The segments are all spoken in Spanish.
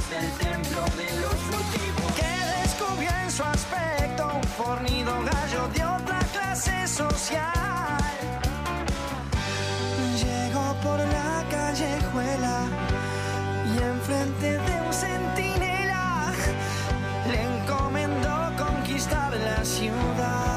del templo de los motivos. Que descubrí en su aspecto un fornido gallo de otra clase social. Llegó por la callejuela y enfrente de un centinela le encomendó conquistar la ciudad.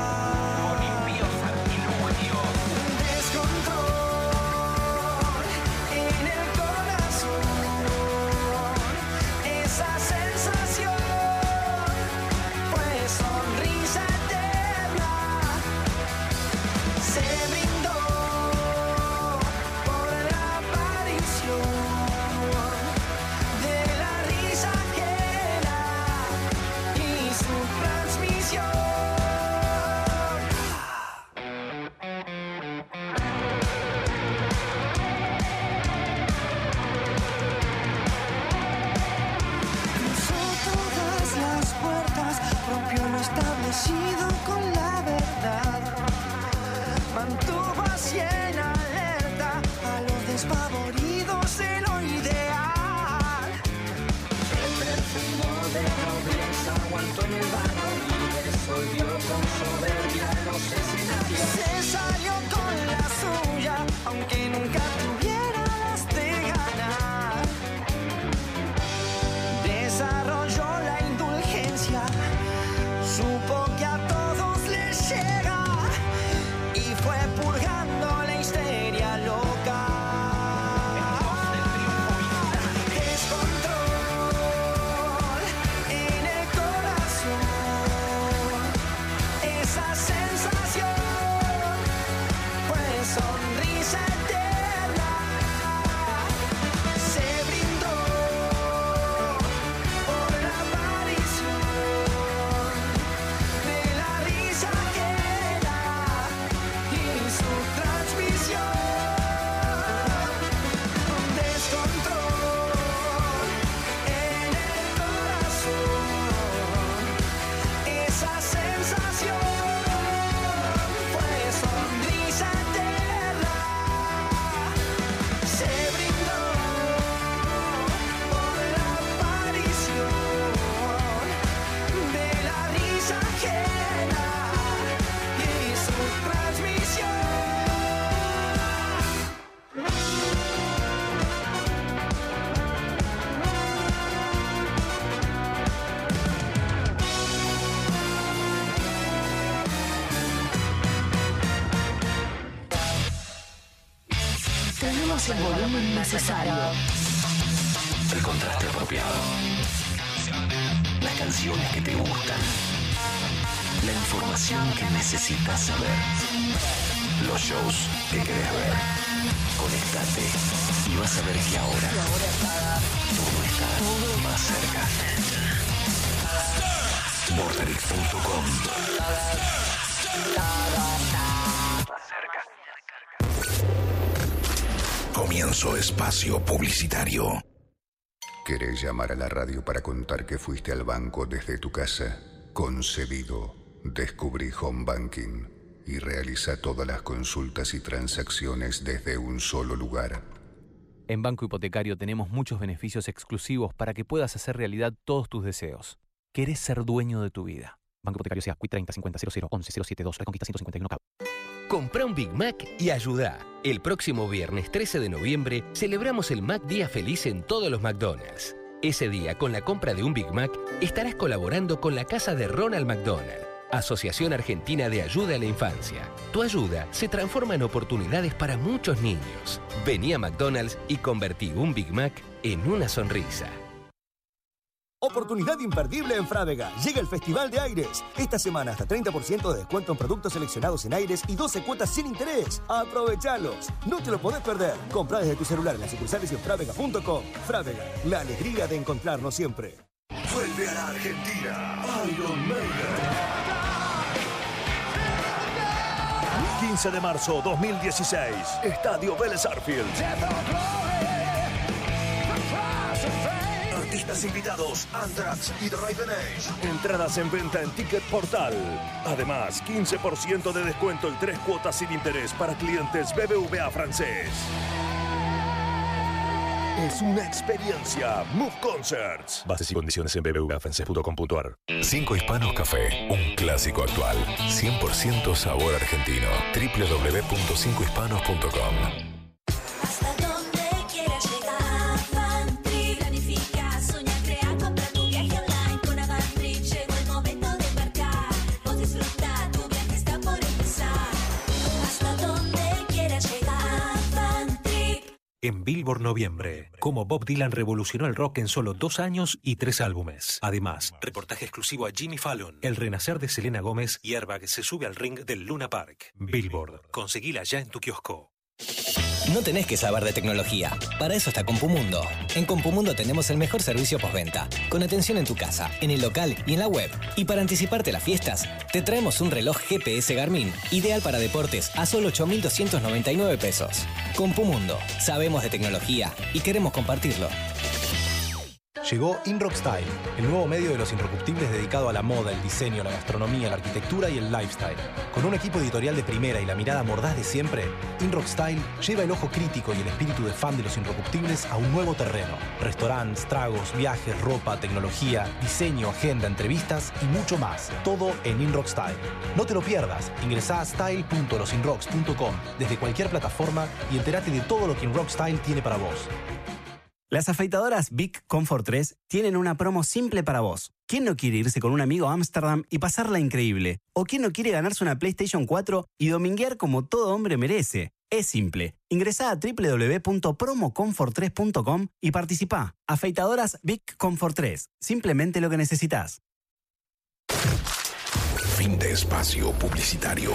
Con la verdad, mantuvo así en alerta a los despavoridos de lo ideal. El perfumo de nobleza aguantó en el vano y resolvió con soberbia los escenarios. Se salió con la suya, aunque nunca tuviera las de ganar. Desarrolló la indulgencia, supo que a todos les llega y fue purgando la histeria loca. Descontrol en el corazón, esa sensación fue sonrisa eterna. Se brindó por la aparición de la risa ajena y su transmisión. Descontrol en el corazón, esa sensación fue sonrisa eterna. Se brindó por la aparición de la risa ajena y su transmisión. Tenemos el volumen necesario. El contraste apropiado. Las canciones que te gustan. La información que necesitas saber. Los shows que querés ver. Conectate y vas a ver que ahora todo está más cerca. Vorterix.com. Comienzo espacio publicitario. ¿Querés llamar a la radio para contar que fuiste al banco desde tu casa? Concedido. Descubrí Home Banking y realiza todas las consultas y transacciones desde un solo lugar. En Banco Hipotecario tenemos muchos beneficios exclusivos para que puedas hacer realidad todos tus deseos. ¿Querés ser dueño de tu vida? Banco Hipotecario SEA, CUI 30 50 00 11 072, Reconquista 151 Cabo. Comprá un Big Mac y ayudá. El próximo viernes 13 de noviembre celebramos el Mac Día Feliz en todos los McDonald's. Ese día, con la compra de un Big Mac, estarás colaborando con la Casa de Ronald McDonald, Asociación Argentina de Ayuda a la Infancia. Tu ayuda se transforma en oportunidades para muchos niños. Vení a McDonald's y convertí un Big Mac en una sonrisa. Oportunidad imperdible en Frávega. Llega el Festival de Aires. Esta semana hasta 30% de descuento en productos seleccionados en Aires y 12 cuotas sin interés. ¡Aprovechalos! No te lo podés perder. Comprá desde tu celular en las sucursales y en Frávega.com. Frávega, la alegría de encontrarnos siempre. Vuelve a la Argentina Iron Maiden. 15 de marzo 2016. Estadio Vélez Sarsfield. Artistas invitados, Anthrax y The Raven Age. Entradas en venta en Ticket Portal. Además, 15% de descuento en 3 cuotas sin interés para clientes BBVA francés. Es una experiencia. Move Concerts. Bases y condiciones en bbvafrancés.com.ar. 5 Hispanos Café, un clásico actual. 100% sabor argentino. www.5hispanos.com. Hasta donde quieras llegar, Avantrip. Planifica, sueña, crea, compra tu viaje online con Avantrip. Llegó el momento de embarcar. Vos disfruta, tu viaje está por empezar. Hasta donde quieras llegar, Avantrip. En Billboard Noviembre, cómo Bob Dylan revolucionó el rock en solo 2 años y 3 álbumes. Además, reportaje exclusivo a Jimmy Fallon, el renacer de Selena Gómez y Airbag se sube al ring del Luna Park. Billboard, conseguila ya en tu kiosco. No tenés que saber de tecnología. Para eso está Compumundo. En Compumundo tenemos el mejor servicio postventa, con atención en tu casa, en el local y en la web. Y para anticiparte las fiestas, te traemos un reloj GPS Garmin, ideal para deportes, a solo 8.299 pesos. Compumundo. Sabemos de tecnología y queremos compartirlo. Llegó Inrock Style, el nuevo medio de los irrecuptibles dedicado a la moda, el diseño, la gastronomía, la arquitectura y el lifestyle. Con un equipo editorial de primera y la mirada mordaz de siempre, Inrock Style lleva el ojo crítico y el espíritu de fan de los irrecuptibles a un nuevo terreno. Restaurantes, tragos, viajes, ropa, tecnología, diseño, agenda, entrevistas y mucho más. Todo en Inrock Style. No te lo pierdas. Ingresá a style.losinrocks.com desde cualquier plataforma y entérate de todo lo que Inrock Style tiene para vos. Las afeitadoras Vic Comfort 3 tienen una promo simple para vos. ¿Quién no quiere irse con un amigo a Ámsterdam y pasarla increíble? ¿O quién no quiere ganarse una PlayStation 4 y dominguear como todo hombre merece? Es simple. Ingresá a www.promocomfort3.com y participá. Afeitadoras Vic Comfort 3. Simplemente lo que necesitas. Fin de espacio publicitario.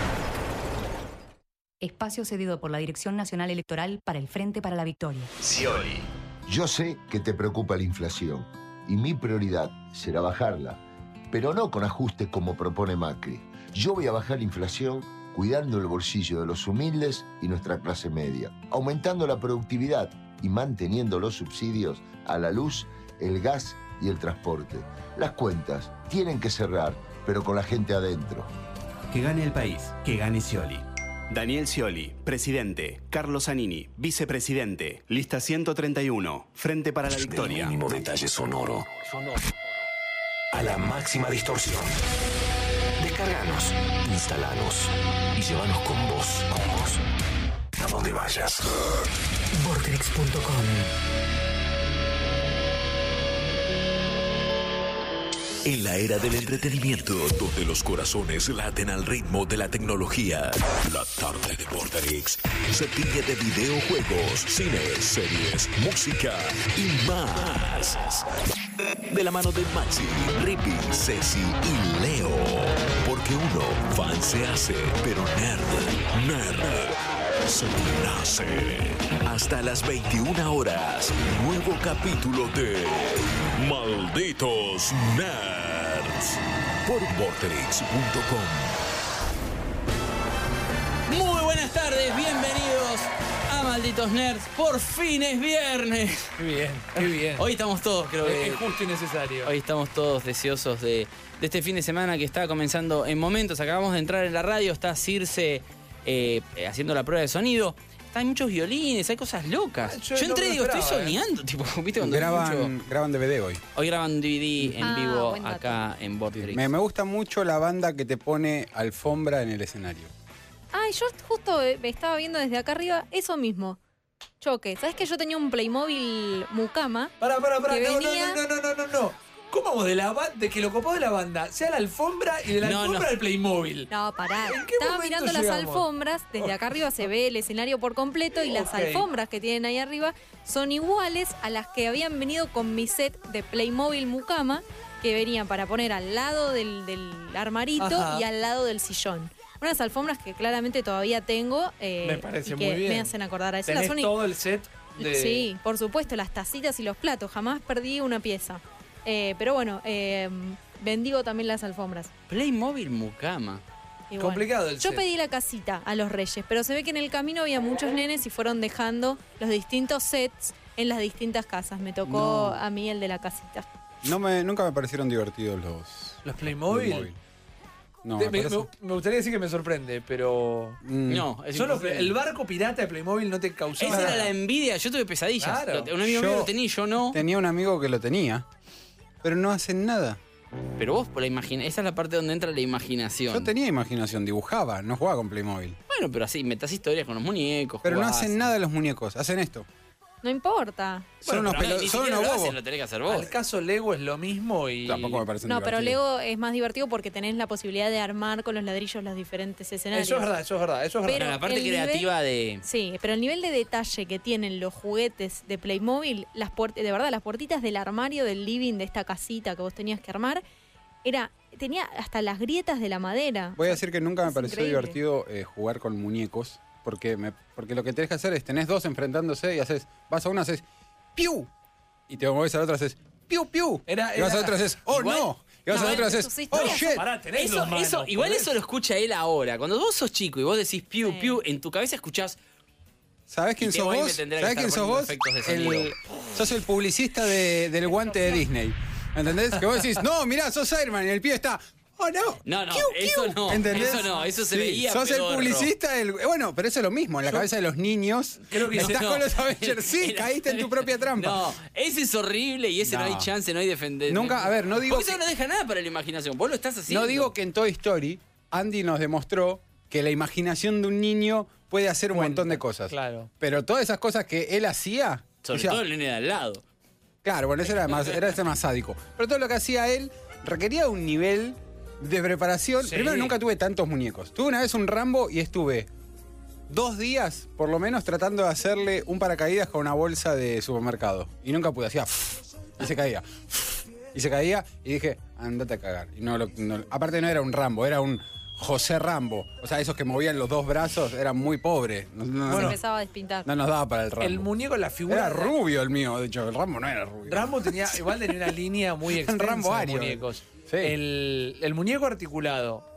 Espacio cedido por la Dirección Nacional Electoral para el Frente para la Victoria. Scioli. Yo sé que te preocupa la inflación y mi prioridad será bajarla, pero no con ajustes como propone Macri. Yo voy a bajar la inflación cuidando el bolsillo de los humildes y nuestra clase media, aumentando la productividad y manteniendo los subsidios a la luz, el gas y el transporte. Las cuentas tienen que cerrar, pero con la gente adentro. Que gane el país, que gane Scioli. Daniel Scioli, presidente. Carlos Zanini, vicepresidente. Lista 131, Frente para la Victoria. El mínimo detalle sonoro. A la máxima distorsión. Descarganos, instalanos y llévanos con vos. A donde vayas. Vortex.com. En la era del entretenimiento, donde los corazones laten al ritmo de la tecnología, la tarde de Vortex se tiñe de videojuegos, cine, series, música y más. De la mano de Maxi, Rippy, Ceci y Leo. Porque uno fan se hace, pero nerd se nace. Hasta las 21 horas, nuevo capítulo de Malditos Nerds por Vortex.com. Muy buenas tardes, bienvenidos a Malditos Nerds. Por fin es viernes. Qué bien, qué bien. Hoy estamos todos, creo que es justo y necesario. Hoy estamos todos deseosos de este fin de semana que está comenzando en momentos. Acabamos de entrar en la radio, está Circe haciendo la prueba de sonido. Hay muchos violines, hay cosas locas. Yo entré y digo, estoy soñando. Tipo, ¿viste? Graban DVD hoy. Hoy graban un DVD en vivo acá en Vortex. Me gusta mucho la banda que te pone alfombra en el escenario. Ay, yo justo estaba viendo desde acá arriba eso mismo. Choque. ¿Sabes que yo tenía un Playmobil Mukama? Pará. Que No. ¿Cómo vamos de que lo copó de la banda sea la alfombra y de la alfombra al Playmobil? No, pará. ¿En qué Estaba momento mirando las llegamos? alfombras. Desde acá arriba se ve el escenario por completo y las Ok. alfombras que tienen ahí arriba son iguales a las que habían venido con mi set de Playmobil Mukama, que venían para poner al lado del armarito Ajá. y al lado del sillón. Unas alfombras que claramente todavía tengo Me parece y que muy bien. me hacen acordar a eso. Tenés Las todo el set de... Sí, por supuesto, las tacitas y los platos. Jamás perdí una pieza. Pero bueno, bendigo también las alfombras. Playmobil Mukama. Y Complicado el Yo set. pedí la casita a los Reyes, pero se ve que en el camino había muchos nenes y fueron dejando los distintos sets en las distintas casas. Me tocó a mí el de la casita. Nunca me parecieron divertidos los Playmobil. No, me parece- gustaría decir que me sorprende, pero. No, es Solo imposible. el barco pirata de Playmobil no te causó Esa nada. era la envidia. Yo tuve pesadillas. Claro. Un amigo mío lo tenía y yo no. Tenía un amigo que lo tenía, pero no hacen nada. Pero vos por la imaginación. Esa es la parte donde entra la imaginación. Yo tenía imaginación, dibujaba, no jugaba con Playmobil. Bueno, pero así, metas historias con los muñecos. Pero no jugás. hacen nada los muñecos, hacen esto. No importa. Son unos pero pelotudos, ni son siquiera unos lo hacen, bobos. lo tenés que hacer vos. Al caso Lego es lo mismo y. Tampoco me parece No, pero Lego es más divertido porque tenés la posibilidad de armar con los ladrillos los diferentes escenarios. Eso es verdad, eso es verdad, eso es Pero verdad. la parte el creativa de. Sí, pero el nivel de detalle que tienen los juguetes de Playmobil, de verdad, las puertitas del armario del living de esta casita que vos tenías que armar, tenía hasta las grietas de la madera. Voy a decir que nunca me pareció increíble. divertido jugar con muñecos, porque lo que tenés que hacer es, tenés dos enfrentándose y vas a una, haces ¡piu! Y te mueves a la otra, haces ¡piu, piu! Y vas a la otra, haces ¡oh, Igual- no! Y vas a la otra, haces ¡oh, shit! Pará, tenés Eso, dos manos, eso, igual podés. eso lo escucha él ahora. Cuando vos sos chico y vos decís piu, piu, en tu cabeza escuchás. ¿Sabés quién Y sos Teo ahí vos? me tendrá que ¿Sabés quién estar sos poniendo vos? efectos de sonido. Sos el publicista del guante de Disney. ¿Entendés? Que vos decís, no, mirá, sos Iron Man, y el pibe está, ¡oh, no! No, no, ¡Kiu, eso kiu! no. ¿Entendés? Eso no, eso se Sí, veía. sos el pedorro. publicista bueno, pero eso es lo mismo, en la cabeza de los niños. Creo que estás no. con los Avengers. Sí, caíste en tu propia trampa. No, ese es horrible y ese no, No. hay chance, no hay defender. Nunca, a ver, no digo Porque eso que- no deja nada para la imaginación. Vos lo estás haciendo. No digo que en Toy Story Andy nos demostró que la imaginación de un niño puede hacer un montón de cosas. Claro. Pero todas esas cosas que él hacía... Sobre decía, todo el nene de al lado. Claro, bueno, ese era más sádico. Pero todo lo que hacía él requería un nivel de preparación. Sí. Primero, nunca tuve tantos muñecos. Tuve una vez un Rambo y estuve 2 días, por lo menos, tratando de hacerle un paracaídas con una bolsa de supermercado. Y nunca pude. Hacía... y se caía. Y se caía y dije, andate a cagar. Y aparte no era un Rambo, era un José Rambo. O sea, esos que movían los dos brazos, eran muy pobres. Se empezaba a despintar. No nos daba para el Rambo. El muñeco, la figura. Era rubio el mío, de hecho. El Rambo no era rubio. Rambo igual tenía una línea muy extensa Rambo de Ario. muñecos. Sí. El muñeco articulado,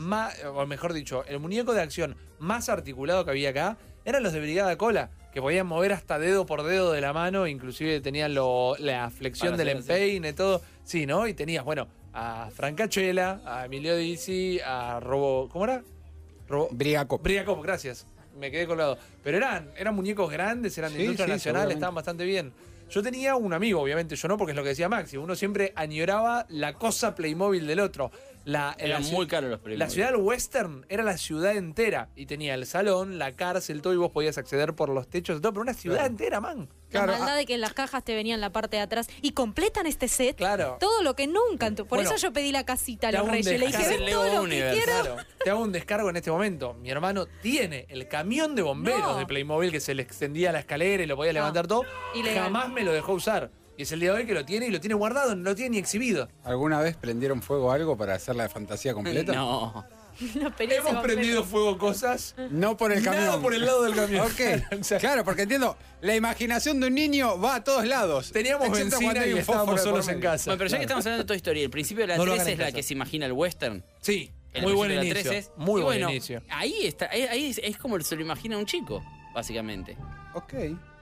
o mejor dicho, el muñeco de acción más articulado que había acá eran los de Brigada Cola, que podían mover hasta dedo por dedo de la mano, inclusive tenían la flexión Para del hacer así. empeine, todo. Sí, ¿no? Y tenías, bueno, a Francachela, a Emilio Dizzi, a Robo. ¿Cómo era? Briacop. Briacop, gracias. Me quedé colgado. Pero eran muñecos grandes, eran de Sí, industria sí, nacional, seguramente. estaban bastante bien. Yo tenía un amigo, obviamente, yo no, porque es lo que decía Maxi. Uno siempre añoraba la cosa Playmobil del otro. Eran muy caros los Playmobil. La ciudad del western era la ciudad entera. Y tenía el salón, la cárcel, todo, y vos podías acceder por los techos y todo, pero una ciudad entera, man. La maldad de que en las cajas te venían la parte de atrás y completan este set. Claro. Todo lo que nunca. Por Bueno, eso yo pedí la casita a te los hago un reyes. Le dije, descargo. ven todo lo que quiero. Claro. Te hago un descargo en este momento. Mi hermano tiene el camión de bomberos No. de Playmobil que se le extendía la escalera y lo podía levantar todo. Ilegal. Jamás me lo dejó usar. Y es el día de hoy que lo tiene y lo tiene guardado, no lo tiene ni exhibido. ¿Alguna vez prendieron fuego a algo para hacer la fantasía completa? No. Hemos prendido fuego cosas. No por el camión. Nada por el lado del camión. Ok. Claro, porque entiendo, la imaginación de un niño va a todos lados. Teníamos excepto benzina cuando hay y un estábamos fósforo de solos por en medio. casa. Bueno, pero ya que estamos hablando de Toy Story, el principio de la No lo 3 hagan en es la casa. que se imagina el western. Sí, El muy buen principio de la inicio. 3 es- Muy y buen bueno, inicio. Ahí está, ahí es como se lo imagina un chico, básicamente. Ok.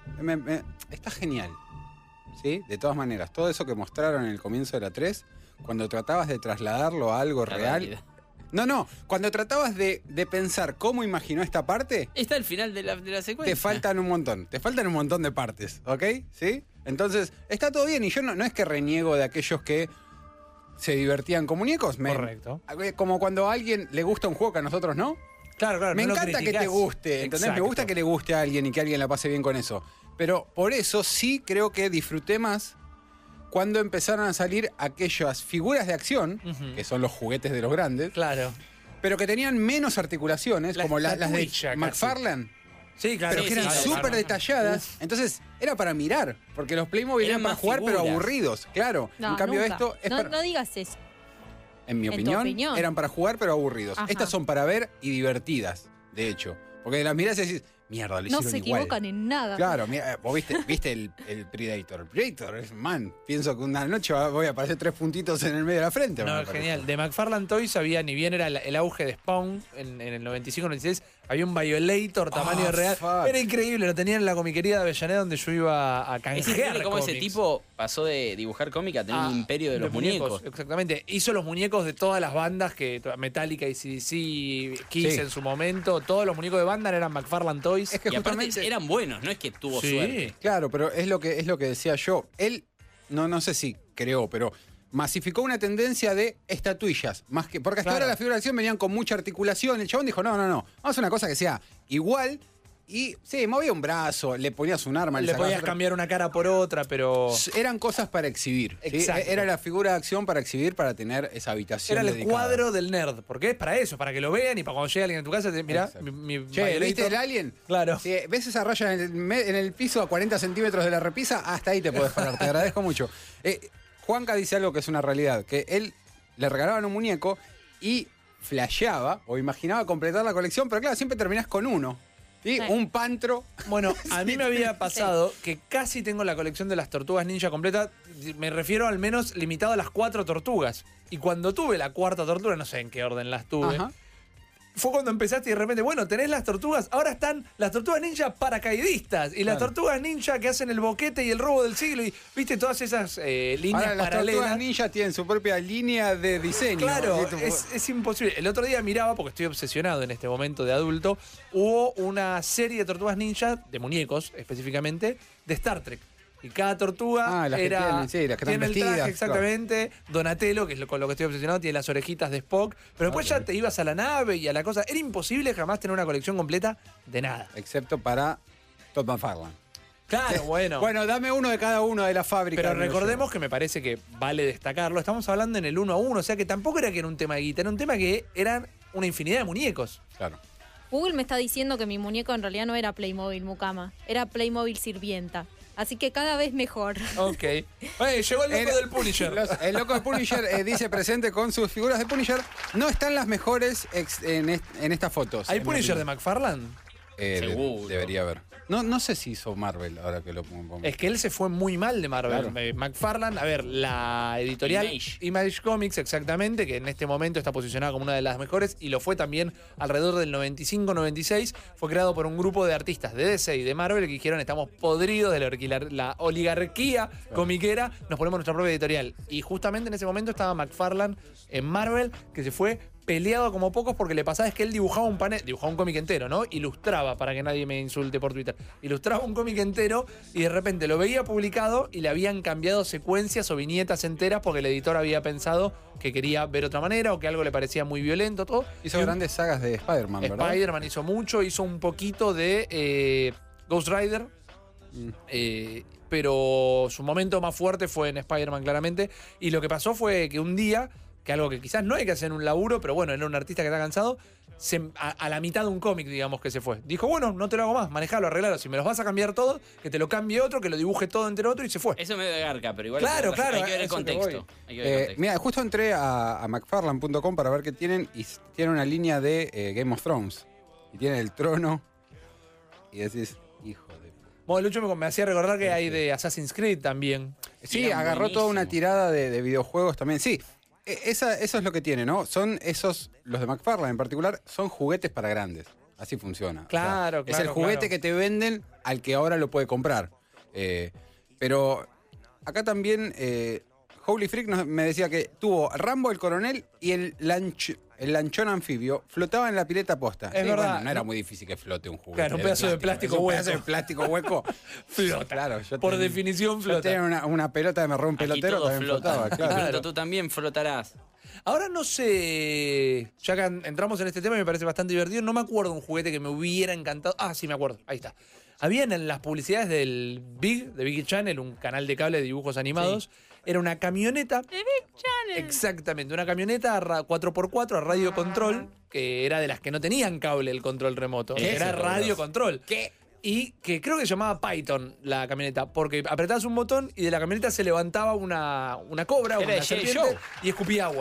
Está genial. ¿Sí? De todas maneras, todo eso que mostraron en el comienzo de la 3, cuando tratabas de trasladarlo a algo La real. realidad. No, cuando tratabas de pensar cómo imaginó esta parte, Está al final de la secuencia. te faltan un montón. Te faltan un montón de partes, ¿ok? ¿Sí? Entonces, está todo bien. Y yo no es que reniego de aquellos que se divertían con muñecos. Correcto. Como cuando a alguien le gusta un juego que a nosotros no. Claro, claro. Me no lo encanta que criticás. te guste, ¿entendés? Exacto. Me gusta que le guste a alguien y que alguien la pase bien con eso. Pero por eso sí creo que disfruté más cuando empezaron a salir aquellas figuras de acción, Ujú. que son los juguetes de los grandes, Claro. pero que tenían menos articulaciones, La como las de estatuilla casi. McFarlane, Sí, claro. pero que sí, eran claro, súper claro. detalladas. Entonces, era para mirar, porque los Playmobil Eran eran para más jugar, pero figuras. aburridos, claro. No, en cambio, nunca. esto es no, para... no digas eso. En mi En tu opinión, opinión. eran para jugar, pero aburridos. Ajá. Estas son para ver y divertidas, de hecho. Porque las mirás y decís, mierda, lo No hicieron se igual. equivocan en nada. Claro, mira, vos viste el Predator. El Predator es, pienso que una noche voy a aparecer 3 puntitos en el medio de la frente. No, genial. De McFarlane Toys había, ni bien era el auge de Spawn en el 95-96, había un Violator tamaño real. fuck. Era increíble, lo tenían en la comiquería de Avellaneda donde yo iba a Es canjear increíble cómo ese cómics. tipo pasó de dibujar cómic a tener un imperio de los muñecos. Exactamente. Hizo los muñecos de todas las bandas, que Metallica, AC/DC, Kiss Sí. en su momento. Todos los muñecos de banda eran McFarlane Toys. Es que Y aparte justamente- eran buenos, no es que tuvo suerte. Claro, pero es lo que decía yo. Él, no sé si creó, pero masificó una tendencia de estatuillas. Más que, porque hasta Claro. ahora las figuras de acción venían con mucha articulación. El chabón dijo, no. Vamos a hacer una cosa que sea igual. Y sí, movía un brazo, le ponías un arma. Le sacabas podías otra. cambiar una cara por otra, pero... Eran cosas para exhibir. ¿sí? Exacto. Era la figura de acción para exhibir, para tener esa habitación Era el dedicada. cuadro del nerd, porque es para eso, para que lo vean y para cuando llegue alguien a tu casa, mirá, mi Che, Violator. ¿viste el alien? Claro. Si ves esa raya en el piso a 40 centímetros de la repisa, hasta ahí te podés parar. Te agradezco mucho. Juanca dice algo que es una realidad, que él le regalaban un muñeco y flasheaba o imaginaba completar la colección, pero claro, siempre terminás con uno. ¿sí? Sí. Un pantro. Bueno, a mí me había pasado que casi tengo la colección de las tortugas ninja completa. Me refiero al menos limitado a las 4 tortugas. Y cuando tuve la 4ª tortuga, no sé en qué orden las tuve, Ajá. fue cuando empezaste y de repente, bueno, tenés las tortugas, ahora están las tortugas ninja paracaidistas y las Claro. tortugas ninja que hacen el boquete y el robo del siglo y viste todas esas líneas Ahora las paralelas. tortugas ninja tienen su propia línea de diseño. Claro, ¿sí? es imposible. El otro día miraba, porque estoy obsesionado en este momento de adulto, hubo una serie de tortugas ninja, de muñecos específicamente, de Star Trek. Y cada tortuga Las que era. tienen, sí, las que están tiene el traje, vestidas, exactamente. Donatello, que es con lo que estoy obsesionado, tiene las orejitas de Spock. Pero después ya te ibas a la nave y a la cosa. Era imposible jamás tener una colección completa de nada. Excepto para Todd McFarlane. Claro, bueno. Bueno, dame uno de cada uno de la fábrica. Pero digo yo. recordemos que me parece que vale destacarlo. Estamos hablando en el 1 a 1, o sea que tampoco era que era un tema de guita, era un tema que eran una infinidad de muñecos. Claro. Google me está diciendo que mi muñeco en realidad no era Playmobil Mucama, era Playmobil Sirvienta. Así que cada vez mejor. Ok. Llegó el loco del Punisher. El loco del Punisher dice presente con sus figuras de Punisher. No están las mejores en estas fotos. ¿Hay en mi Punisher de opinión. McFarlane? Seguro. Debería haber. No sé si hizo Marvel ahora que lo pongo. Es que él se fue muy mal de Marvel. Claro. McFarlane, a ver, la editorial Image Comics, exactamente, que en este momento está posicionada como una de las mejores y lo fue también alrededor del 95-96, fue creado por un grupo de artistas de DC y de Marvel que dijeron estamos podridos de la oligarquía comiquera, nos ponemos nuestra propia editorial. Y justamente en ese momento estaba McFarlane en Marvel, que se fue peleado como pocos porque le pasaba es que él dibujaba un cómic entero, ¿no? Ilustraba, para que nadie me insulte por Twitter. Ilustraba un cómic entero y de repente lo veía publicado y le habían cambiado secuencias o viñetas enteras porque el editor había pensado que quería ver otra manera o que algo le parecía muy violento, todo. Hizo grandes sagas de Spider-Man, ¿verdad? Spider-Man hizo mucho, hizo un poquito de Ghost Rider. Pero su momento más fuerte fue en Spider-Man, claramente. Y lo que pasó fue que un día, que algo que quizás no hay que hacer en un laburo, pero bueno, era un artista que está cansado, a la mitad de un cómic, digamos, que se fue. Dijo, bueno, no te lo hago más, manejalo, arreglalo. Si me los vas a cambiar todo, que te lo cambie otro, que lo dibuje todo entero otro y se fue. Eso me da garca, pero igual Claro, hay que ver el eso que contexto. voy. Hay que ver el contexto. Mira, justo entré a McFarlane.com para ver qué tienen y tienen una línea de Game of Thrones. Y tienen el trono y decís, hijo de... Bueno, Lucho me hacía recordar que hay de Assassin's Creed también. Sí, agarró toda una tirada de videojuegos también. Sí, eso es lo que tiene, ¿no? Son esos, los de McFarlane en particular, son juguetes para grandes. Así funciona. Claro, Es el juguete que te venden al que ahora lo puede comprar. Pero acá también Holy Freak me decía que tuvo Rambo el coronel y el lanchón anfibio flotaba en la pileta posta. Es verdad. Bueno, no era muy difícil que flote un juguete. Claro, un pedazo de plástico Un hueco. pedazo de plástico hueco. Flota. Claro, Por definición flota. Yo tenía una pelota que me robó un Aquí pelotero, todo también flota. flotaba, claro. Pronto tú también flotarás. Ahora no sé, ya que entramos en este tema y me parece bastante divertido, no me acuerdo un juguete que me hubiera encantado. Ah, sí, me acuerdo, ahí está. Habían en las publicidades del de Big Channel, un canal de cable de dibujos animados, era una camioneta. De Big Channel. Exactamente, una camioneta 4x4 a radio control, que era de las que no tenían cable el control remoto. ¿Qué? Era radio control. ¿Qué? Y que creo que se llamaba Python la camioneta, porque apretabas un botón y de la camioneta se levantaba una cobra, Era una de G.I. serpiente, Joe. y escupía agua de ahí.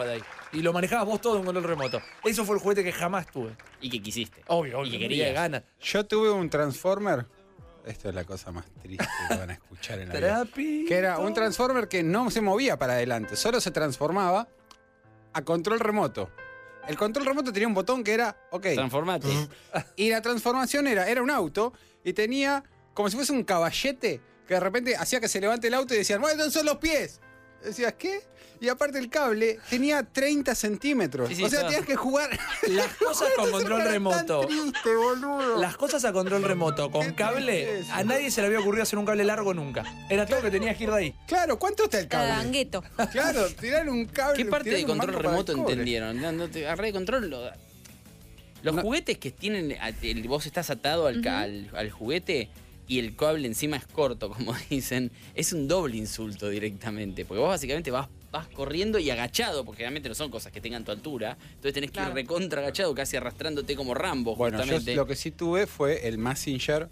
Y lo manejabas vos todo en control remoto. Eso fue el juguete que jamás tuve. Y que quisiste. Obvio, Y que quería querías. ganas. Yo tuve un Transformer. Esto es la cosa más triste que van a escuchar en la vida. Trapito. Que era un Transformer que no se movía para adelante, solo se transformaba a control remoto. El control remoto tenía un botón que era, ok. Transformate. Y la transformación era un auto y tenía como si fuese un caballete que de repente hacía que se levante el auto y decían, bueno, ¿dónde son los pies? Decías, ¿qué? Y aparte el cable tenía 30 centímetros. Sí, sí, o sea, estaba- tenías que jugar. Las cosas con control remoto. Triste, boludo. Las cosas a control remoto con cable, a nadie se le había ocurrido hacer un cable largo nunca. Era todo que tenías que ir de ahí. Claro, ¿cuánto está el cable? Gangueto. Claro, tirar un cable. ¿Qué parte tirar de un control mango para remoto el cobre. entendieron? A red de control los juguetes que tienen, vos estás atado al juguete y el cable encima es corto, como dicen, es un doble insulto directamente. Porque vos básicamente vas corriendo y agachado, porque realmente no son cosas que tengan tu altura. Entonces tenés que ir recontra agachado, casi arrastrándote como Rambo, Bueno, justamente. yo lo que sí tuve fue el Mazinger,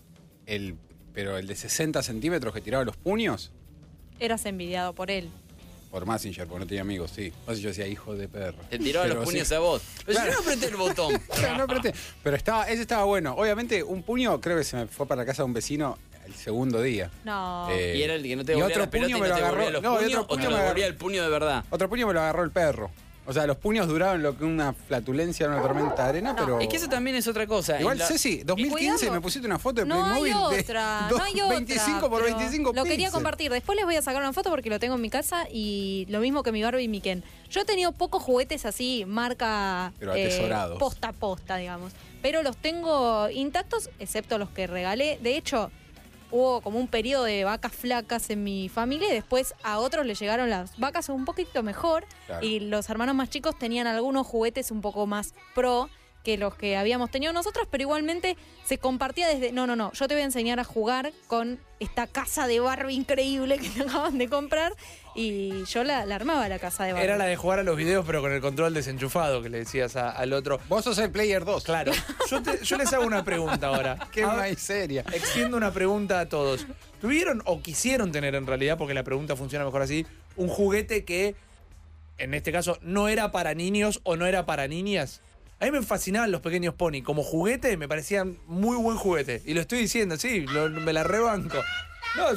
pero el de 60 centímetros que tiraba los puños. Eras envidiado por él. Por Mazinger, porque no tenía amigos, sí. Mazinger decía hijo de perro. Te tiraba Pero los puños sí. a vos. Pero Claro. yo no apreté el botón. Claro, no apreté. Pero ese estaba bueno. Obviamente, un puño creo que se me fue para la casa de un vecino el segundo día. No. Y era el que no te y devolvía otro la pelota puño y me no lo te agarró. devolvía los No, y puños, otro o te puño me devolvía agarró. el puño de verdad. Otro puño me lo agarró el perro. O sea, los puños duraron lo que una flatulencia en una tormenta de arena, pero... Es que eso también es otra cosa. Igual, En la- Ceci, 2015 cuidado. me pusiste una foto de No hay Playmobil otra, de no hay otra. 25 por pero 25 Lo quería píxeles. compartir. Después les voy a sacar una foto porque lo tengo en mi casa y lo mismo que mi Barbie y mi Ken. Yo he tenido pocos juguetes así, marca Pero atesorados. posta a posta, digamos. Pero los tengo intactos, excepto los que regalé. De hecho, hubo como un periodo de vacas flacas en mi familia y después a otros les llegaron las vacas un poquito mejor. Claro. Y los hermanos más chicos tenían algunos juguetes un poco más pro que los que habíamos tenido nosotros, pero igualmente se compartía desde, no, yo te voy a enseñar a jugar con esta casa de Barbie increíble que te acaban de comprar, y yo la armaba la casa de Barbie. Era la de jugar a los videos, pero con el control desenchufado que le decías al otro. Vos sos el Player 2. Claro. Yo les hago una pregunta ahora. Qué miseria. Extiendo una pregunta a todos. ¿Tuvieron o quisieron tener en realidad, porque la pregunta funciona mejor así, un juguete que, en este caso, no era para niños o no era para niñas? A mí me fascinaban los pequeños pony. Como juguete me parecían muy buen juguete. Y lo estoy diciendo, sí, me la rebanco. No,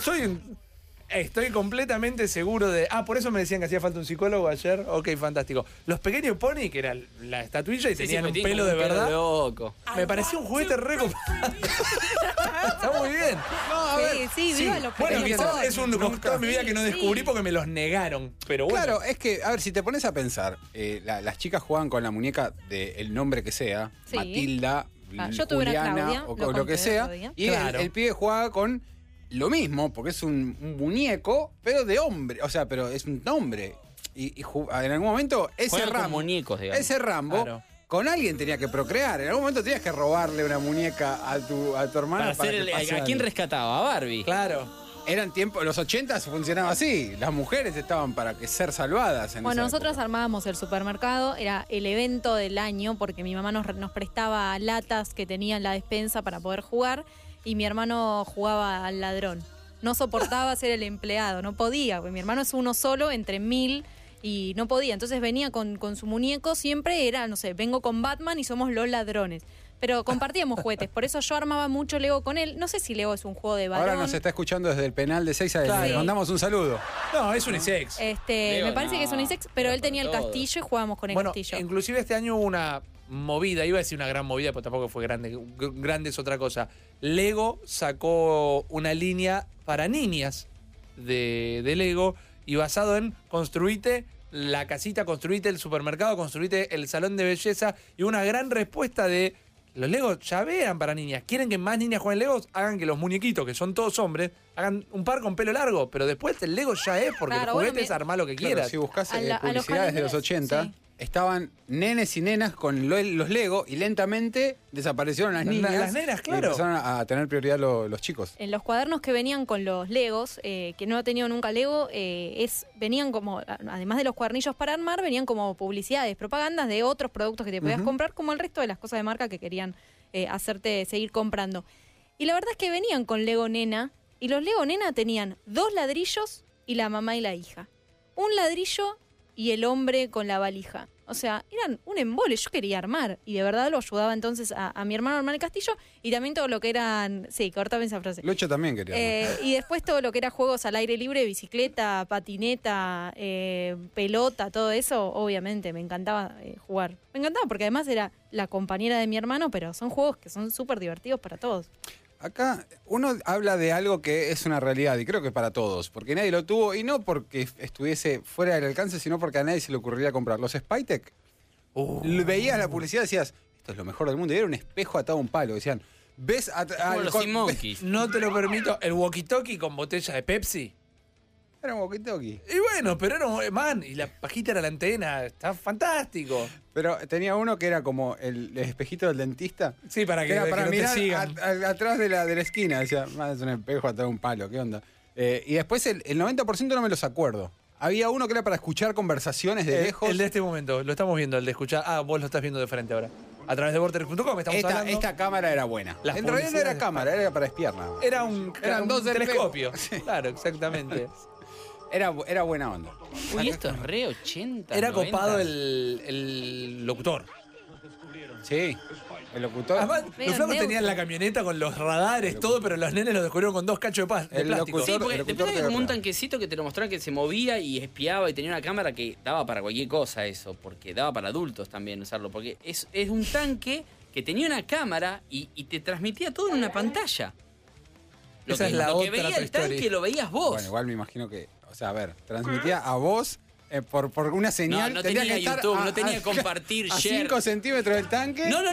estoy completamente seguro de... por eso me decían que hacía falta un psicólogo ayer. Ok, fantástico. Los pequeños pony, que era la estatuilla y Sí, tenían sí, un tienen pelo como de un pelo verdad. loco. Me parecía un juguete re copado. Está muy bien. Sí, viva los Bueno, pequeños quizás pony. es un costado de mi vida que no descubrí porque me los negaron. Pero bueno. Claro, es que, a ver, si te pones a pensar, las chicas juegan con la muñeca del nombre que sea, Sí. Matilda, Yo tuve una Juliana Claudia, o lo lo conté que sea, el otro día. y Claro. el pibe juega con lo mismo, porque es un muñeco, pero de hombre, o sea, pero es un hombre. Y en algún momento ese Juegan con Rambo, muñecos, digamos. ese Rambo, Claro. con alguien tenía que procrear. En algún momento tenías que robarle una muñeca a tu hermana Para hacer que pase ¿A quién algo. rescataba? ¿A Barbie? Claro. Eran tiempos, los 80 funcionaba así. Las mujeres estaban para ser salvadas en Bueno, esa nosotros época. armábamos el supermercado, era el evento del año porque mi mamá nos prestaba latas que tenía en la despensa para poder jugar y mi hermano jugaba al ladrón. No soportaba ser el empleado, no podía, porque mi hermano es uno solo entre 1000 y no podía. Entonces venía con su muñeco, siempre era, no sé, vengo con Batman y somos los ladrones. Pero compartíamos juguetes, por eso yo armaba mucho Lego con él. No sé si Lego es un juego de varón. Ahora nos está escuchando desde el penal de 6 a Claro. Le mandamos un saludo. No, es unisex. Me parece que es unisex, pero él tenía el todo. castillo y jugábamos con el Bueno, castillo. inclusive este año hubo una movida, iba a decir una gran movida, pero tampoco fue grande. Grande es otra cosa. Lego sacó una línea para niñas de Lego y basado en construite la casita, construite el supermercado, construite el salón de belleza y una gran respuesta de los Legos ya eran para niñas. ¿Quieren que más niñas jueguen Legos? Hagan que los muñequitos, que son todos hombres, hagan un par con pelo largo, pero después el Lego ya es, porque Claro, el juguete es armar lo que Claro, quieras. si buscas A los publicidades de los calendares, 80, sí. estaban nenes y nenas con los Lego y lentamente desaparecieron las niñas. Las nenas, y claro. empezaron a tener prioridad los chicos. En los cuadernos que venían con los Legos, que no he tenido nunca Lego, venían como, además de los cuadernillos para armar, venían como publicidades, propagandas de otros productos que te podías comprar, como el resto de las cosas de marca que querían hacerte seguir comprando. Y la verdad es que venían con Lego Nena, y los Lego Nena tenían 2 ladrillos y la mamá y la hija. Un ladrillo y el hombre con la valija. O sea, eran un embole. Yo quería armar. Y de verdad lo ayudaba entonces a mi hermano a armar el castillo. Y también todo lo que eran... Sí, cortame esa frase. Lucho también quería. Y después todo lo que era juegos al aire libre, bicicleta, patineta, pelota, todo eso, obviamente me encantaba jugar. Me encantaba porque además era la compañera de mi hermano, pero son juegos que son súper divertidos para todos. Acá uno habla de algo que es una realidad y creo que para todos, porque nadie lo tuvo y no porque estuviese fuera del alcance, sino porque a nadie se le ocurriría comprar. Los Spytek, veías la publicidad y decías, esto es lo mejor del mundo, y era un espejo atado a un palo. Decían, ¿ves? No te lo permito. El walkie-talkie con botella de Pepsi. Era un walkie-talkie. Y bueno, pero era un... y la pajita era la antena. Está fantástico. Pero tenía uno que era como el espejito del dentista. Sí, para que, era para no mirar te sigan. atrás de la esquina. Decía, es un espejo atado a un palo, ¿qué onda? Y después el 90% no me los acuerdo. Había uno que era para escuchar conversaciones de lejos. El de este momento, lo estamos viendo, el de escuchar. Ah, vos lo estás viendo de frente ahora. A través de vortex.com estamos hablando. Esta cámara era buena. En realidad no era cámara, era para espiar nada más. Eran dos telescopios. Sí. Claro, exactamente. Era buena onda. Uy, esto es re 80. Era 90. copado el locutor. Sí, el locutor. Además, los flacos tenían la camioneta con los radares, todo, pero los nenes lo descubrieron con 2 cachos de plástico. Sí, porque después había como un tanquecito que te lo mostraba que se movía y espiaba y tenía una cámara que daba para cualquier cosa eso, porque daba para adultos también usarlo, porque es un tanque que tenía una cámara y te transmitía todo en una pantalla. Esa es la lo que otra veía el tanque lo veías vos. Bueno, igual me imagino que, o sea, a ver, transmitía a vos por una señal. No tenía que estar YouTube, no tenía que compartir, a share. 5 centímetros del tanque. No.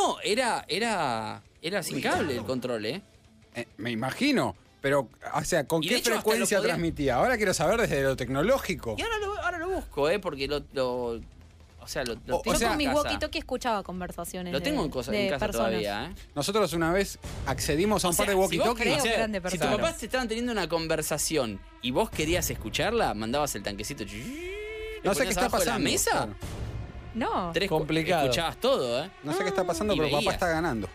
Era sin cable el control, Me imagino. Pero, o sea, ¿con Y qué de hecho, hasta frecuencia lo podía- transmitía? Ahora quiero saber desde lo tecnológico. Y ahora lo busco, porque lo Yo con mi walkie-talkie escuchaba conversaciones Lo tengo en de casa personas. todavía, Nosotros una vez accedimos a un par de walkie-talkies. Si tus papás te estaban teniendo una conversación y vos querías escucharla, mandabas el tanquecito. No sé qué está pasando. ¿La mesa? Claro. No. Complicado. Escuchabas todo, No sé qué está pasando, Y pero papá veías. está ganando.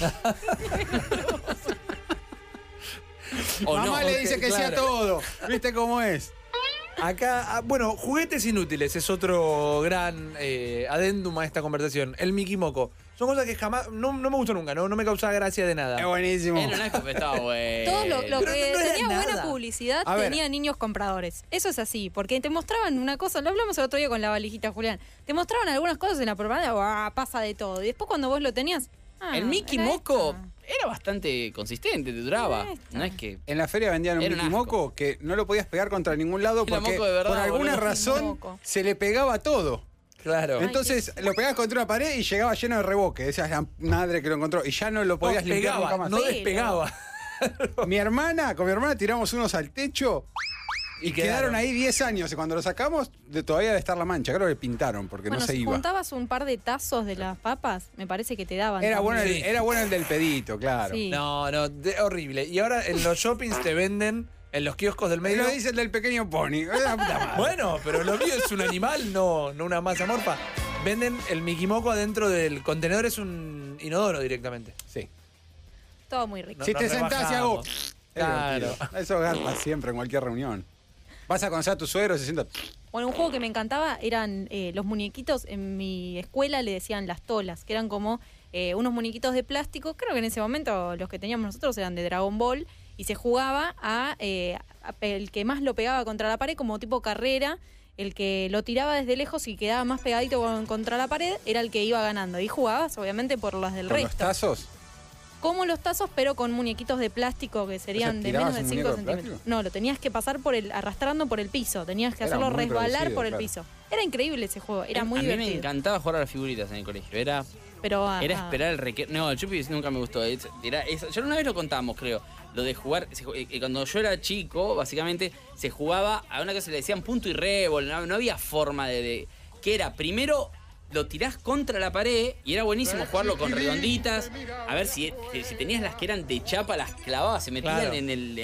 O Mamá no. le dice que sea Claro. todo. ¿Viste cómo es? Acá, bueno, juguetes inútiles es otro gran adendum a esta conversación. El Mickey Moco. Son cosas que jamás, no me gustó nunca, no me causaba gracia de nada. Es buenísimo. Era una escopeta, estaba bueno. Todo lo que no era tenía buena nada. publicidad A ver. tenía niños compradores. Eso es así, porque te mostraban una cosa, lo hablamos el otro día con la valijita, Julián. Te mostraban algunas cosas en la propaganda, ¡guau! Pasa de todo. Y después cuando vos lo tenías... El Mickey era Moco esto. era bastante consistente, te duraba. No es que... En la feria vendían un Era un Mickey asco. Moco que no lo podías pegar contra ningún lado Era porque moco de verdad, por alguna boludo. razón Moco. se le pegaba todo. Claro. Entonces lo pegabas contra una pared y llegaba lleno de reboque. Esa es la madre que lo encontró. Y ya no lo podías limpiar pegaba, nunca más. no despegaba. Con mi hermana tiramos unos al techo y quedaron ahí 10 años. Y cuando lo sacamos, todavía de estar la mancha. Creo que pintaron porque Bueno, no se si iba. juntabas un par de tazos de las papas, me parece que te daban. Era bueno, también. era bueno el del pedito, claro. Sí. No, horrible. Y ahora en los shoppings te venden, en los kioscos del medio. Lo dice el del pequeño pony. La puta madre. Bueno, pero lo mío es un animal, no una masa morfa. Venden el Mickey Moco adentro del contenedor, es un inodoro directamente. Sí. Todo muy rico. Si te sentás y hago. Claro. Eso garpa siempre en cualquier reunión. Vas a conocer a tu suegro y se sienta. Bueno, un juego que me encantaba eran los muñequitos. En mi escuela le decían las tolas, que eran como unos muñequitos de plástico. Creo que en ese momento los que teníamos nosotros eran de Dragon Ball. Y se jugaba a el que más lo pegaba contra la pared, como tipo carrera. El que lo tiraba desde lejos y quedaba más pegadito contra la pared era el que iba ganando. Y jugabas, obviamente, por las del ¿Con resto. los tazos? Como los tazos, pero con muñequitos de plástico que serían de ¿tirabas menos de un 5 muñeco de centímetros. plástico? No, lo tenías que pasar arrastrando por el piso. Tenías que Era hacerlo muy resbalar producido, por el claro. piso. Era increíble ese juego, era muy a mí me divertido. encantaba jugar a las figuritas en el colegio. Era Pero esperar el recreo. No, el Chupi nunca me gustó. Yo una vez lo contamos, creo. Lo de jugar. Cuando yo era chico, básicamente, se jugaba a una cosa que le decían punto y rébol. No había forma de. Que era, primero lo tirás contra la pared y era buenísimo jugarlo con redonditas. A ver si tenías las que eran de chapa, las clavabas, se metían Claro.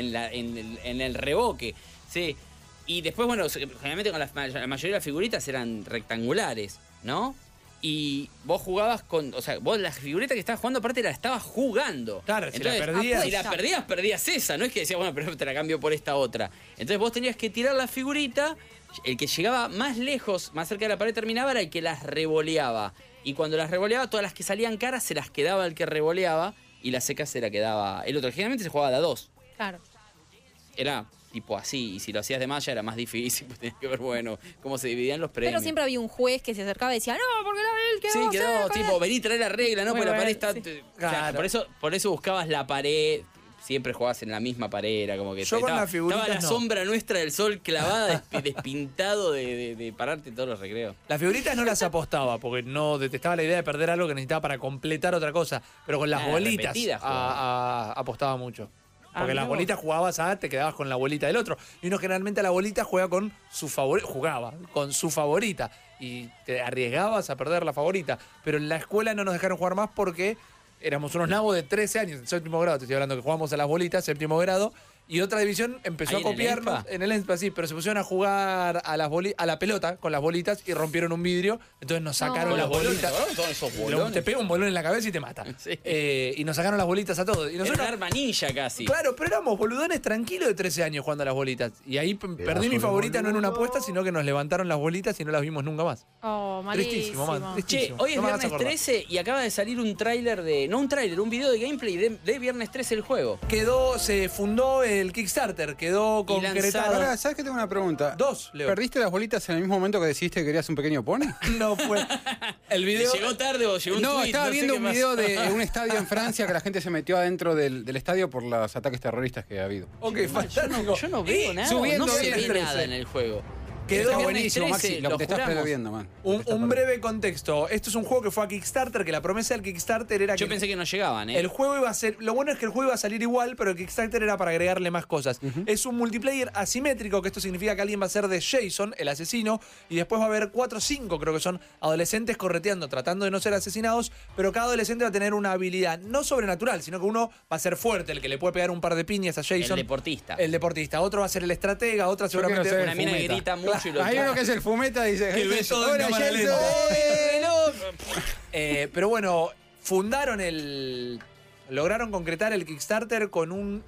en el reboque. Sí. Y después, bueno, generalmente con la mayoría de las figuritas eran rectangulares, ¿no? Y vos jugabas con. O sea, vos las figuritas que estabas jugando, aparte la estabas jugando. Claro, si la Entonces, perdías- Si la perdías esa. No es que decías, bueno, pero te la cambio por esta otra. Entonces vos tenías que tirar la figurita, el que llegaba más lejos, más cerca de la pared terminaba, era el que las revoleaba. Y cuando las revoleaba, todas las que salían caras se las quedaba el que revoleaba y las secas se la quedaba el otro. Generalmente se jugaba de a 2. Claro. Era tipo así, y si lo hacías de más ya era más difícil, pues tenías que ver, bueno, cómo se dividían los premios. Pero siempre había un juez que se acercaba y decía, no, porque él quedó Sí, quedó cerca". tipo, vení, trae la regla, ¿no? Muy Porque la pared bueno, está... sí. O sea, por eso buscabas la pared, siempre jugabas en la misma pared, era como que... Yo con estaba, las figuritas estaba la no. sombra nuestra del sol clavada, despintado de pararte todos los recreos. Las figuritas no las apostaba, porque no detestaba la idea de perder algo que necesitaba para completar otra cosa. Pero con las bolitas repetidas jugaba. apostaba mucho. Porque mirá las vos. bolitas jugabas te quedabas con la bolita del otro. Y uno generalmente a la bolita jugaba con su favorita. Y te arriesgabas a perder la favorita. Pero en la escuela no nos dejaron jugar más porque éramos unos nabos de 13 años, en séptimo grado. Te estoy hablando que jugamos a las bolitas, séptimo grado. Y otra división empezó ¿Ahí a en el copiarnos. ENSPA? En el ENSPA, sí, pero se pusieron a jugar a la pelota con las bolitas y rompieron un vidrio. Entonces nos sacaron Con las los bolones, bolitas. ¿no? Todos esos bolones. Te pega un bolón en la cabeza y te mata. Sí. Y nos sacaron las bolitas a todos. Y Era un nosotros, arma ninja casi. claro, pero éramos boludones tranquilos de 13 años jugando a las bolitas. Y ahí perdí mi favorita no en una apuesta, sino que nos levantaron las bolitas y no las vimos nunca más. Oh, Tristísimo, man. malísimo. Che, Tristísimo. hoy es No me hagas viernes acordar. 13 y acaba de salir un tráiler un video de gameplay de viernes 13 el juego. Se fundó el Kickstarter, quedó concretado. Ahora, ¿sabes que tengo una pregunta? Dos, Leo. ¿Perdiste las bolitas en el mismo momento que decidiste que querías un pequeño pony? No fue. El video. ¿Llegó tarde o llegó un No, tweet? estaba sé viendo qué un pasó. video de un estadio en Francia que la gente se metió adentro del estadio por los ataques terroristas que ha habido. Ok, fantástico. Yo no veo nada, subiendo no se viernes ve 13. nada en el juego. Quedó Está Viernes buenísimo, 13, Maxi, lo lo que te estás juramos. perdiendo, man. Un breve contexto. Esto es un juego que fue a Kickstarter, que la promesa del Kickstarter era que... Yo pensé que no llegaban, ¿eh? El juego iba a ser... Lo bueno es que el juego iba a salir igual, pero el Kickstarter era para agregarle más cosas. Es un multiplayer asimétrico, que esto significa que alguien va a ser de Jason, el asesino, y después va a haber 4 o 5, creo que son, adolescentes correteando, tratando de no ser asesinados, pero cada adolescente va a tener una habilidad no sobrenatural, sino que uno va a ser fuerte, el que le puede pegar un par de piñas a Jason. El deportista. El deportista. Otro va a ser el estratega, otra Yo quiero seguramente... ser Una mina que fumeta. grita mucho y lo Hay uno que es el fumeta y dice: Que ve todo en "Hola, cámara Jason". lenta. Pero bueno, lograron concretar el Kickstarter con un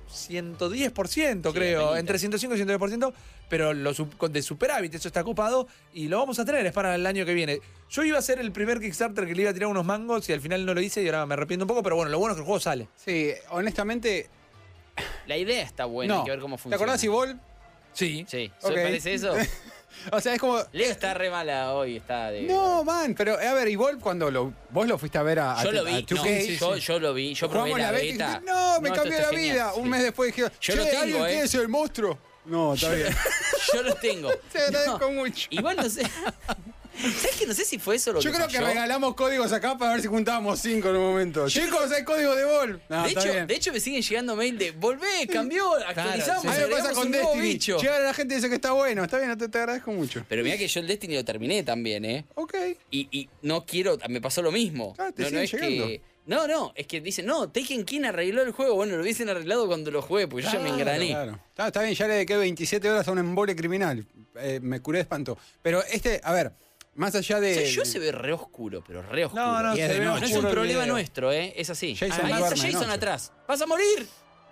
110%, creo, apenita. entre 105 y 110%, pero de superávit, eso está copado y lo vamos a tener, es para el año que viene. Yo iba a hacer el primer Kickstarter que le iba a tirar unos mangos y al final no lo hice y ahora me arrepiento un poco, pero bueno, lo bueno es que el juego sale. Sí, honestamente. La idea está buena, No. hay que ver cómo ¿Te funciona. acordás, Ivol? Sí. Sí. Ok. ¿Parece eso? O sea, es como. Leo está re mala hoy, está de... No, man, pero a ver, Ivol, cuando vos lo fuiste a ver a Yo lo vi, 2K, no, yo lo vi, yo probé jugamos la beta y beta. dijiste, no, me esto cambió está la genial, vida. sí. Un mes después dijeron, Yo che, lo tengo, ¿alguien quiere ser el monstruo? No, está bien. Yo lo tengo. Te agradezco mucho. Igual no sé. ¿Sabes que no sé si fue eso lo Yo que creo que falló? regalamos códigos acá para ver si juntábamos 5 en un momento. Chicos, hay código de Vol. No, de, está hecho, bien. de hecho, me siguen llegando mail de volvé, cambió, actualizamos. A mí me pasa agregamos con un nuevo Destiny. bicho. Llegar a la gente y dice que está bueno. Está bien, te agradezco mucho. Pero mira que yo el Destiny lo terminé también, ¿eh? Ok. Y no quiero, me pasó lo mismo. Ah, te no, siguen es llegando. que. No, es que dicen, no, Taken King arregló el juego. Bueno, lo hubiesen arreglado cuando lo jugué, porque yo ya me engrané. Claro. Está bien, ya le dediqué 27 horas a un embole criminal. Me curé de espanto. Pero a ver, más allá de. O sea, yo se ve re oscuro, pero re oscuro. No, Y es se de ve noche. No es oscuro un el problema video. nuestro, ¿eh? Es así. Jason Ahí está duerme de Jason noche. atrás. ¡Vas a morir!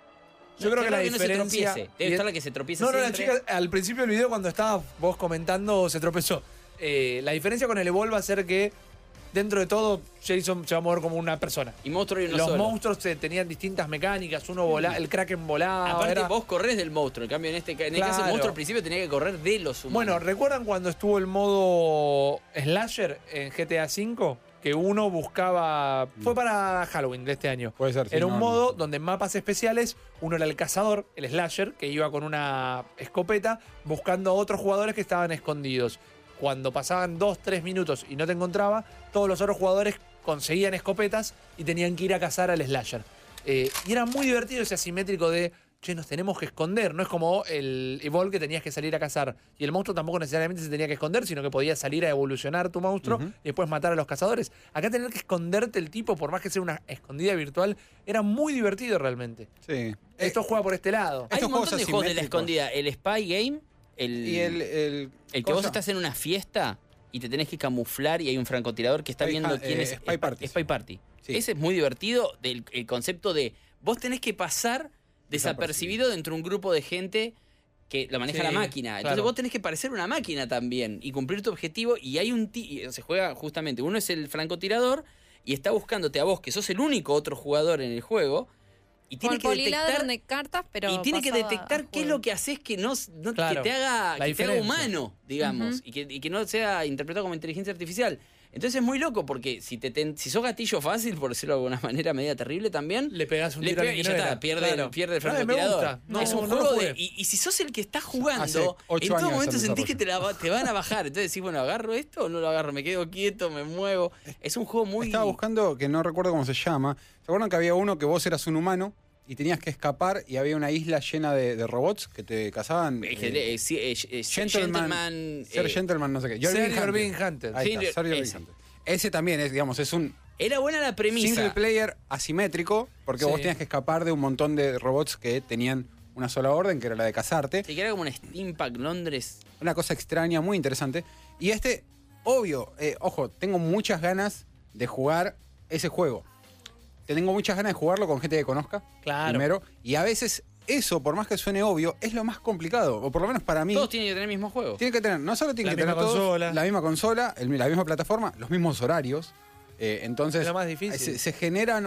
Yo creo que la Qué raro no se diferencia... tropiece. Debe estar la que se tropieza No, la siempre. chica al principio del video cuando estabas vos comentando se tropezó. La diferencia con el Evolve va a ser que dentro de todo Jason se va a mover como una persona. Y monstruo y uno Los solo. monstruos tenían distintas mecánicas, uno volaba, el Kraken volaba. Aparte, era- vos corres del monstruo. En cambio, en el caso, el Claro. monstruo al principio tenía que correr de los humanos. Bueno, ¿recuerdan cuando estuvo el modo Slasher en GTA V? Que uno buscaba... Fue para Halloween de este año. Puede ser, sí, Era un no, modo donde en mapas especiales uno era el cazador, el Slasher, que iba con una escopeta buscando a otros jugadores que estaban escondidos. Cuando pasaban 2-3 minutos y no te encontraba, todos los otros jugadores conseguían escopetas y tenían que ir a cazar al Slasher. Y era muy divertido ese asimétrico de, che, nos tenemos que esconder. No es como el Evolve que tenías que salir a cazar. Y el monstruo tampoco necesariamente se tenía que esconder, sino que podías salir a evolucionar tu monstruo y después matar a los cazadores. Acá tener que esconderte el tipo, por más que sea una escondida virtual, era muy divertido realmente. Sí. Esto juega por este lado. Hay un montón de juegos de la asimétricos. escondida. El Spy Game, Y el que vos estás en una fiesta y te tenés que camuflar y hay un francotirador que está viendo quién es. Spy Party. Spy Party. Sí. Ese es muy divertido, el concepto de vos tenés que pasar desapercibido dentro de un grupo de gente que lo maneja Sí, la máquina. Entonces claro. vos tenés que parecer una máquina también y cumplir tu objetivo. Y hay se juega justamente, uno es el francotirador y está buscándote a vos, que sos el único otro jugador en el juego. Y tiene Con que poliladron detectar, de cartas, pero y tiene que pasado a detectar qué es juego. lo que haces que no Claro, que te haga la diferencia. humano, digamos, Ujú. y que no sea interpretado como inteligencia artificial. Entonces es muy loco porque si sos gatillo fácil, por decirlo de alguna manera media terrible también, Le pegás un tiro a y alguien ya que no está, era. pierde Claro. el Ay, me francotirador. gusta. No, es un no lo juego jugué. de. Y si sos el que está Hace jugando, 8 en todo años momento está en sentís que te van a bajar. Entonces decís, bueno, ¿agarro esto o no lo agarro? Me quedo quieto, me muevo. Es un juego muy. Estaba buscando, que no recuerdo cómo se llama. ¿Se acuerdan que había uno que vos eras un humano y tenías que escapar y había una isla llena de robots que te cazaban? Gentleman. Ser Gentleman, no sé qué. Ser Being Hunter. Ahí está, Sí, Ser Being ese. Hunter. Ese también es, digamos, es un Era buena la premisa. single player asimétrico, porque Sí. vos tenías que escapar de un montón de robots que tenían una sola orden, que era la de cazarte. Sí, que era como un Steampunk Londres. Una cosa extraña, muy interesante. Y obvio, ojo, tengo muchas ganas de jugar ese juego. Tengo muchas ganas de jugarlo con gente que conozca. Claro. Primero. Y a veces eso, por más que suene obvio, es lo más complicado. O por lo menos para mí. Todos tienen que tener el mismo juego. Tienen que tener, no solo tienen La que tener misma todos consola. la misma consola, la misma plataforma, los mismos horarios. Entonces, Es lo más difícil. se generan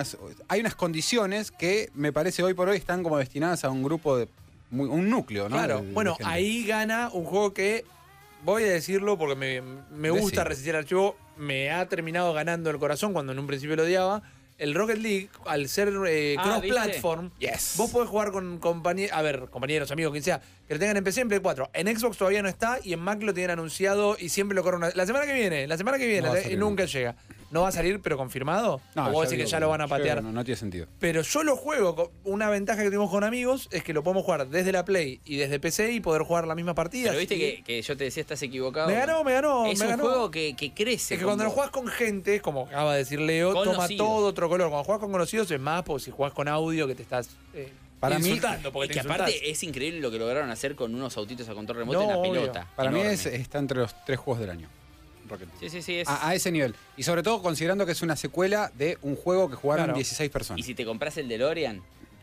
hay unas condiciones que me parece hoy por hoy están como destinadas a un grupo un núcleo, ¿no? Claro, de bueno, gente. ahí gana un juego que, voy a decirlo porque me gusta Decilo. resistir al archivo, me ha terminado ganando el corazón cuando en un principio lo odiaba. El Rocket League, al ser cross-platform, vos podés jugar con compañeros, amigos, quien sea, que lo tengan en PC en Play 4. En Xbox todavía no está y en Mac lo tienen anunciado y siempre lo corren. La semana que viene, No va a y salir nunca llega. ¿No va a salir, pero confirmado? No, ¿O vos ya decís que digo, ya lo van a yo patear? No tiene sentido. Pero yo lo juego. Una ventaja que tenemos con amigos es que lo podemos jugar desde la Play y desde PC y poder jugar la misma partida. Pero viste así que yo te decía, estás equivocado. Me ganó. Es un juego que crece. Es que cuando lo jugás con gente, como acaba de decir Leo, toma Conocidos. todo otro color. Cuando jugás con conocidos es más, porque si jugás con audio que te estás Para mí- insultando. Porque Es te que aparte insultás. es increíble lo que lograron hacer con unos autitos a control remoto No, en la obvio. pelota. Para mí Enorme. está entre los 3 juegos del año. Rocket League. Sí. A ese nivel. Y sobre todo considerando que es una secuela de un juego que jugaron Claro. 16 personas. Y si te compras el DeLorean.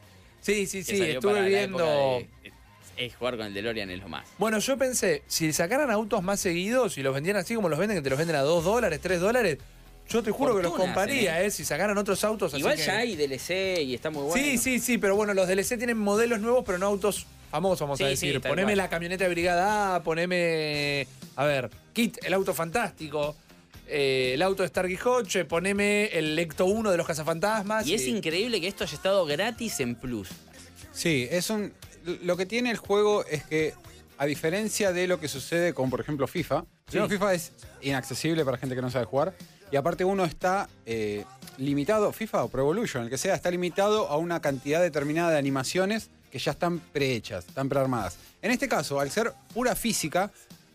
Sí, que salió estuve para la viendo. época es jugar con el DeLorean es lo más. Bueno, yo pensé, si sacaran autos más seguidos y los vendían así como los venden, que te los venden a $2, $3, yo te juro que los Fortunas, compraría, si sacaran otros autos así. Igual que- ya hay DLC y está muy bueno. Sí, pero bueno, los DLC tienen modelos nuevos, pero no autos famosos, vamos a Sí, decir. sí, tal Poneme cual. la camioneta de Brigada A, poneme, Kit, el auto fantástico, el auto de Starkey Hodge, poneme el Ecto 1 de los cazafantasmas. Y es increíble que esto haya estado gratis en Plus. Sí, lo que tiene el juego es que, a diferencia de lo que sucede con, por ejemplo, FIFA, primero, FIFA es inaccesible para gente que no sabe jugar. Y aparte uno está limitado, FIFA o Pro Evolution, el que sea, está limitado a una cantidad determinada de animaciones que ya están prehechas, están prearmadas. En este caso, al ser pura física,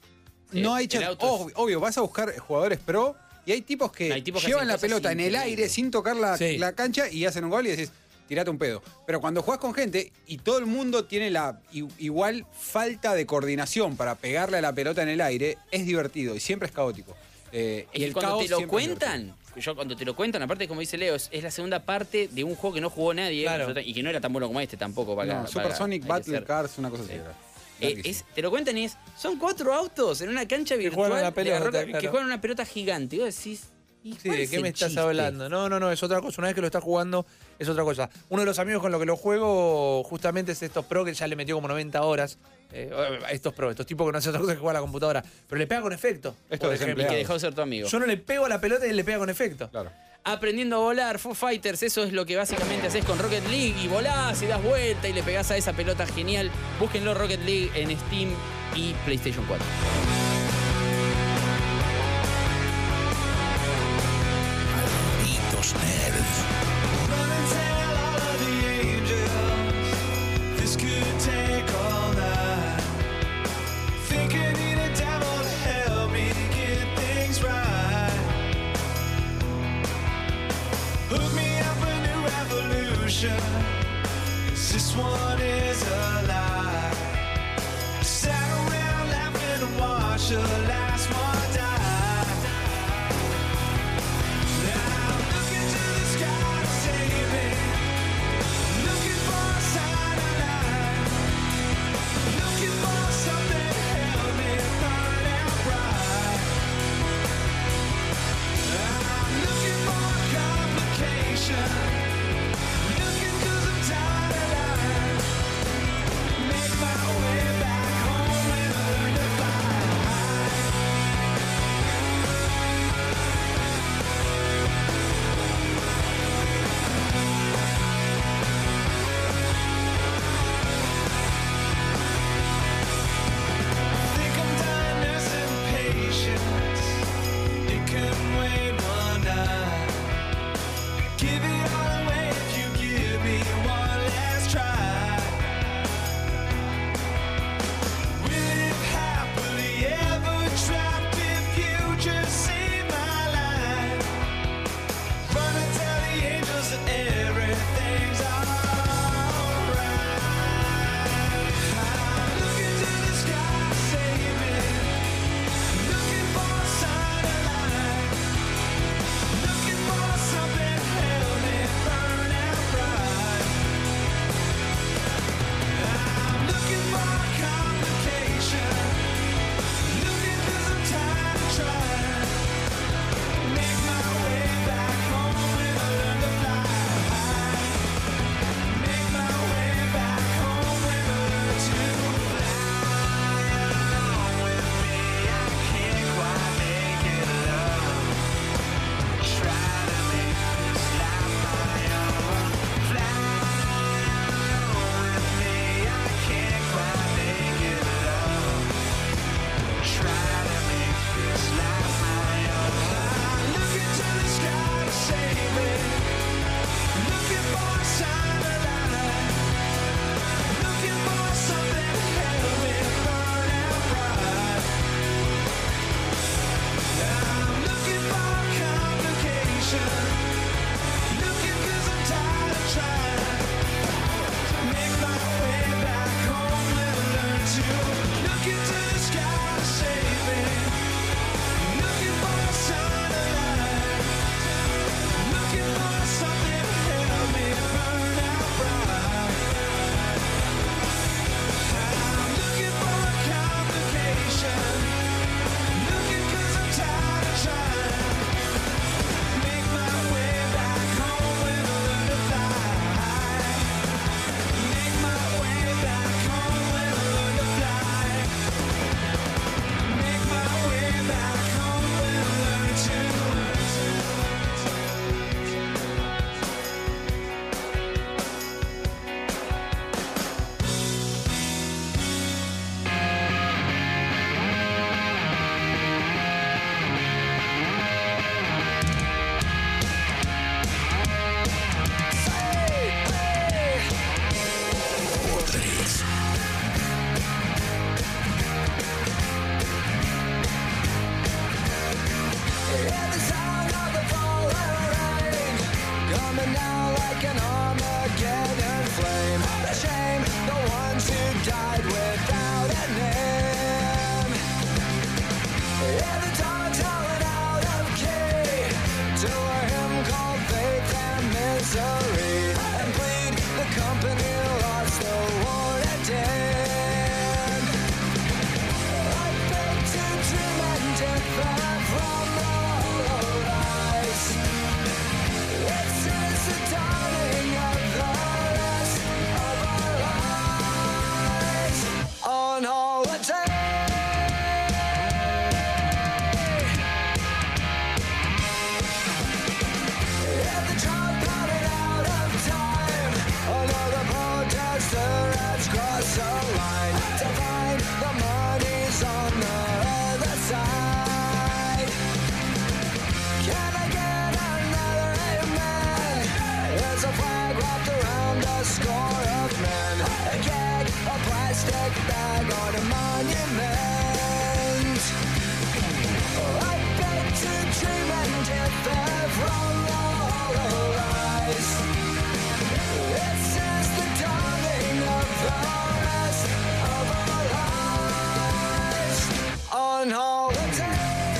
no hay el auto es- obvio, vas a buscar jugadores pro y hay tipos que Hay tipos que llevan hacen la cosas pelota en el increíbles. aire sin tocar la, Sí. la cancha y hacen un gol y decís, tirate un pedo. Pero cuando jugás con gente y todo el mundo tiene la igual falta de coordinación para pegarle a la pelota en el aire, es divertido y siempre es caótico. Y Es que el cuando caos te lo siempre es divertido. cuentan, cuando te lo cuentan, aparte como dice Leo, es la segunda parte de un juego que no jugó nadie Claro. y que no era tan bueno como este tampoco. No, Supersonic Battle Cars, una cosa así era. Larguísimo. Te lo cuentan y son 4 autos en una cancha virtual juegan a la pelota, que claro. juegan una pelota gigante. Y vos decís, ¿y Sí, cuál ¿de es qué el me estás chiste? hablando? No, es otra cosa. Una vez que lo estás jugando, es otra cosa. Uno de los amigos con los que lo juego, justamente es estos pro que ya le metió como 90 horas. Estos tipos que no hacen otra cosa que jugar a la computadora. Pero le pega con efecto. Esto por es ejemplo. Y que dejó de ser tu amigo. Yo no le pego a la pelota y él le pega con efecto. Claro. Aprendiendo a volar, Foo Fighters, eso es lo que básicamente haces con Rocket League y volás y das vuelta y le pegás a esa pelota genial. Búsquenlo Rocket League en Steam y PlayStation 4. Malditos nerds. This could take all night. Think I need a devil to help me get things right. Hook me up a new revolution. 'Cause this one is a lie. Sat around laughing and watched the last one die. Now I'm looking to the sky to save me. Looking for a sign of life. plastic bag on a monument. I beg to dream and differ from the hollow rise. This is the dawning of the rest of our lives. On holiday.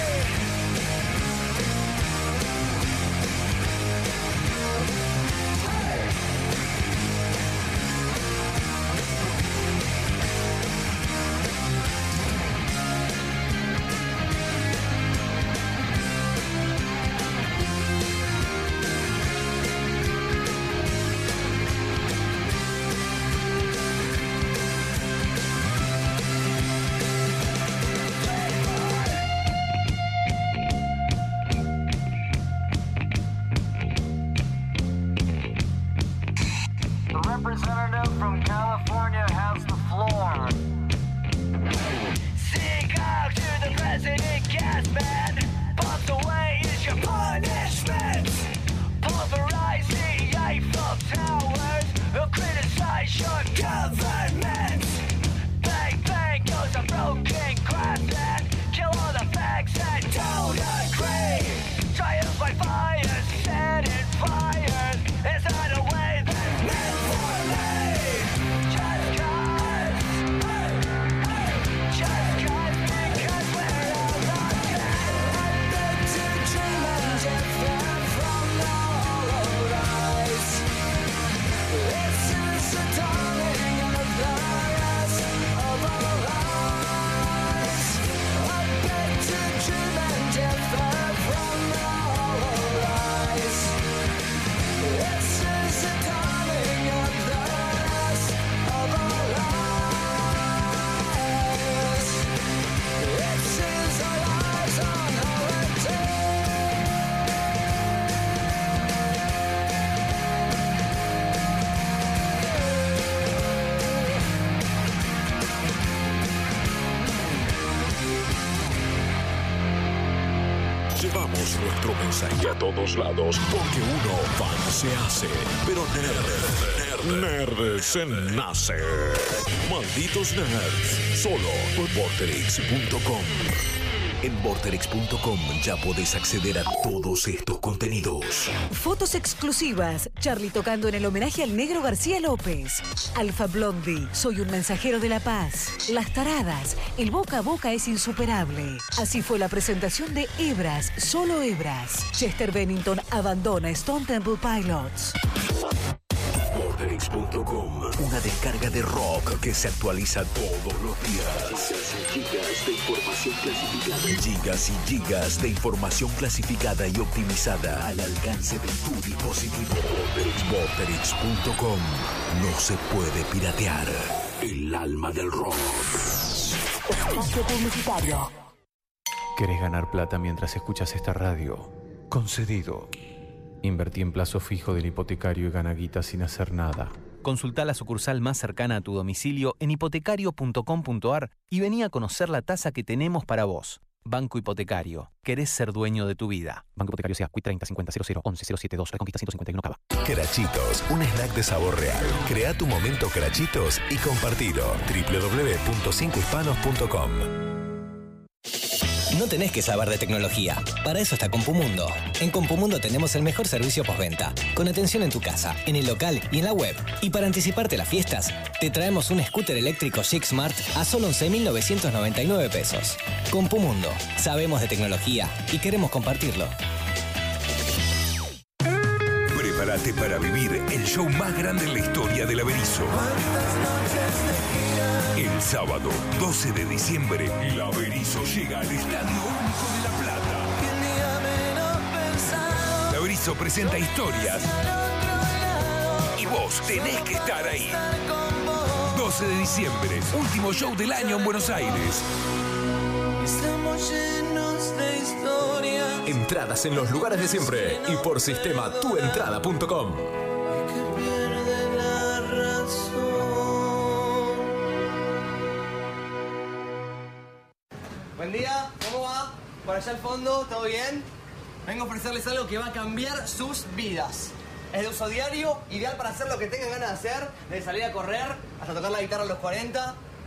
Representative from California has the floor. Sing out to the president, gas man. Bombs away is your punishment. Pulverize the Eiffel Towers. Criticize your government. Bang, bang goes a broken glass and kill all the facts that don't agree. Trials by fire, set in fire. Is that a way that's meant for me? Just cause, because we're alive. I beg to dream and differ from the hollow rise. This is the dawning of the rest of our lives. I beg to dream and differ from the hollow rise. This is the dawning of the rest of our lives. This is our lives on holiday. Llevamos nuestro mensaje a todos lados porque uno fan se hace, pero nerd se nace. Malditos nerds, solo por Vorterix.com. En Vorterix.com ya podés acceder a todos estos contenidos. Fotos exclusivas. Charlie tocando en el homenaje al negro García López. Alfa Blondie. Soy un mensajero de la paz. Las taradas. El boca a boca es insuperable. Así fue la presentación de Hebras. Solo Hebras. Chester Bennington abandona Stone Temple Pilots. Vorterix.com, una descarga de rock que se actualiza todos los días. Gigas de información clasificada. Gigas y gigas de información clasificada y optimizada al alcance de tu dispositivo. Vorterix.com. No se puede piratear. El alma del rock. Espacio publicitario. ¿Querés ganar plata mientras escuchas esta radio? Concedido. Invertí en plazo fijo del hipotecario y gana guita sin hacer nada. Consultá la sucursal más cercana a tu domicilio en hipotecario.com.ar y vení a conocer la tasa que tenemos para vos. Banco Hipotecario. ¿Querés ser dueño de tu vida? Banco Hipotecario SEA Quit 30 50 00 11 072 Reconquista 151 Cava. Crachitos, un snack de sabor real. Crea tu momento Crachitos y compartilo. www.5hispanos.com. No tenés que saber de tecnología. Para eso está Compumundo. En Compumundo tenemos el mejor servicio postventa, con atención en tu casa, en el local y en la web. Y para anticiparte las fiestas, te traemos un scooter eléctrico Chic Smart a solo 11.999 pesos. Compumundo. Sabemos de tecnología y queremos compartirlo. Prepárate para vivir el show más grande en la historia del Averizo. El sábado 12 de diciembre, el Averizo llega al Estadio Único de La Plata. El Averizo presenta historias y vos tenés que estar ahí. 12 de diciembre, último show del año en Buenos Aires. Estamos llenos de historia. Entradas en los lugares de siempre y por sistema tuentrada.com. Buen día, ¿cómo va? Por allá al fondo, ¿todo bien? Vengo a ofrecerles algo que va a cambiar sus vidas. Es de uso diario, ideal para hacer lo que tengan ganas de hacer, de salir a correr, hasta tocar la guitarra a los 40,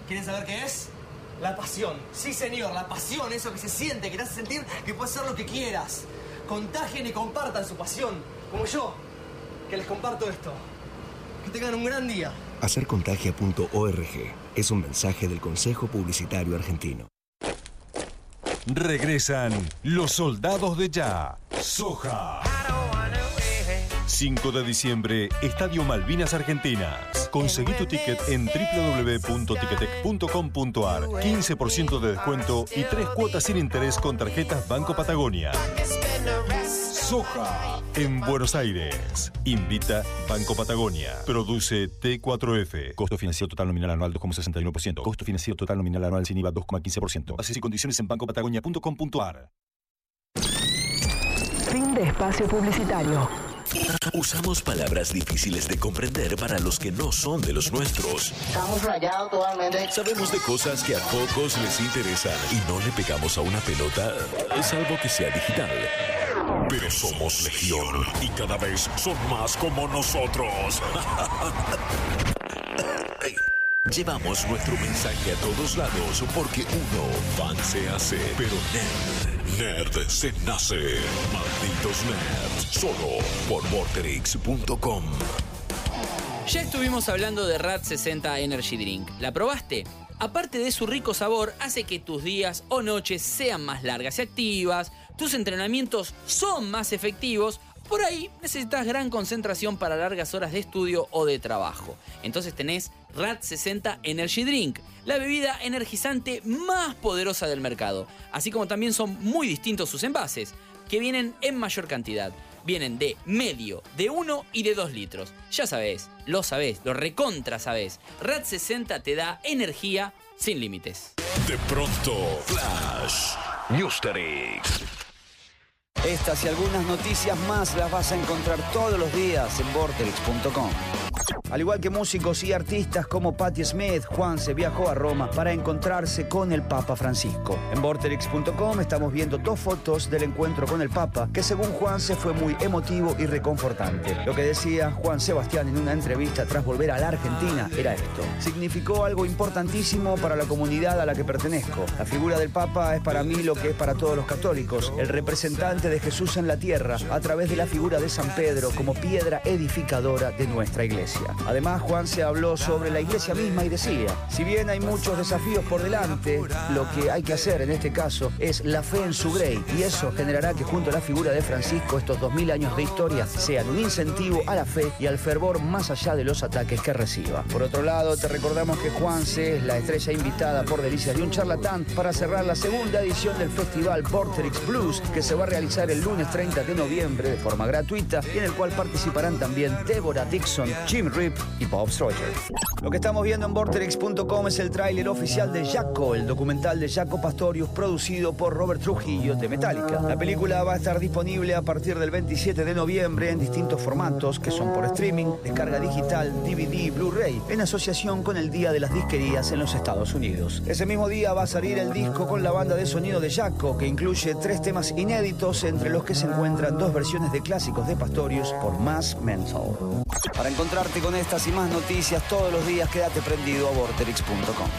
¿Quieren saber qué es? La pasión. Sí, señor, la pasión, eso que se siente, que te hace sentir que puedes hacer lo que quieras. Contagien y compartan su pasión, como yo, que les comparto esto. Que tengan un gran día. Hacercontagia.org es un mensaje del Consejo Publicitario Argentino. Regresan los soldados de ya, Soja. 5 de diciembre, Estadio Malvinas Argentinas. Conseguí tu ticket en www.ticketek.com.ar. 15% de descuento y 3 cuotas sin interés con tarjetas Banco Patagonia. Soja en Buenos Aires. Invita Banco Patagonia. Produce T4F. Costo financiero total nominal anual 2,61%. Costo financiero total nominal anual sin IVA 2,15%. Bases y condiciones en bancopatagonia.com.ar. Fin de espacio publicitario. Usamos palabras difíciles de comprender para los que no son de los nuestros. Estamos rayados totalmente. Sabemos de cosas que a pocos les interesan y no le pegamos a una pelota, salvo que sea digital. Pero somos legión y cada vez son más como nosotros. Llevamos nuestro mensaje a todos lados porque fan se hace, pero nerd se nace. Malditos nerds, solo por Vorterix.com. Ya estuvimos hablando de RAD 60 Energy Drink. ¿La probaste? Aparte de su rico sabor, hace que tus días o noches sean más largas y activas, tus entrenamientos son más efectivos. Por ahí necesitas gran concentración para largas horas de estudio o de trabajo. Entonces tenés RAD 60 Energy Drink, la bebida energizante más poderosa del mercado. Así como también son muy distintos sus envases, que vienen en mayor cantidad. Vienen de medio, de 1 y de 2 litros. Ya sabés, lo recontra sabés. RAD 60 te da energía sin límites. De pronto, Flash Newsterix. Estas y algunas noticias más las vas a encontrar todos los días en Vorterix.com. Al igual que músicos y artistas como Patti Smith, Juanse viajó a Roma para encontrarse con el Papa Francisco. En Vorterix.com estamos viendo 2 fotos del encuentro con el Papa, que según Juanse fue muy emotivo y reconfortante. Lo que decía Juan Sebastián en una entrevista tras volver a la Argentina era esto: significó algo importantísimo para la comunidad a la que pertenezco. La figura del Papa es para mí lo que es para todos los católicos, el representante de Jesús en la tierra a través de la figura de San Pedro como piedra edificadora de nuestra iglesia. Además, Juan se habló sobre la iglesia misma y decía: si bien hay muchos desafíos por delante, lo que hay que hacer en este caso es la fe en su grey, y eso generará que junto a la figura de Francisco estos 2000 años de historia sean un incentivo a la fe y al fervor más allá de los ataques que reciba. Por otro lado, te recordamos que Juanse es la estrella invitada por Delicias de un Charlatán para cerrar la segunda edición del festival Vorterix Blues, que se va a realizar el lunes 30 de noviembre de forma gratuita, y en el cual participarán también Deborah Dixon, Jim Rip y Bob Sawyer. Lo que estamos viendo en Vorterix.com es el tráiler oficial de Jaco, el documental de Jaco Pastorius producido por Robert Trujillo de Metallica. La película va a estar disponible a partir del 27 de noviembre en distintos formatos, que son por streaming, descarga digital, DVD y Blu-ray, en asociación con el Día de las Disquerías en los Estados Unidos. Ese mismo día va a salir el disco con la banda de sonido de Jaco, que incluye 3 temas inéditos, entre los que se encuentran 2 versiones de clásicos de Pastorius por Mass Mental. Para encontrarte con estas y más noticias todos los días, quédate prendido a Vorterix.com.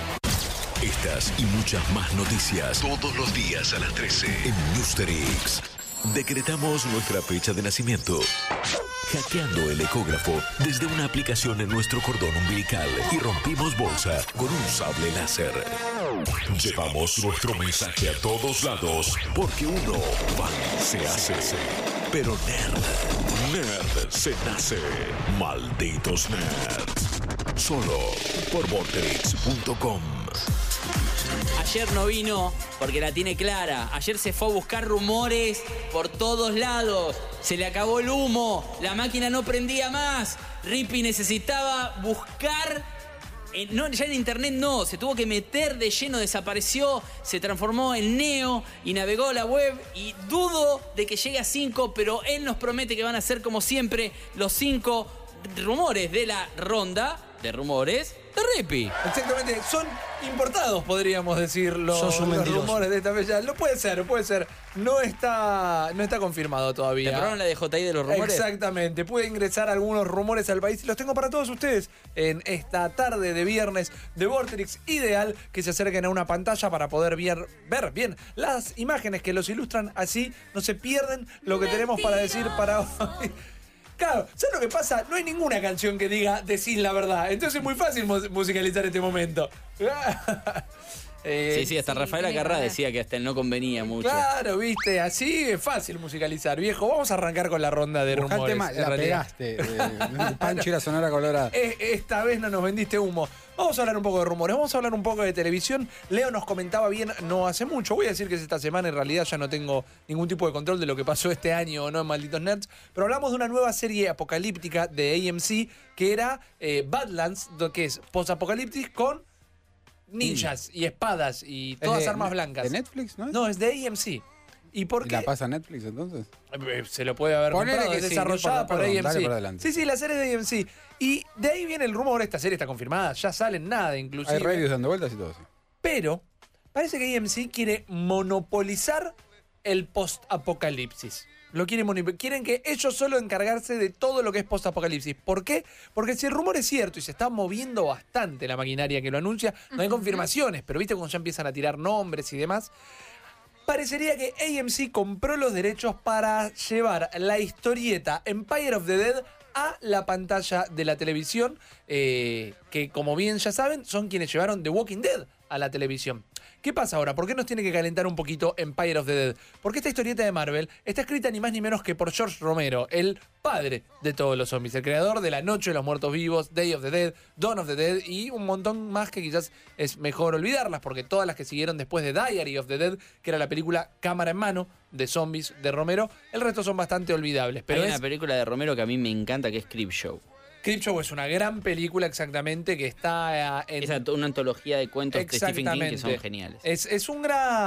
Estas y muchas más noticias todos los días a las 13 en Newsterix. Decretamos nuestra fecha de nacimiento, hackeando el ecógrafo desde una aplicación en nuestro cordón umbilical, y rompimos bolsa con un sable láser. Llevamos nuestro mensaje a todos lados porque fan se hace, pero nerd se nace. Malditos nerds, solo por Vorterix.com. Ayer no vino porque la tiene clara. Ayer se fue a buscar rumores por todos lados. Se le acabó el humo. La máquina no prendía más. Rippy necesitaba buscar. Ya en internet no. Se tuvo que meter de lleno. Desapareció. Se transformó en Neo y navegó la web. Y dudo de que llegue a 5. Pero él nos promete que van a ser, como siempre, los 5 rumores de la ronda de rumores de Rippy. Exactamente. Son importados, podríamos decir, Sos un los mentiroso. rumores de esta fecha. No puede ser. No está confirmado todavía. ¿Te probaron la de JI de los rumores? Exactamente. Puede ingresar algunos rumores al país y los tengo para todos ustedes en esta tarde de viernes de Vorterix. Ideal que se acerquen a una pantalla para poder ver bien las imágenes que los ilustran. Así no se pierden lo que tenemos para decir para hoy. Claro, ¿sabes lo que pasa? No hay ninguna canción que diga decís la verdad. Entonces es muy fácil musicalizar este momento. Sí, hasta Rafaela Carrá decía que hasta él no convenía mucho. Claro, viste, así es fácil musicalizar, viejo. Vamos a arrancar con la ronda de Buscá el rumores. tema, en la realidad. pegaste. Pancho y la Sonora Colorada. Esta vez no nos vendiste humo. Vamos a hablar un poco de rumores, vamos a hablar un poco de televisión. Leo nos comentaba bien no hace mucho. Voy a decir que es esta semana, en realidad ya no tengo ningún tipo de control de lo que pasó este año o no en Malditos Nerds. Pero hablamos de una nueva serie apocalíptica de AMC que era Badlands, que es post-apocalipsis con ninjas y espadas y todas armas blancas. ¿De Netflix, no? No, es de AMC. ¿Y por qué? ¿La pasa Netflix entonces? Se lo puede haber Ponele comprado, que es sí, desarrollada no por importa, AMC. dale por adelante. Sí, la serie es de AMC. Y de ahí viene el rumor, esta serie está confirmada, ya salen nada inclusive. Hay reviews dando vueltas y todo así. Pero parece que AMC quiere monopolizar el post-apocalipsis. Quieren que ellos solo encargarse de todo lo que es post-apocalipsis. ¿Por qué? Porque si el rumor es cierto y se está moviendo bastante la maquinaria que lo anuncia, no hay confirmaciones, pero viste cuando ya empiezan a tirar nombres y demás, parecería que AMC compró los derechos para llevar la historieta Empire of the Dead a la pantalla de la televisión, que como bien ya saben, son quienes llevaron The Walking Dead a la televisión. ¿Qué pasa ahora? ¿Por qué nos tiene que calentar un poquito Empire of the Dead? Porque esta historieta de Marvel está escrita ni más ni menos que por George Romero, el padre de todos los zombies, el creador de La Noche de los Muertos Vivos, Day of the Dead, Dawn of the Dead y un montón más que quizás es mejor olvidarlas, porque todas las que siguieron después de Diary of the Dead, que era la película cámara en mano de zombies de Romero, el resto son bastante olvidables. Pero hay una película de Romero que a mí me encanta, que es Creepshow. Creepshow es una gran película, exactamente, que está en... Es una antología de cuentos de Stephen King que son geniales. Es un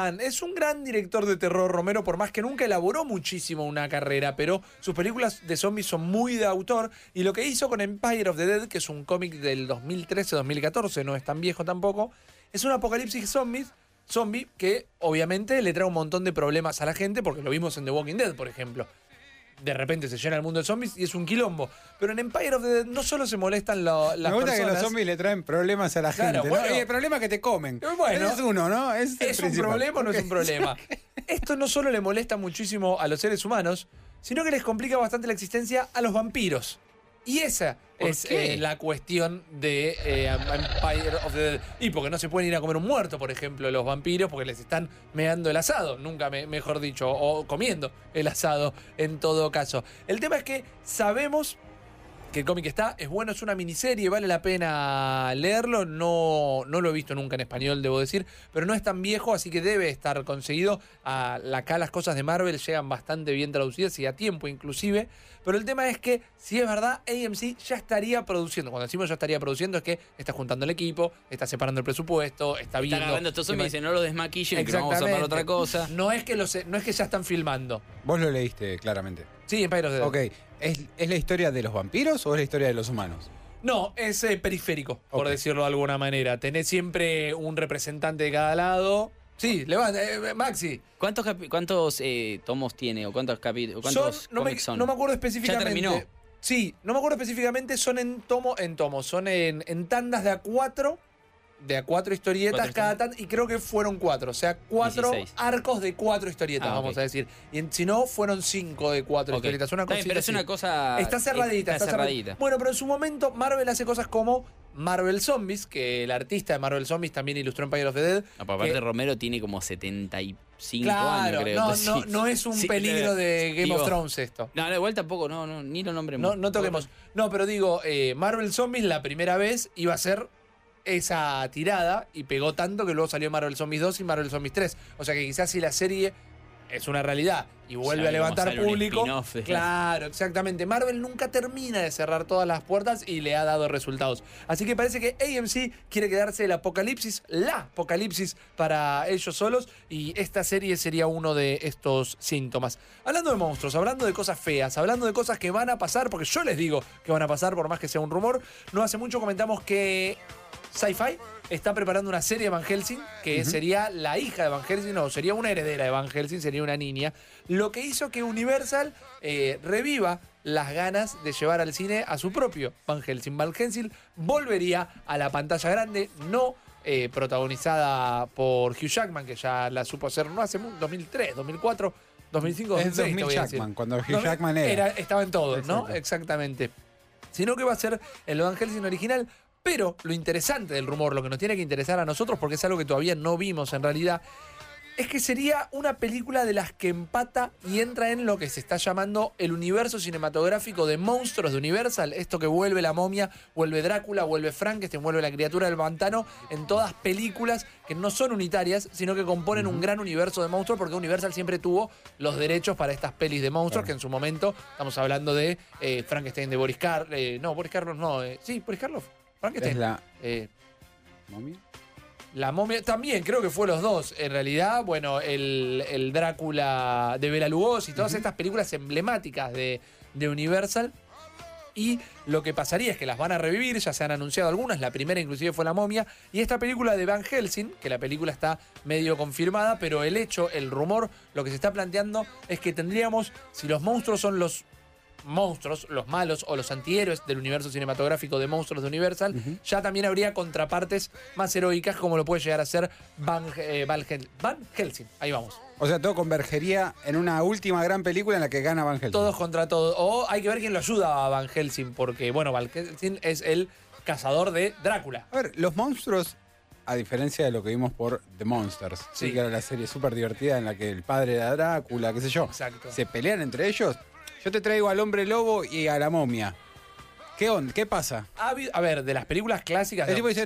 gran director de terror, Romero, por más que nunca elaboró muchísimo una carrera, pero sus películas de zombies son muy de autor, y lo que hizo con Empire of the Dead, que es un cómic del 2013-2014, no es tan viejo tampoco, es un apocalipsis zombie que obviamente le trae un montón de problemas a la gente, porque lo vimos en The Walking Dead, por ejemplo. De repente se llena el mundo de zombies y es un quilombo. Pero en Empire of the Dead no solo se molestan las personas. Me gusta que los zombies le traen problemas a la gente. Bueno, ¿no? Y el problema es que te comen. Bueno, Ese es uno, ¿no? ¿Es un problema o no es un problema? Esto no solo le molesta muchísimo a los seres humanos, sino que les complica bastante la existencia a los vampiros. Y esa es la cuestión de Empire of the Dead. Y porque no se pueden ir a comer un muerto, por ejemplo, los vampiros, porque les están meando el asado, mejor dicho, o comiendo el asado en todo caso. El tema es que sabemos que el cómic es bueno, es una miniserie, vale la pena leerlo, no lo he visto nunca en español, debo decir, pero no es tan viejo, así que debe estar conseguido. Acá las cosas de Marvel llegan bastante bien traducidas y a tiempo inclusive, pero el tema es que, si es verdad, AMC ya estaría produciendo. Cuando decimos ya estaría produciendo es que está juntando el equipo, está separando el presupuesto, está viendo... Está grabando estos zombies y dicen, no los desmaquillen, que lo vamos a usar para otra cosa. No es que ya están filmando. Vos lo leíste claramente. Sí, Empire of the Dead. Ok, ¿es la historia de los vampiros o es la historia de los humanos? No, es periférico, por decirlo de alguna manera. Tenés siempre un representante de cada lado. Sí, levanta, Maxi. ¿Cuántos tomos tiene o cuántos capítulos? ¿Cuántos cómics son? No me acuerdo específicamente. ¿Ya terminó? Sí, no me acuerdo específicamente, son en tomos, son en tandas de a 4. De a 4 historietas cada tanda, y creo que fueron 4, o sea, 4 16. arcos de 4 historietas, vamos a decir. Y si no, fueron 5 de 4 historietas. Una Está bien, pero es una cosa... Está cerradita, está cerradita. Bueno, pero en su momento Marvel hace cosas como Marvel Zombies, que el artista de Marvel Zombies también ilustró Empire of the Dead. Aparte Romero tiene como 75 claro, años, creo. No es un peligro de Game of Thrones esto. No, de igual tampoco, ni lo nombremos. No toquemos. No, pero digo, Marvel Zombies la primera vez iba a ser esa tirada y pegó tanto que luego salió Marvel Zombies 2 y Marvel Zombies 3. O sea que quizás si la serie es una realidad y vuelve a levantar público. Claro, exactamente. Marvel nunca termina de cerrar todas las puertas y le ha dado resultados. Así que parece que AMC quiere quedarse la apocalipsis para ellos solos, y esta serie sería uno de estos síntomas. Hablando de monstruos, hablando de cosas feas, hablando de cosas que van a pasar, porque yo les digo que van a pasar por más que sea un rumor, no hace mucho comentamos que Sci-Fi está preparando una serie de Van Helsing que sería la hija de Van Helsing, no, sería una heredera de Van Helsing, sería una niña. Lo que hizo que Universal reviva las ganas de llevar al cine a su propio Van Helsing. Van Helsing volvería a la pantalla grande, no protagonizada por Hugh Jackman, que ya la supo hacer no hace 2003, 2004, 2005, Es 2006. 2000 te voy a decir. Jackman, cuando Hugh Jackman estaba en todo, ¿no? Exacto. Exactamente. Sino que va a ser el Van Helsing original. Pero lo interesante del rumor, lo que nos tiene que interesar a nosotros, porque es algo que todavía no vimos en realidad, es que sería una película de las que empata y entra en lo que se está llamando el universo cinematográfico de monstruos de Universal. Esto que vuelve la momia, vuelve Drácula, vuelve Frankenstein, vuelve la criatura del pantano, en todas películas que no son unitarias, sino que componen un gran universo de monstruos, porque Universal siempre tuvo los derechos para estas pelis de monstruos, que en su momento, estamos hablando de Frankenstein de Boris Karloff, no, Boris Karloff no, sí, Boris Karloff, Frankenstein. Es la... ¿Momia? La momia también, creo que fue los dos. En realidad, bueno, el Drácula de Bela Lugosi, todas estas películas emblemáticas de Universal. Y lo que pasaría es que las van a revivir, ya se han anunciado algunas, la primera inclusive fue La momia. Y esta película de Van Helsing, que la película está medio confirmada, pero el hecho, el rumor, lo que se está planteando es que tendríamos, si los monstruos son los monstruos, los malos o los antihéroes del universo cinematográfico de monstruos de Universal, ya también habría contrapartes más heroicas como lo puede llegar a ser Van Helsing. Ahí vamos. O sea, todo convergería en una última gran película en la que gana Van Helsing. Todos contra todos. O hay que ver quién lo ayuda a Van Helsing, porque, bueno, Van Helsing es el cazador de Drácula. A ver, los monstruos, a diferencia de lo que vimos por The Monsters, sí, que era la serie súper divertida en la que el padre era Drácula, qué sé yo, exacto, se pelean entre ellos. Yo te traigo al hombre lobo y a la momia. ¿Qué onda? ¿Qué pasa? A ver, de las películas clásicas... El tipo dice,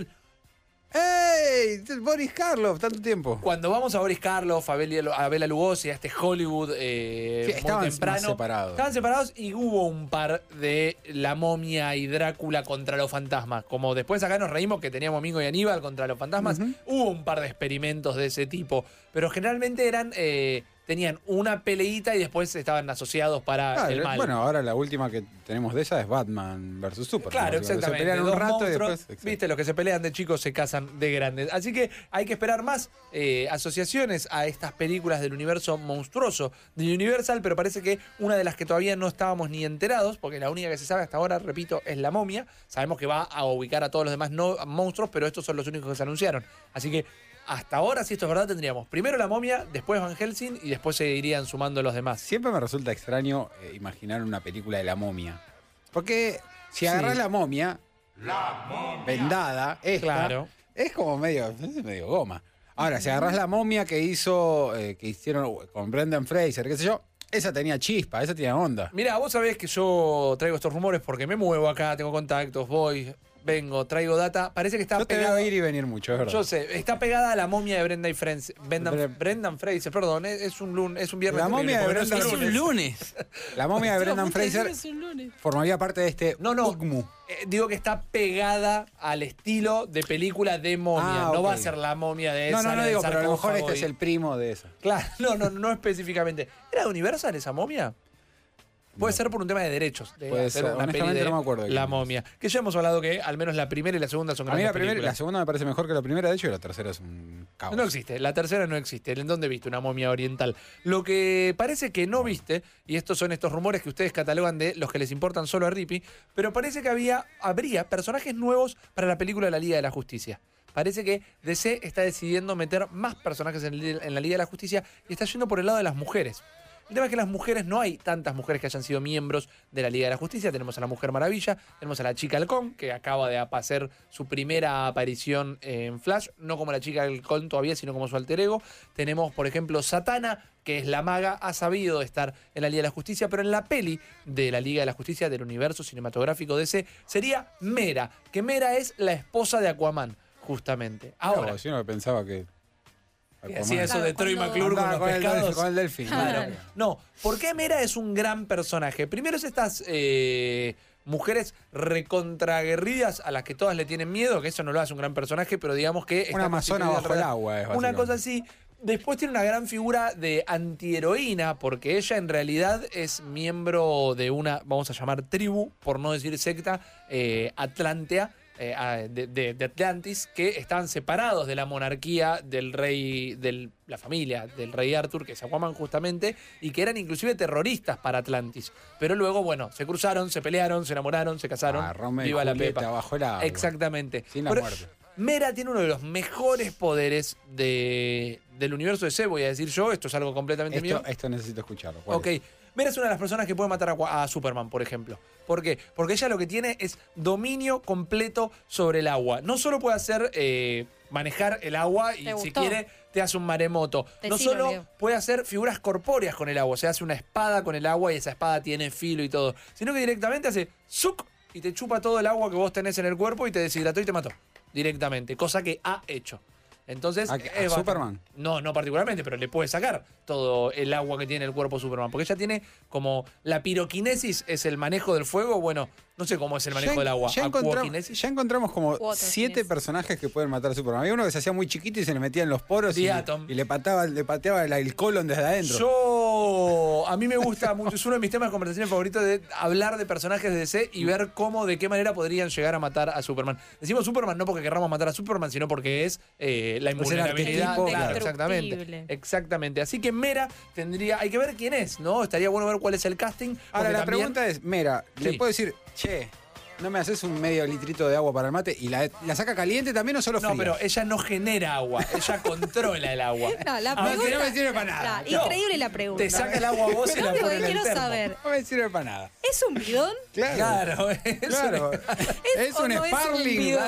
¡Ey! Boris Karloff, tanto tiempo. Cuando vamos a Boris Karloff, a Bela Lugosi, a este Hollywood sí, estaban muy temprano, separados. Estaban separados y hubo un par de La momia y Drácula contra los fantasmas. Como después acá nos reímos que teníamos Mingo y Aníbal contra los fantasmas, hubo un par de experimentos de ese tipo. Pero generalmente eran... tenían una peleita y después estaban asociados para el mal. Bueno, ahora la última que tenemos de esa es Batman vs. Superman. Claro, exactamente. Se pelean un Dos rato monstruos, y después... viste, los que se pelean de chicos se casan de grandes. Así que hay que esperar más asociaciones a estas películas del universo monstruoso de Universal, pero parece que una de las que todavía no estábamos ni enterados, porque la única que se sabe hasta ahora, repito, es La momia. Sabemos que va a ubicar a todos los demás no monstruos, pero estos son los únicos que se anunciaron. Así que hasta ahora, si esto es verdad, tendríamos primero La momia, después Van Helsing y después se irían sumando los demás. Siempre me resulta extraño imaginar una película de La momia. Porque si agarrás La momia, vendada, esta, claro, es como medio goma. Ahora, si agarrás La momia que hicieron con Brendan Fraser, qué sé yo, esa tenía chispa, esa tenía onda. Mirá, vos sabés que yo traigo estos rumores porque me muevo acá, tengo contactos, voy... Vengo, traigo data. Parece que está pegada. Yo te veo ir y venir mucho, es verdad. Yo sé, está pegada a La momia de Brendan Fraser, perdón, es un viernes. La momia de Brendan Fraser. Es un lunes. La momia de Brendan Fraser formaría parte de este Ugmu. Digo que está pegada al estilo de película de momia. No va a ser La momia de esa. No digo, pero a lo mejor este es el primo de esa. Claro, no específicamente. ¿Era de Universal esa momia? Puede ser por un tema de derechos. Puede ser, honestamente no me acuerdo. La momia. Que ya hemos hablado que al menos la primera y la segunda son grandes películas. La segunda me parece mejor que la primera, de hecho, y la tercera es un caos. No existe, la tercera no existe. ¿En dónde viste una momia oriental? Lo que parece que no viste, y estos son estos rumores que ustedes catalogan de los que les importan solo a Rippy, pero parece que habría personajes nuevos para la película de la Liga de la Justicia. Parece que DC está decidiendo meter más personajes en la Liga de la Justicia y está yendo por el lado de las mujeres. El tema es que las mujeres, no hay tantas mujeres que hayan sido miembros de la Liga de la Justicia. Tenemos a la Mujer Maravilla, tenemos a la Chica Halcón, que acaba de hacer su primera aparición en Flash, no como la Chica Halcón todavía, sino como su alter ego. Tenemos, por ejemplo, Satana, que es la maga, ha sabido estar en la Liga de la Justicia, pero en la peli de la Liga de la Justicia del universo cinematográfico DC sería Mera, que Mera es la esposa de Aquaman, justamente. Ahora, no, si uno pensaba que... Hacía eso de Troy McClure con los pescados. Con el delfín. Claro. No, ¿por qué Mera es un gran personaje? Primero es estas mujeres recontraguerridas a las que todas le tienen miedo, que eso no lo hace un gran personaje, pero digamos que... Una amazona bajo el agua. Una cosa así. Después tiene una gran figura de antiheroína, porque ella en realidad es miembro de una, vamos a llamar tribu, por no decir secta, Atlantea, de Atlantis que estaban separados de la monarquía del rey, la familia del rey Arthur, que es Aquaman justamente, y que eran inclusive terroristas para Atlantis. Pero luego, bueno, se cruzaron, se pelearon, se enamoraron, se casaron. Romeo y Viva la Julieta Pepa. bajo el agua. Exactamente. Sin la muerte. Mera tiene uno de los mejores poderes del universo de DC, voy a decir yo. Esto es algo completamente mío. Esto necesito escucharlo. Ok. Mera es una de las personas que puede matar a Superman, por ejemplo. ¿Por qué? Porque ella lo que tiene es dominio completo sobre el agua. No solo puede hacer manejar el agua y si quiere te hace un maremoto. No solo puede hacer figuras corpóreas con el agua, o sea, hace una espada con el agua y esa espada tiene filo y todo, sino que directamente hace ¡zuc! Y te chupa todo el agua que vos tenés en el cuerpo y te deshidrató y te mató. Directamente, cosa que ha hecho. Entonces, ¿A Superman? No particularmente, pero le puede sacar todo el agua que tiene el cuerpo Superman. Porque ella tiene como la piroquinesis, es el manejo del fuego. Bueno, no sé cómo es el manejo del agua. Ya encontramos como 7 personajes que pueden matar a Superman. Había uno que se hacía muy chiquito y se le metía en los poros y le pateaba el colon desde adentro. A mí me gusta mucho, es uno de mis temas de conversación favoritos, de hablar de personajes de DC y ver de qué manera podrían llegar a matar a Superman. Decimos Superman no porque querramos matar a Superman, sino porque es la invulnerabilidad. Claro, exactamente. Así que Mera hay que ver quién es, ¿no? Estaría bueno ver cuál es el casting. Ahora, la pregunta es, Mera, ¿le puedo decir, che, no me haces un medio litrito de agua para el mate y la saca caliente también o solo fría? No, pero ella no genera agua, ella controla el agua. No, la pregunta, no me sirve para nada. Increíble la pregunta. Te saca el agua a vos y la pone en el quiero termo. saber. No me sirve para nada. ¿Es un bidón? Claro. Es un Sparling.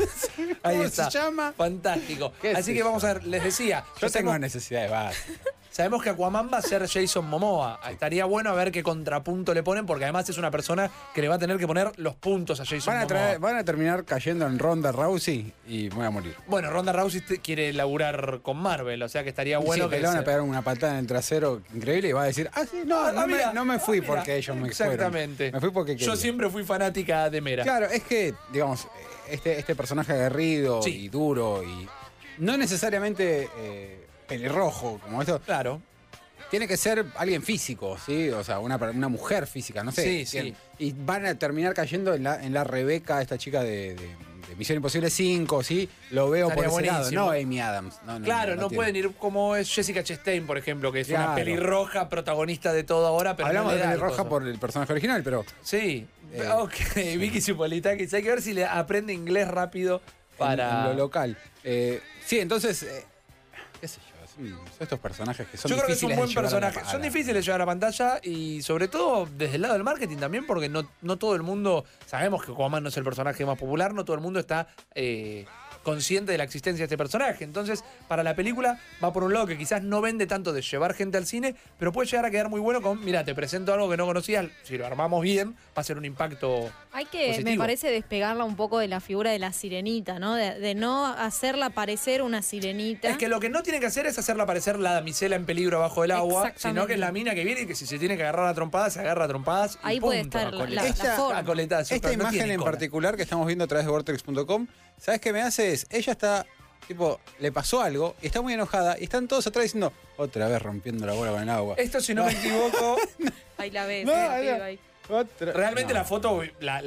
Ahí está. ¿Se llama? Fantástico. Así que vamos a ver, les decía. Yo tengo necesidad de base. Sabemos que Aquaman va a ser Jason Momoa. Estaría bueno a ver qué contrapunto le ponen, porque además es una persona que le va a tener que poner los puntos a Jason Momoa. Van a terminar cayendo en Ronda Rousey y me voy a morir. Bueno, Ronda Rousey quiere laburar con Marvel, o sea que estaría bueno que le van a pegar una patada en el trasero increíble y va a decir, no me fui porque ellos me fueron. Exactamente. Me fui porque quería. Yo siempre fui fanática de Mera. Claro, es que, digamos, este personaje aguerrido y duro y no necesariamente pelirrojo como esto. Claro. Tiene que ser alguien físico, ¿sí? O sea, una mujer física, no sé. Sí. Y van a terminar cayendo en la Rebeca, esta chica de Misión Imposible 5, ¿sí? Lo veo Estaría por ese lado. buenísimo. No Amy Adams. No pueden ir como es Jessica Chastain, por ejemplo, que es una pelirroja protagonista de todo ahora, pero hablamos no le de da pelirroja por el personaje original, pero... Sí. Ok, Vicky Cipolitakis. Hay que ver si le aprende inglés rápido para... En lo local. Sí, entonces... qué sé yo. Estos personajes que son Yo creo que es difíciles un buen de llevar personaje. Son difíciles de llevar a la pantalla y sobre todo desde el lado del marketing también, porque no todo el mundo, sabemos que Aquaman no es el personaje más popular, no todo el mundo está consciente de la existencia de este personaje. Entonces, para la película va por un lado que quizás no vende tanto de llevar gente al cine, pero puede llegar a quedar muy bueno con, mira, te presento algo que no conocías, si lo armamos bien, va a ser un impacto Hay que, positivo. me parece, despegarla un poco de la figura de la sirenita, ¿no? De no hacerla parecer una sirenita. Es que lo que no tiene que hacer es hacerla parecer la damisela en peligro abajo del agua, Exactamente. sino que es la mina que viene y que si se tiene que agarrar a trompadas, se agarra a trompadas. Ahí y puede punto. estar la forma. A coletazos, Esta pero no imagen tiene en cola. particular que estamos viendo a través de vortex.com, ¿sabes qué me hace? Ella está, tipo, le pasó algo y está muy enojada y están todos atrás diciendo, otra vez rompiendo la bola con el agua. Esto, si no me equivoco, Ahí la ves. No, ahí. realmente la foto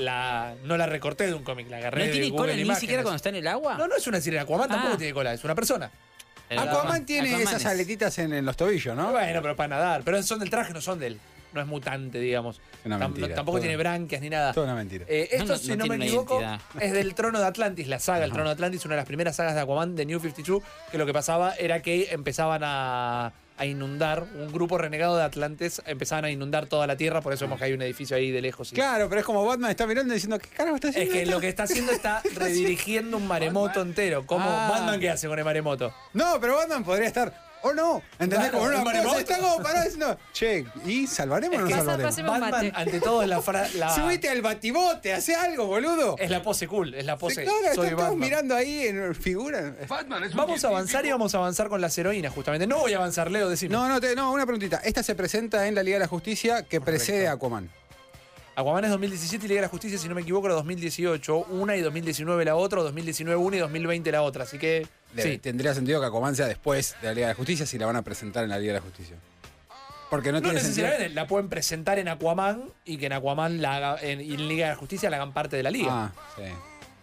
no la recorté de un cómic, la agarré ¿No de tiene Google cola ni Imágenes. siquiera cuando está en el agua? No es una sirena. Aquaman tampoco tiene cola, es una persona. Aquaman tiene Aquaman esas es- aletitas en los tobillos, ¿no? Bueno, pero para nadar. Pero son del traje, no son del. No es mutante, digamos. Una mentira, Tampoco todo- tiene branquias ni nada. Toda una mentira. Esto, No si no tiene me una equivoco, identidad. es del Trono de Atlantis, la saga. El Trono de Atlantis, una de las primeras sagas de Aquaman de New 52, que lo que pasaba era que empezaban a inundar, un grupo renegado de Atlantes empezaban a inundar toda la Tierra, por eso vemos que hay un edificio ahí de lejos. Claro, pero es como Batman está mirando y diciendo, ¿qué carajo está Es haciendo? que esto? lo que está haciendo está redirigiendo un maremoto entero. ¿Cómo Batman qué hace con el maremoto? No, pero Batman podría estar, o no, ¿entendés? Claro, Como el una cosa, maremoto. está como parado diciendo, che, ¿y salvaremos o no Es que salvaremos? Batman, ante todo, es Subite al batibote, hace algo, boludo. es la pose cool, es la pose. Claro, soy están todos Batman. mirando ahí en figura. Vamos a avanzar y vamos a avanzar con las heroínas, justamente. No voy a avanzar, Leo, decime. No, una preguntita. Esta se presenta en la Liga de la Justicia que precede a Aquaman. Aquaman es 2017 y Liga de la Justicia, si no me equivoco, era 2018 una y 2019 la otra, o 2019 una y 2020 la otra. Así que sí. Tendría sentido que Aquaman sea después de la Liga de la Justicia si la van a presentar en la Liga de la Justicia. Porque no No tiene sentido. necesariamente, la pueden presentar en Aquaman y que en Aquaman y en Liga de la Justicia la hagan parte de la Liga. Ah, sí.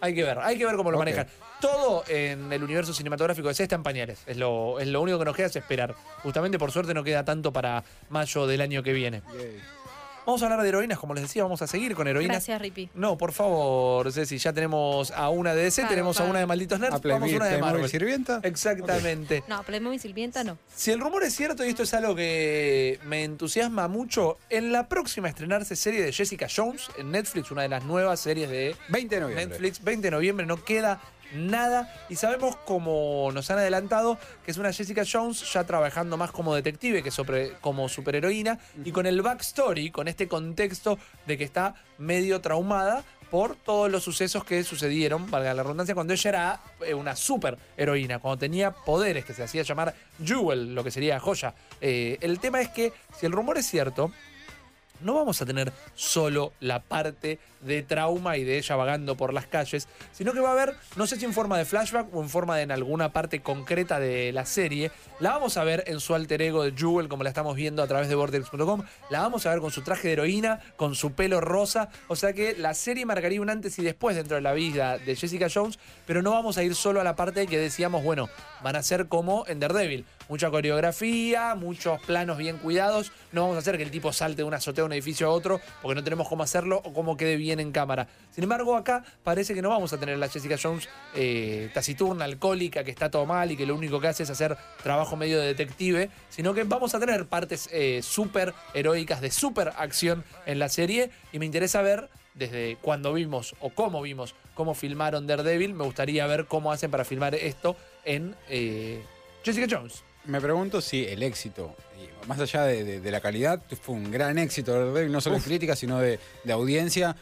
Hay que ver cómo lo Ok. manejan. Todo en el universo cinematográfico de C está en pañales. Es lo único que nos queda es esperar. Justamente, por suerte, no queda tanto para mayo del año que viene. Vamos a hablar de heroínas, como les decía, vamos a seguir con heroínas. Gracias, Ripi. No, por favor, Ceci, ya tenemos a una de DC, Claro, tenemos a claro. una de Malditos Nerds, A vamos a una de Playmobil Marvel. Sirvienta. Exactamente. No, Playmobil Sirvienta no. Si el rumor es cierto, y esto es algo que me entusiasma mucho, en la próxima estrenarse serie de Jessica Jones en Netflix, una de las nuevas series de 20 de noviembre. Netflix, 20 de noviembre, no queda nada. Y sabemos, como nos han adelantado, que es una Jessica Jones ya trabajando más como detective que como superheroína, y con el backstory, con este contexto de que está medio traumada por todos los sucesos que sucedieron, valga la redundancia, cuando ella era una superheroína, cuando tenía poderes, que se hacía llamar Jewel, lo que sería joya. El tema es que, si el rumor es cierto, no vamos a tener solo la parte de trauma y de ella vagando por las calles, sino que va a haber, no sé si en forma de flashback o en forma de en alguna parte concreta de la serie, la vamos a ver en su alter ego de Jewel, como la estamos viendo a través de Vortex.com, la vamos a ver con su traje de heroína, con su pelo rosa, o sea que la serie marcaría un antes y después dentro de la vida de Jessica Jones, pero no vamos a ir solo a la parte que decíamos, bueno, van a ser como en Daredevil, mucha coreografía, muchos planos bien cuidados, no vamos a hacer que el tipo salte de una azotea a un edificio a otro, porque no tenemos cómo hacerlo o cómo quede bien en cámara. Sin embargo, acá parece que no vamos a tener la Jessica Jones taciturna, alcohólica, que está todo mal y que lo único que hace es hacer trabajo medio de detective, sino que vamos a tener partes súper heroicas de súper acción en la serie, y me interesa ver desde cuando vimos o cómo filmaron Daredevil. Me gustaría ver cómo hacen para filmar esto en Jessica Jones. Me pregunto si el éxito, y más allá de la calidad, fue un gran éxito, no solo de crítica, sino de audiencia.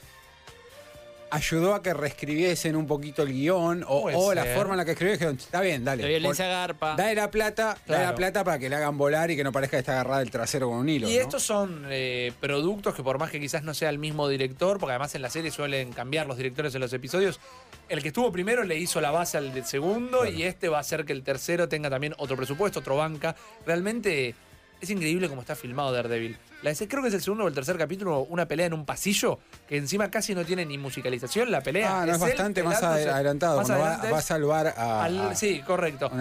Ayudó a que reescribiesen un poquito el guión o la forma en la que escribió. Dijeron, está bien, dale. Violencia garpa. Dale la plata para que le hagan volar y que no parezca que está agarrada el trasero con un hilo. Y ¿no? estos son productos que, por más que quizás no sea el mismo director, porque además en la serie suelen cambiar los directores en los episodios, el que estuvo primero le hizo la base al del segundo, y este va a hacer que el tercero tenga también otro presupuesto, otro banca. Realmente es increíble cómo está filmado Daredevil. Creo que es el segundo o el tercer capítulo, una pelea en un pasillo que encima casi no tiene ni musicalización. La pelea no es bastante más adelantado. Más cuando adelante va a salvar sí, correcto.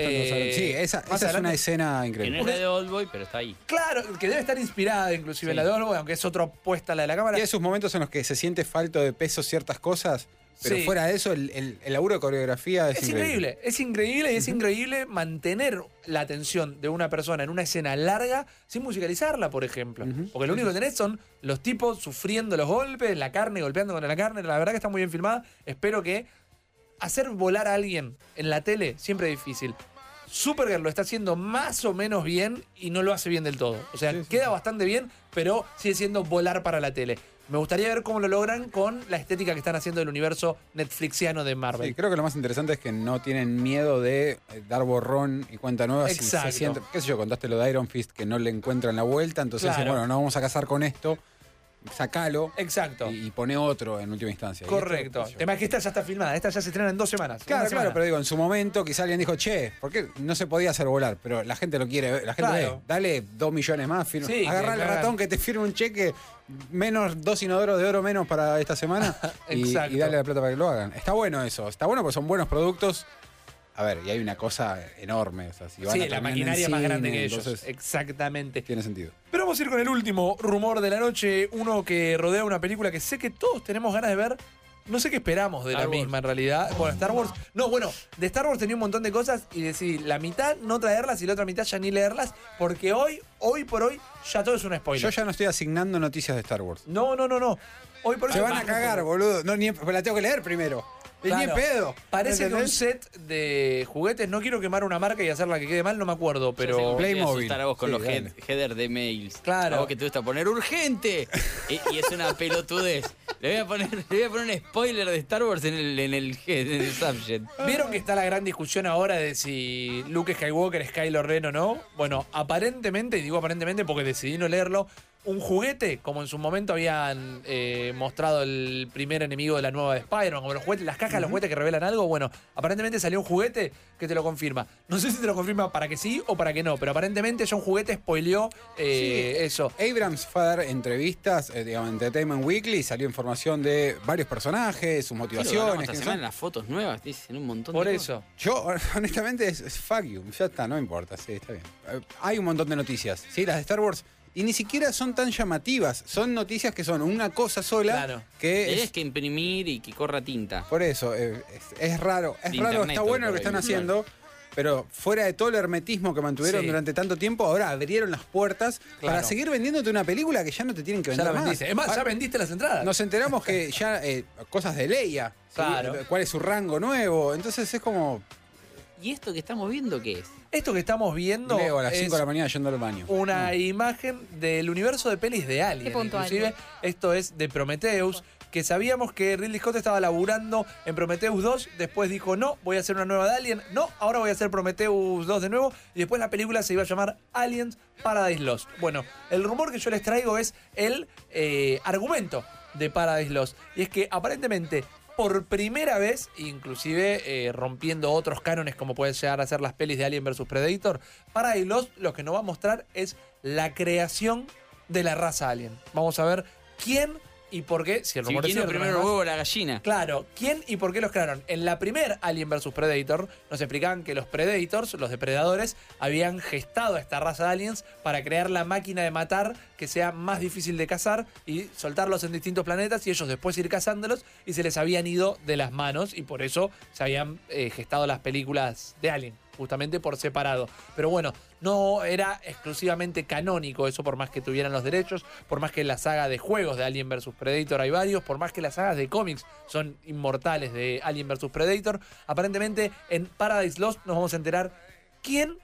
Sí, esa es una escena increíble. Que no es la de Oldboy, pero está ahí. Claro, que debe estar inspirada inclusive en la de Oldboy, aunque es otra opuesta a la de la cámara. Y esos momentos en los que se siente falto de peso ciertas cosas, pero Sí. fuera de eso, el laburo de coreografía es increíble. Es increíble y es increíble mantener la atención de una persona en una escena larga sin musicalizarla, por ejemplo. Porque lo único que tenés son los tipos sufriendo los golpes, la carne golpeando con la carne. La verdad que está muy bien filmada. Espero que hacer volar a alguien en la tele siempre es difícil. Supergirl lo está haciendo más o menos bien y no lo hace bien del todo. O sea, queda bastante bien, pero sigue siendo volar para la tele. Me gustaría ver cómo lo logran con la estética que están haciendo del universo netflixiano de Marvel. Sí, creo que lo más interesante es que no tienen miedo de dar borrón y cuenta nueva. Si Exacto. se sienten, qué sé yo, contaste lo de Iron Fist, que no le encuentran la vuelta, entonces Claro. dicen, bueno, no vamos a casar con esto, sacalo. Exacto. Y pone otro en última instancia. Y Correcto. esto, El tema es que esta ya está filmada. Esta ya se estrena en 2 semanas. Claro, Una claro, semana. pero digo, en su momento quizá alguien dijo, che, ¿por qué no se podía hacer volar? Pero la gente lo quiere ver, la gente Claro. ve, dale 2 millones más, firma. Sí, agarrá que al hagan. ratón que te firme un cheque, menos 2 inodoros de oro menos para esta semana y Exacto. dale la plata para que lo hagan. Está bueno eso, está bueno porque son buenos productos. A ver, y hay una cosa enorme. O sea, si van a Sí, la terminar en maquinaria más cine, grande que ellos. entonces Exactamente. tiene sentido. Pero vamos a ir con el último rumor de la noche. Uno que rodea una película que sé que todos tenemos ganas de ver. No sé qué esperamos de Star la Wars. misma en realidad. Bueno, Star Wars. No, bueno, de Star Wars tenía un montón de cosas y decidí la mitad no traerlas y la otra mitad ya ni leerlas. Porque hoy por hoy, ya todo es un spoiler. Yo ya no estoy asignando noticias de Star Wars. No. Hoy por hoy. Se van a cagar, boludo. No, ni, la tengo que leer primero. Ni en Claro. pedo. Parece que un ¿Entendés? set de juguetes, no quiero quemar una marca y hacerla que quede mal, no me acuerdo, pero. Yo sé que te voy a Playmobil. asustar a vos con Sí, los dale. header de mails. Claro. A vos que te gusta poner urgente. y es una pelotudez. Le voy a poner un spoiler de Star Wars en el subject. ¿Vieron que está la gran discusión ahora de si Luke Skywalker es Kylo Ren o no? Bueno, aparentemente, y digo aparentemente porque decidí no leerlo, un juguete, como en su momento habían mostrado el primer enemigo de la nueva de Spider-Man, como los juguetes, las cajas de los juguetes que revelan algo. Bueno, aparentemente salió un juguete que te lo confirma. No sé si te lo confirma para que sí o para que no, pero aparentemente ya un juguete spoileó eso. Abrams fue a dar entrevistas, digamos, en Entertainment Weekly, salió información de varios personajes, sus motivaciones. Esta semana las fotos nuevas, dicen un montón Por de eso. Yo, honestamente, es fuck you. Ya está, no me importa. Sí, está bien. Hay un montón de noticias. Sí, las de Star Wars. Y ni siquiera son tan llamativas. Son noticias que son una cosa sola. Claro. Que Tienes que imprimir y que corra tinta. Por eso, es raro. Es De raro, internet, está bueno lo que están claro. haciendo. Pero fuera de todo el hermetismo que mantuvieron Sí. durante tanto tiempo, ahora abrieron las puertas para Claro. seguir vendiéndote una película que ya no te tienen que Ya vender la más. vendiste. Es más, ya Ahora, vendiste las entradas. nos enteramos que ya cosas de Leia, ¿sí? Claro. ¿Cuál es su rango nuevo? Entonces es como... ¿Y esto que estamos viendo qué es? Esto que estamos viendo Leo a las 5 es de la mañana yendo al baño. una imagen del universo de pelis de Alien. Qué puntual. Inclusive, esto es de Prometheus, que sabíamos que Ridley Scott estaba laburando en Prometheus 2, después dijo, no, voy a hacer una nueva de Alien, no, ahora voy a hacer Prometheus 2 de nuevo, y después la película se iba a llamar Aliens Paradise Lost. Bueno, el rumor que yo les traigo es el argumento de Paradise Lost, y es que aparentemente por primera vez, inclusive rompiendo otros cánones como pueden llegar a ser las pelis de Alien vs Predator, Paradise Lost lo que nos va a mostrar es la creación de la raza Alien. Vamos a ver quién y por qué, si el rumor es ¿Quién cierto, primero el nada más. huevo o la gallina? Claro, ¿quién y por qué los crearon? En la primer Alien vs Predator nos explicaban que los Predators, los depredadores, habían gestado a esta raza de aliens para crear la máquina de matar que sea más difícil de cazar y soltarlos en distintos planetas y ellos después ir cazándolos y se les habían ido de las manos y por eso se habían gestado las películas de Alien, justamente por separado. Pero bueno, no era exclusivamente canónico eso, por más que tuvieran los derechos, por más que en la saga de juegos de Alien vs Predator hay varios, por más que las sagas de cómics son inmortales de Alien vs Predator. Aparentemente en Paradise Lost nos vamos a enterar quién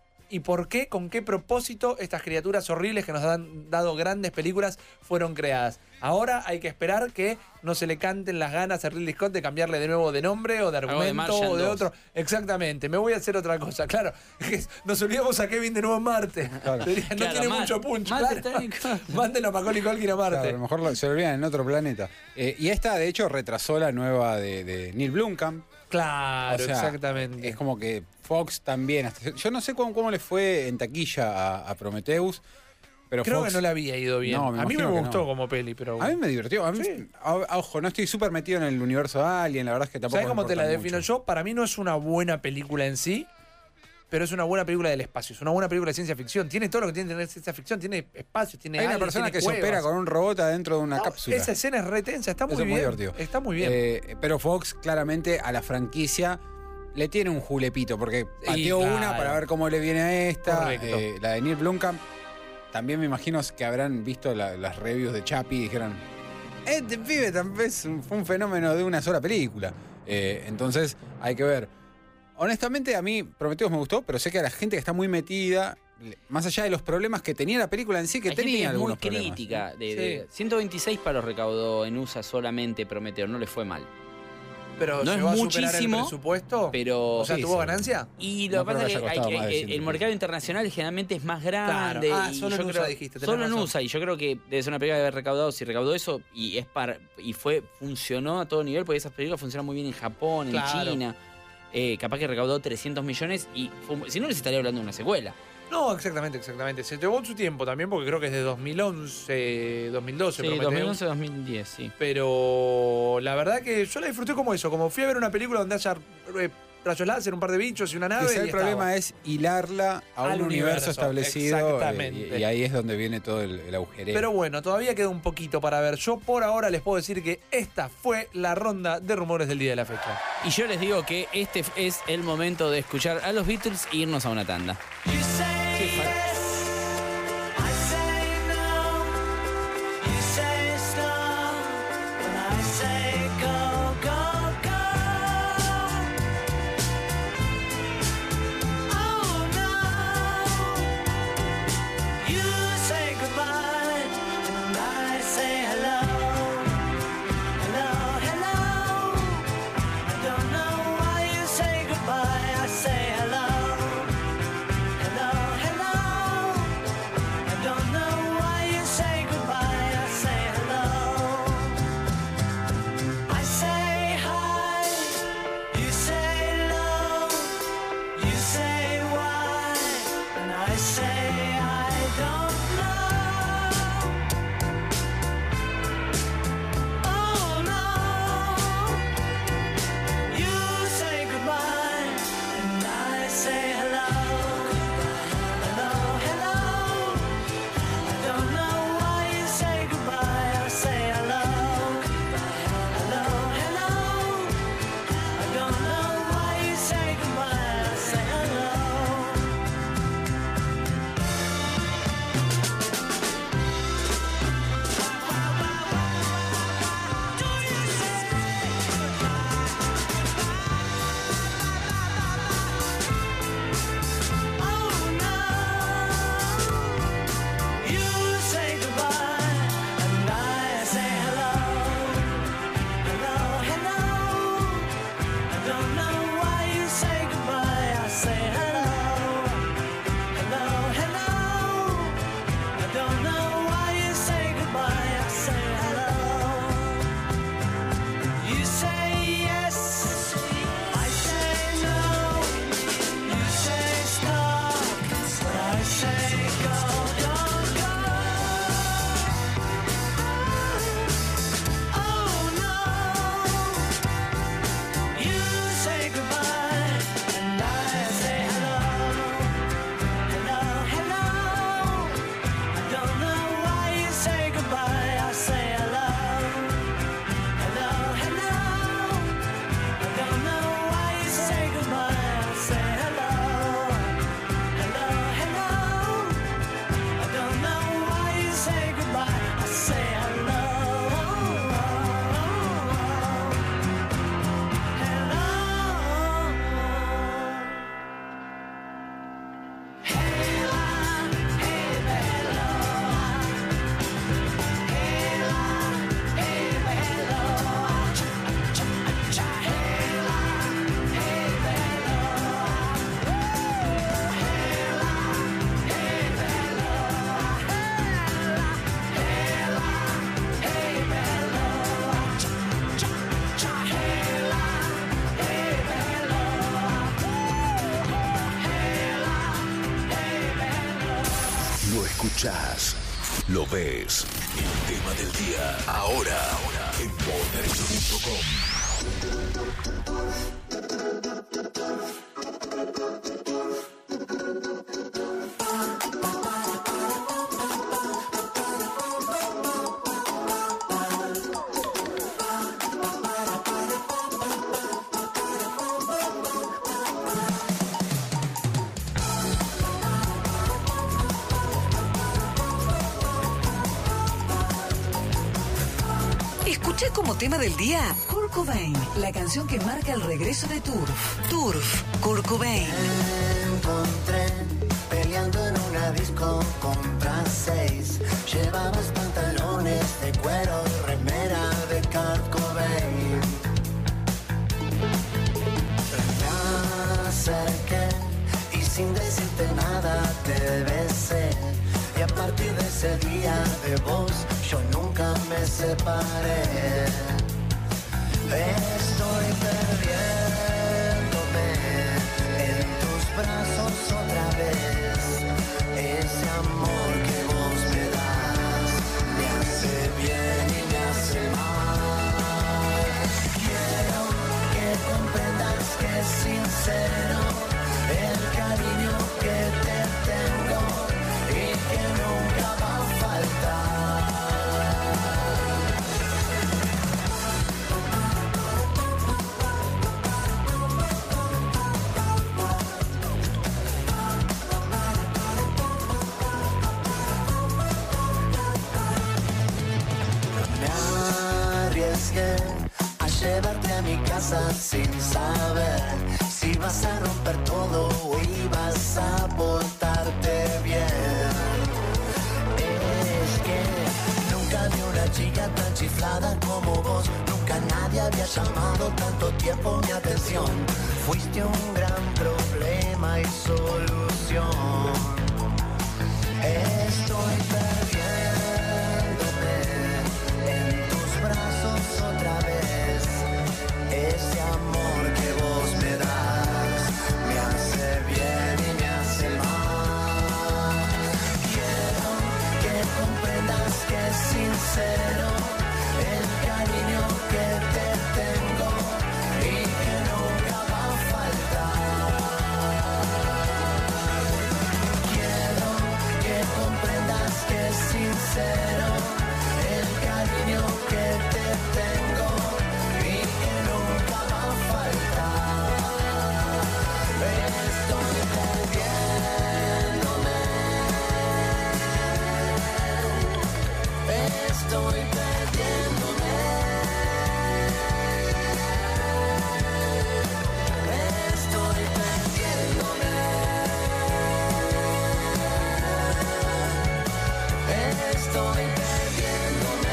y por qué, con qué propósito estas criaturas horribles que nos han dado grandes películas fueron creadas. Ahora hay que esperar que no se le canten las ganas a Ridley Scott de cambiarle de nuevo de nombre o de Algo de argumento Martian o de 2. otro. Exactamente, me voy a hacer otra cosa. Claro, nos olvidamos a Kevin de nuevo en Marte. Claro. No Claro, tiene Matt- mucho punch. Matt Claro. está en- Mándenlo a Macaulay Culkin a Marte. Claro, a lo mejor se lo olvidan en otro planeta. Y esta, de hecho, retrasó la nueva de Neil Blomkamp. Claro, O sea, exactamente. Es como que Fox también. Yo no sé cómo le fue en taquilla a Prometheus, pero Creo Fox, que no le había ido bien. No, a mí me imagino que gustó no. como peli, pero... A mí me divirtió. A mí, ojo, no estoy súper metido en el universo de Alien, la verdad es que tampoco. ¿Sabes me cómo te la importa defino mucho. yo? Para mí no es una buena película en sí, pero es una buena película del espacio. Es una buena película de ciencia ficción. Tiene todo lo que tiene que tener ciencia ficción. Tiene espacio, tiene Hay una aliens, persona tiene que se cuevas. opera con un robot adentro de una No, cápsula. esa escena es re tensa. Está muy Eso es bien. muy divertido. Está muy bien. Pero Fox claramente a la franquicia le tiene un julepito, porque pateó claro. una para ver cómo le viene a esta. Correcto. La de Neil Blomkamp. También me imagino que habrán visto las reviews de Chappie y dijeron, este pibe también fue un fenómeno de una sola película. Entonces hay que ver. Honestamente a mí Prometheus me gustó, pero sé que a la gente que está muy metida, más allá de los problemas que tenía la película en sí, que Hay gente tenía que es muy algunos problemas. crítica. De 126 palos recaudó en USA solamente Prometheus, no le fue mal. Pero no ¿llegó es a superar muchísimo, el presupuesto? pero... O sea, ¿tuvo ganancia? Y lo No que pasa creo es que que, haya costado más de el 100. mercado internacional generalmente es más grande. Claro. Ah, y solo yo en creo- USA dijiste, tenés Solo en razón. USA, y yo creo que debe ser una película de haber recaudado, si recaudó eso, y funcionó a todo nivel, porque esas películas funcionan muy bien en Japón, en Claro. China. Capaz que recaudó 300 millones y si no les estaría hablando de una secuela. No, exactamente. Se llevó su tiempo también, porque creo que es de 2011, 2012. Sí, Prometheus. 2011-2010, sí. Pero la verdad que yo la disfruté como eso, como fui a ver una película donde haya rayos láser, un par de bichos y una nave. Quizá el y problema estaba. es hilarla a Al un universo universo, establecido. exactamente. Y ahí es donde viene todo el agujereo. Pero bueno, todavía queda un poquito para ver. Yo por ahora les puedo decir que esta fue la ronda de rumores del día de la fecha. Y yo les digo que este es el momento de escuchar a los Beatles e irnos a una tanda. Hello. escuchás, lo ves. El tema del día, ahora en Vorterix.com. Escucha como tema del día Kurt Cobain, la canción que marca el regreso de Turf. Turf, Kurt Cobain. Me encontré peleando en una disco contra 6. Llevabas pantalones de cuero y remera de Kurt Cobain. Me acerqué y sin decirte nada te besé. Y a partir de ese día de vos yo nunca me separé. Estoy perdiéndome en tus brazos otra vez. Ese amor que vos me das me hace bien y me hace mal. Quiero que comprendas que es sincero el cariño que te tengo y que nunca va a faltar. A llevarte a mi casa sin saber si vas a romper todo o ibas a portarte bien. Es que nunca vi una chica tan chiflada como vos. Nunca nadie había llamado tanto tiempo mi atención. Fuiste un gran problema y solución. Estoy perdiéndome en tus brazos otra vez. Ese amor que vos me das me hace bien y me hace mal. Quiero que comprendas que es sincero el cariño que te tengo y que nunca va a faltar. Quiero que comprendas que es sincero el cariño que te tengo y que nunca va a faltar. Estoy perdiéndome. Estoy perdiéndome. Estoy perdiéndome. Estoy perdiéndome.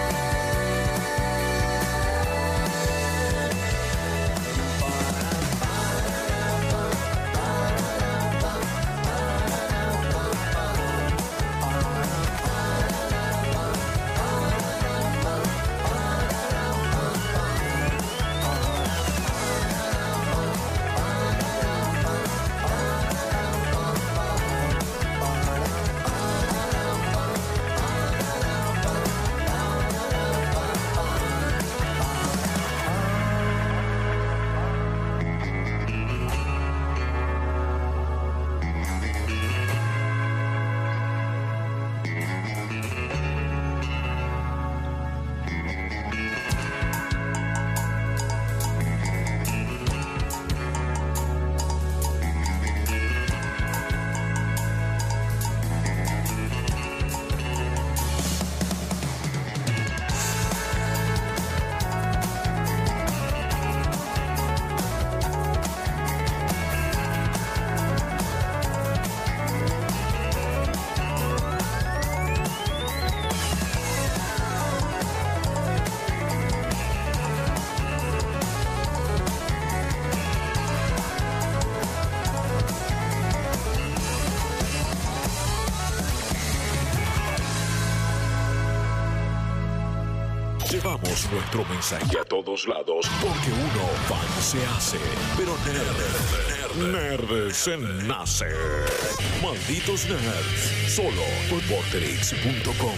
Llevamos nuestro mensaje a todos lados porque uno fan se hace, pero nerd Nerds en Nace. Malditos Nerds. Solo por vorterix.com.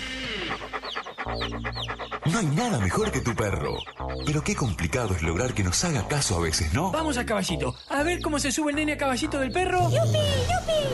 No hay nada mejor que tu perro. Pero qué complicado es lograr que nos haga caso a veces, ¿no? Vamos a Caballito. A ver cómo se sube el nene a Caballito del perro. ¡Yupi, yupi!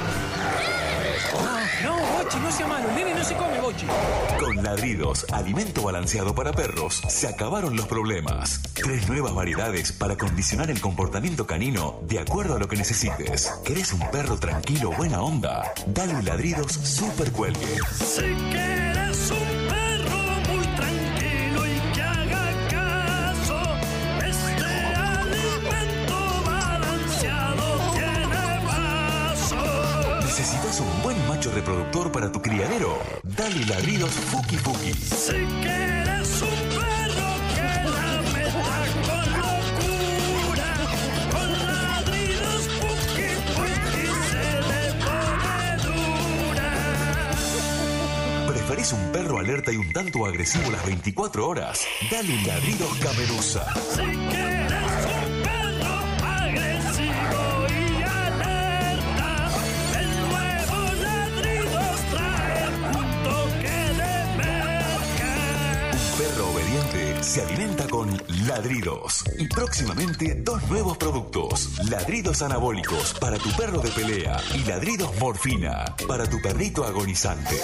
No, Bochi, no sea malo. El nene no se come, Bochi. Con Ladridos, alimento balanceado para perros, se acabaron los problemas. 3 nuevas variedades para condicionar el comportamiento canino de acuerdo a lo que necesites. ¿Querés un perro tranquilo, buena onda? Dale un Ladridos Super Cuelgue. Si quieres un perro muy tranquilo y que haga caso, este alimento balanceado tiene vaso. ¿Necesitas un buen macho reproductor para tu criadero? Dale Ladridos Fuki Fuki. Si quieres un perro que la meta con locura, con ladridos Fuki Fuki se le pone dura. ¿Preferís un perro alerta y un tanto agresivo las 24 horas? Dale Ladridos Camerusa. Si quieres un perro agresivo y alerta, el nuevo Ladridos trae un toque de merca. Un perro obediente se alimenta con Ladridos. Y próximamente 2 nuevos productos. Ladridos anabólicos para tu perro de pelea y Ladridos morfina para tu perrito agonizante.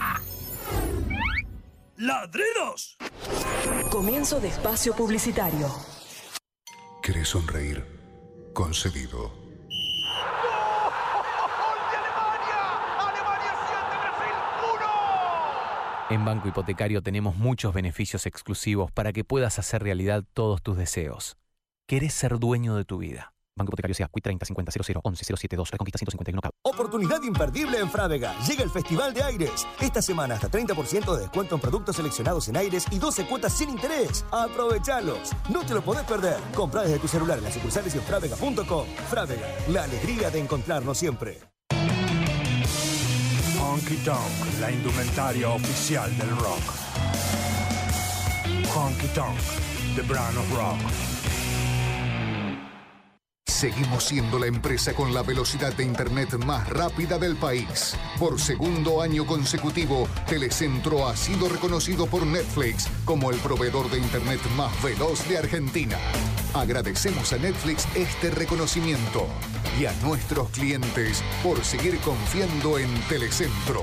¡Ladridos! Comienzo de espacio publicitario. ¿Querés sonreír? Concedido. En Banco Hipotecario tenemos muchos beneficios exclusivos para que puedas hacer realidad todos tus deseos. ¿Querés ser dueño de tu vida? Banco Hipotecario SEA, CUI 30 50 00 11 072, Reconquista 151 Cabo. Oportunidad imperdible en Frávega. Llega el Festival de Aires. Esta semana hasta 30% de descuento en productos seleccionados en Aires y 12 cuotas sin interés. ¡Aprovechalos! No te lo podés perder. Comprá desde tu celular en las sucursales y en frávega.com. Frávega, la alegría de encontrarnos siempre. Honky Tonk, la indumentaria oficial del rock. Honky Tonk, the brand of rock. Seguimos siendo la empresa con la velocidad de Internet más rápida del país. Por segundo año consecutivo, Telecentro ha sido reconocido por Netflix como el proveedor de Internet más veloz de Argentina. Agradecemos a Netflix este reconocimiento y a nuestros clientes por seguir confiando en Telecentro.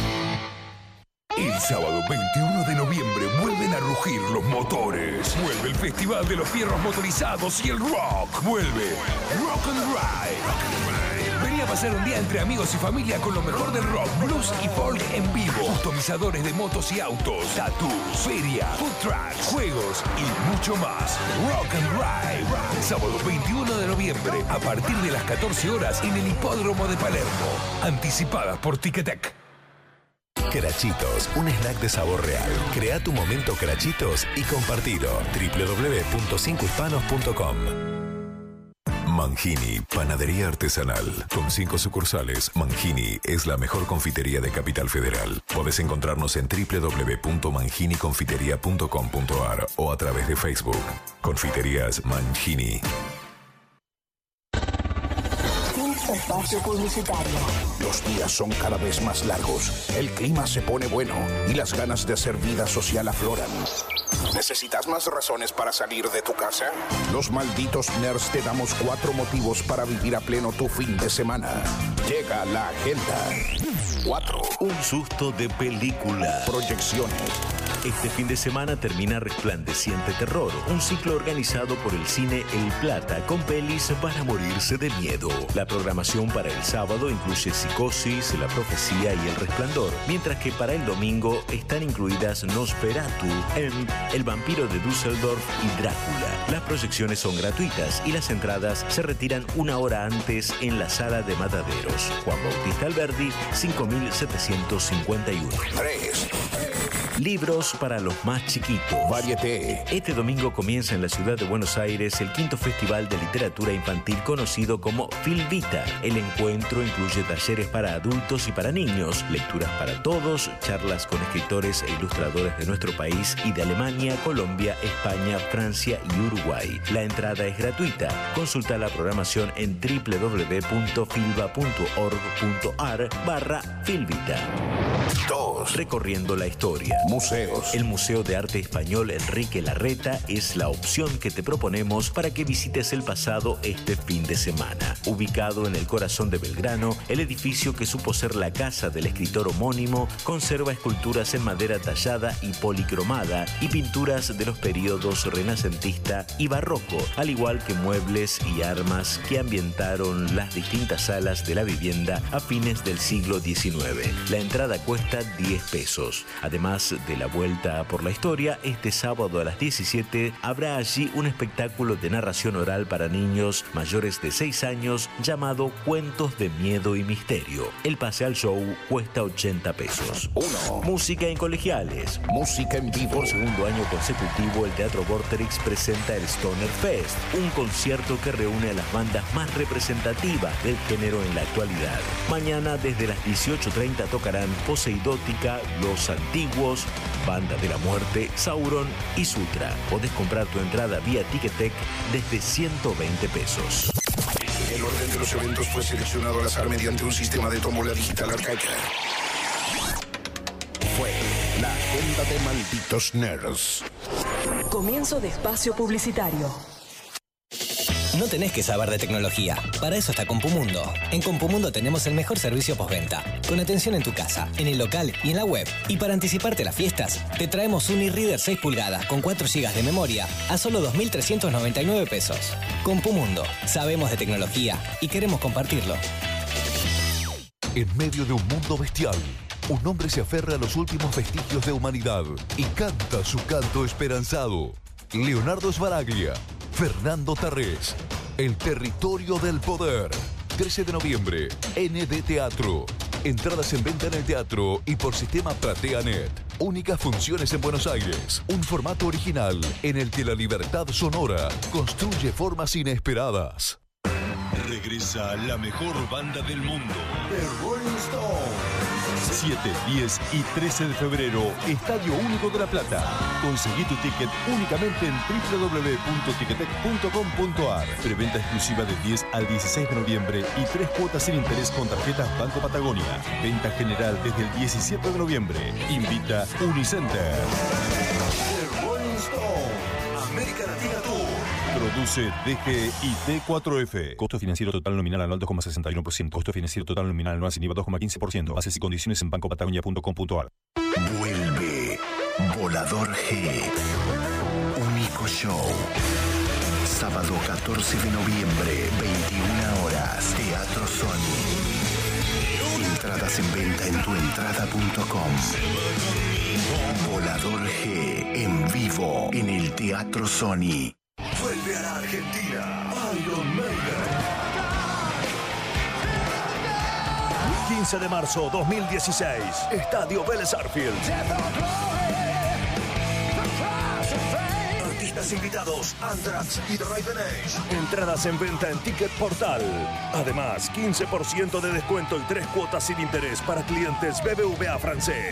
El sábado 21 de noviembre vuelven a rugir los motores. Vuelve el Festival de los Fierros Motorizados y el Rock. Vuelve Rock and Ride. Vení a pasar un día entre amigos y familia con lo mejor del rock, blues y folk en vivo. Customizadores de motos y autos, tattoos, feria, food trucks, juegos y mucho más. Rock and Ride. Sábado 21 de noviembre a partir de las 14 horas en el Hipódromo de Palermo. Anticipadas por Ticketek. Crachitos, un snack de sabor real. Crea tu momento Crachitos y compartilo. www.5hispanos.com. Mangini, panadería artesanal. Con 5 sucursales, Mangini es la mejor confitería de Capital Federal. Podés encontrarnos en www.manginiconfiteria.com.ar o a través de Facebook. Confiterías Mangini. Espacio publicitario. Los días son cada vez más largos, el clima se pone bueno y las ganas de hacer vida social afloran. ¿Necesitas más razones para salir de tu casa? Los Malditos Nerds te damos 4 motivos para vivir a pleno tu fin de semana. Llega la agenda. 4. Un susto de película. Proyecciones. Este fin de semana termina Resplandeciente Terror, un ciclo organizado por el Cine El Plata con pelis para morirse de miedo. La programación para el sábado incluye Psicosis, La Profecía y El Resplandor, mientras que para el domingo están incluidas Nosferatu, El Vampiro de Düsseldorf y Drácula. Las proyecciones son gratuitas y las entradas se retiran 1 hora antes en la Sala de Mataderos. Juan Bautista Alberdi, 5751. 3. Libros para los más chiquitos. Varieté. Este domingo comienza en la ciudad de Buenos Aires el 5º Festival de Literatura Infantil conocido como Filvita. El encuentro incluye talleres para adultos y para niños, lecturas para todos, charlas con escritores e ilustradores de nuestro país y de Alemania, Colombia, España, Francia y Uruguay. La entrada es gratuita. Consulta la programación en www.filva.org.ar/Filvita. 2. Recorriendo la historia. Museos. El Museo de Arte Español Enrique Larreta es la opción que te proponemos para que visites el pasado este fin de semana. Ubicado en el corazón de Belgrano, el edificio que supo ser la casa del escritor homónimo conserva esculturas en madera tallada y policromada y pinturas de los períodos renacentista y barroco, al igual que muebles y armas que ambientaron las distintas salas de la vivienda a fines del siglo XIX. La entrada cuesta 10 pesos. Además de la vuelta por la historia, este sábado a las 17 habrá allí un espectáculo de narración oral para niños mayores de 6 años llamado Cuentos de Miedo y Misterio. El pase al show cuesta 80 pesos. 1. Música en colegiales. Música en vivo. Por segundo año consecutivo, el Teatro Vorterix presenta el Stoner Fest, un concierto que reúne a las bandas más representativas del género en la actualidad. Mañana desde las 18:30 tocarán Poseidótica, Los Antiguos, Banda de la Muerte, Sauron y Sutra. Podés comprar tu entrada vía Ticketek desde 120 pesos. El orden de los eventos fue seleccionado al azar mediante un sistema de tómbola digital arcaica. Fue la agenda de Malditos Nerds. Comienzo de espacio publicitario. No tenés que saber de tecnología. Para eso está Compumundo. En Compumundo tenemos el mejor servicio postventa, con atención en tu casa, en el local y en la web. Y para anticiparte las fiestas, te traemos un e-reader 6 pulgadas con 4 GB de memoria a solo 2.399 pesos. Compumundo. Sabemos de tecnología y queremos compartirlo. En medio de un mundo bestial, un hombre se aferra a los últimos vestigios de humanidad y canta su canto esperanzado. Leonardo Sbaraglia, Fernando Tarrés, El Territorio del Poder. 13 de noviembre, ND Teatro. Entradas en venta en el teatro y por sistema PlateaNet. Únicas funciones en Buenos Aires. Un formato original en el que la libertad sonora construye formas inesperadas. Regresa la mejor banda del mundo. The Rolling Stones. 7, 10 y 13 de febrero, Estadio Único de La Plata. Conseguí tu ticket únicamente en www.ticketek.com.ar. Preventa exclusiva del 10 al 16 de noviembre y 3 cuotas sin interés con tarjetas Banco Patagonia. Venta general desde el 17 de noviembre. Invita Unicenter. The Rolling Stones. América Latina Tour. Produce DG y T4F. Costo financiero total nominal anual 2,61%. Costo financiero total nominal anual sin IVA 2,15%. Bases y condiciones en bancopatagonia.com.ar. Vuelve Volador G. Único show. Sábado 14 de noviembre, 21 horas. Teatro Sony. Entradas en venta en tuentrada.com. Volador G en vivo en el Teatro Sony. Vuelve a la Argentina, Iron Maiden. 15 de marzo 2016, Estadio Vélez Arfield. Artistas invitados, Anthrax y The Raven Age. Entradas en venta en Ticket Portal. Además, 15% de descuento y 3 cuotas sin interés para clientes BBVA francés.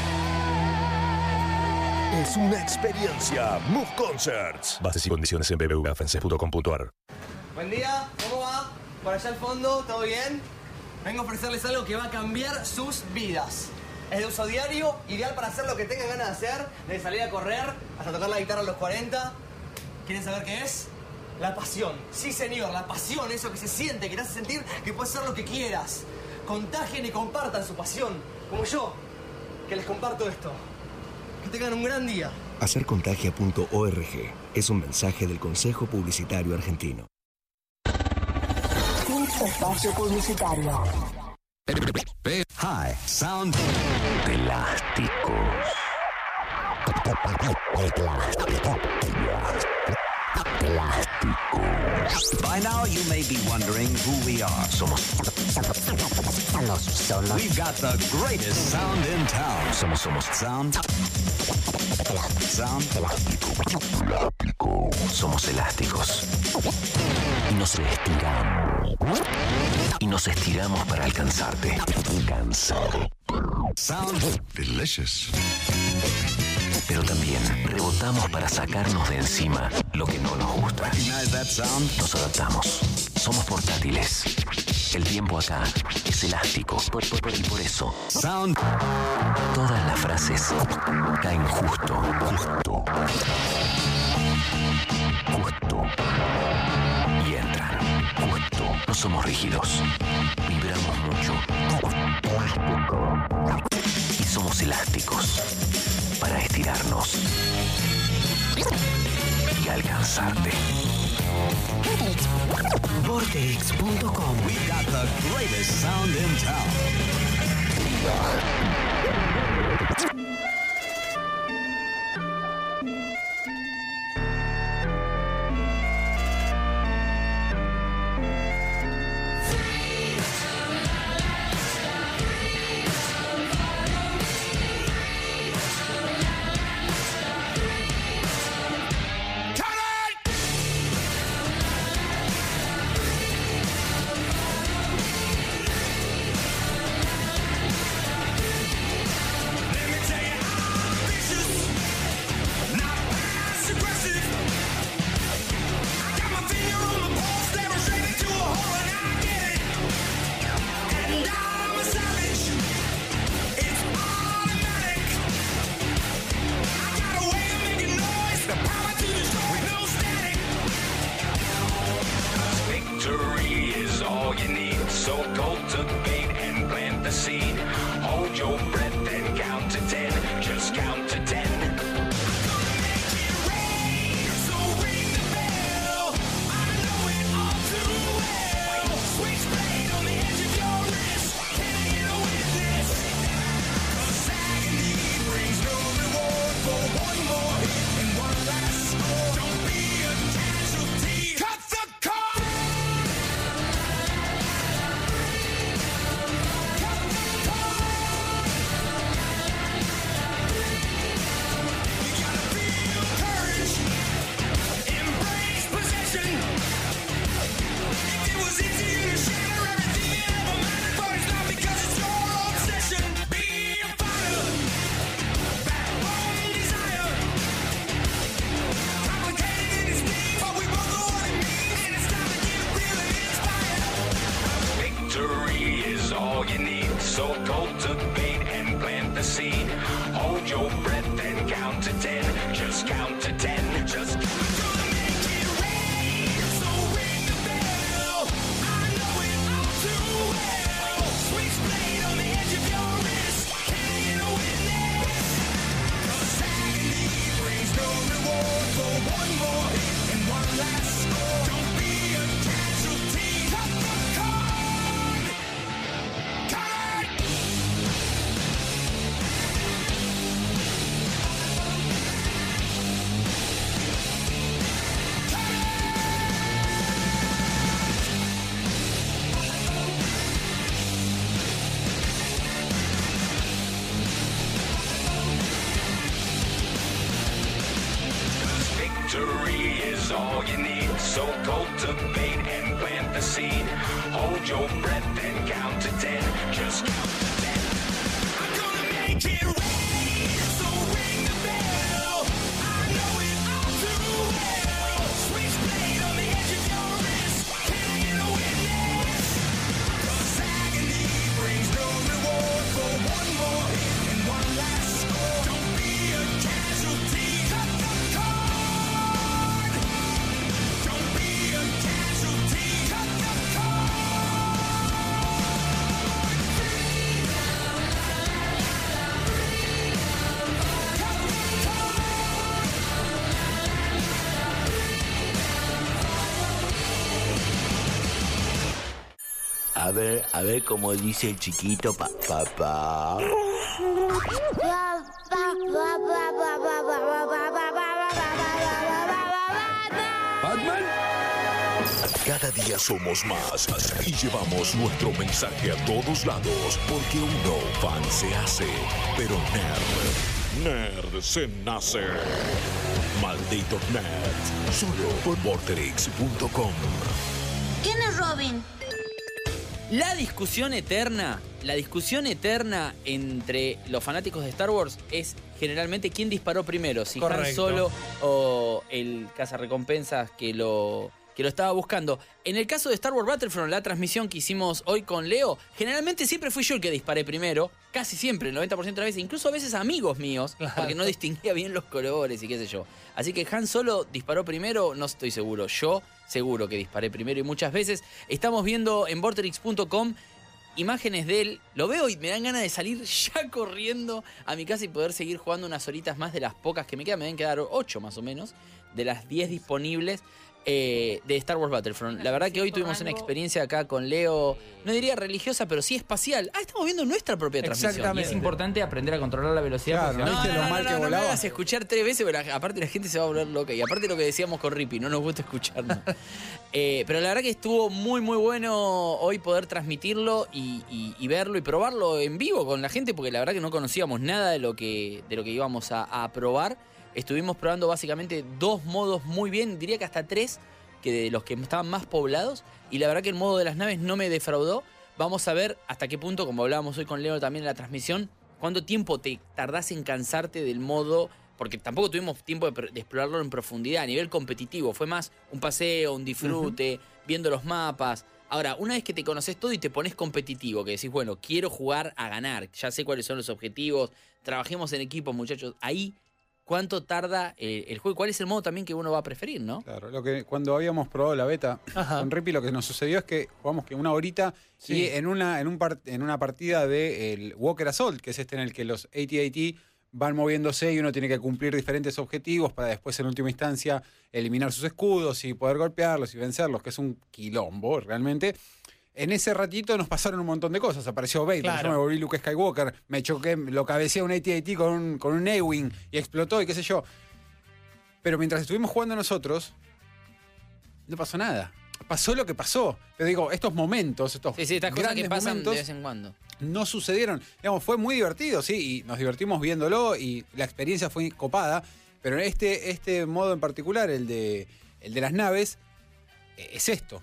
Es una experiencia. Move Concerts. Bases y condiciones en bbvafrancés.com.ar. Buen día, ¿cómo va? Por allá al fondo, ¿todo bien? Vengo a ofrecerles algo que va a cambiar sus vidas. Es de uso diario, ideal para hacer lo que tengan ganas de hacer, de salir a correr, hasta tocar la guitarra a los 40. ¿Quieren saber qué es? La pasión. Sí, señor, la pasión, eso que se siente, que te hace sentir que puedes hacer lo que quieras. Contagien y compartan su pasión, como yo, que les comparto esto. Que tengan un gran día. Hacercontagia.org es un mensaje del Consejo Publicitario Argentino. Espacio publicitario. Hi, Sound. Plásticos. Plástico. By now you may be wondering who we are. Somos. We've got the greatest sound in town. Somos sound. Somos elásticos. Y nos estiramos. Y nos estiramos para alcanzarte. Cansado. Sound delicious. Pero también rebotamos para sacarnos de encima lo que no nos gusta. Nos adaptamos. Somos portátiles. El tiempo acá es elástico. Y por eso, Sound. Todas las frases caen justo. Y entran. Justo. No somos rígidos. Vibramos mucho. Y somos elásticos. Para estirarnos y alcanzarte. Vortex.com. We got the greatest sound in town. A ver cómo dice el chiquito papá. ¿Batman? Cada día somos más y llevamos nuestro mensaje a todos lados, porque uno fan se hace, pero nerd se nace. Malditos nerds, solo por Vorterix.com. ¿Quién es Robin? La discusión eterna entre los fanáticos de Star Wars es generalmente quién disparó primero, si Correcto. Han Solo o el cazarrecompensas que lo estaba buscando. En el caso de Star Wars Battlefront, la transmisión que hicimos hoy con Leo, generalmente siempre fui yo el que disparé primero, casi siempre, el 90% de las veces, incluso a veces amigos míos, porque no distinguía bien los colores y qué sé yo. Así que Han Solo disparó primero, no estoy seguro. Yo seguro que disparé primero y muchas veces. Estamos viendo en Vorterix.com imágenes de él. Lo veo y me dan ganas de salir ya corriendo a mi casa y poder seguir jugando unas horitas más de las pocas que me quedan. Me deben quedar 8 más o menos, de las 10 disponibles de Star Wars Battlefront. La verdad que hoy tuvimos una experiencia acá con Leo, no diría religiosa, pero sí espacial. Estamos viendo nuestra propia transmisión. Y es importante aprender a controlar la velocidad. Claro, ¿viste lo mal que no volaba? me hagas escuchar 3 veces, pero aparte la gente se va a volver loca. Y aparte lo que decíamos con Rippy, no nos gusta escucharnos. Pero la verdad que estuvo muy, muy bueno hoy poder transmitirlo y verlo y probarlo en vivo con la gente, porque la verdad que no conocíamos nada de lo que íbamos a probar. Estuvimos probando básicamente 2 modos muy bien, diría que hasta 3, que de los que estaban más poblados. Y la verdad que el modo de las naves no me defraudó. Vamos a ver hasta qué punto, como hablábamos hoy con Leo también en la transmisión, cuánto tiempo te tardás en cansarte del modo, porque tampoco tuvimos tiempo de explorarlo en profundidad. A nivel competitivo fue más un paseo, un disfrute, viendo los mapas. Ahora, una vez que te conoces todo y te pones competitivo, que decís, bueno, quiero jugar a ganar, ya sé cuáles son los objetivos, trabajemos en equipo, muchachos, ahí cuánto tarda el juego, cuál es el modo también que uno va a preferir, ¿no? Claro, cuando habíamos probado la beta con Rippy, lo que nos sucedió es que jugamos que una horita y en una partida de el Walker Assault, que es en el que los AT-AT van moviéndose y uno tiene que cumplir diferentes objetivos para después en última instancia eliminar sus escudos y poder golpearlos y vencerlos, que es un quilombo realmente. En ese ratito nos pasaron un montón de cosas. Apareció Vader, yo me volví Luke Skywalker, me choqué, lo cabeceé un AT-AT con un A-Wing y explotó y qué sé yo. Pero mientras estuvimos jugando nosotros, no pasó nada. Pasó lo que pasó. Pero digo, estos momentos, estas cosas que pasan momentos, de vez en cuando. No sucedieron. Digamos, fue muy divertido, sí, y nos divertimos viéndolo y la experiencia fue copada. Pero este modo en particular, el de las naves, es esto.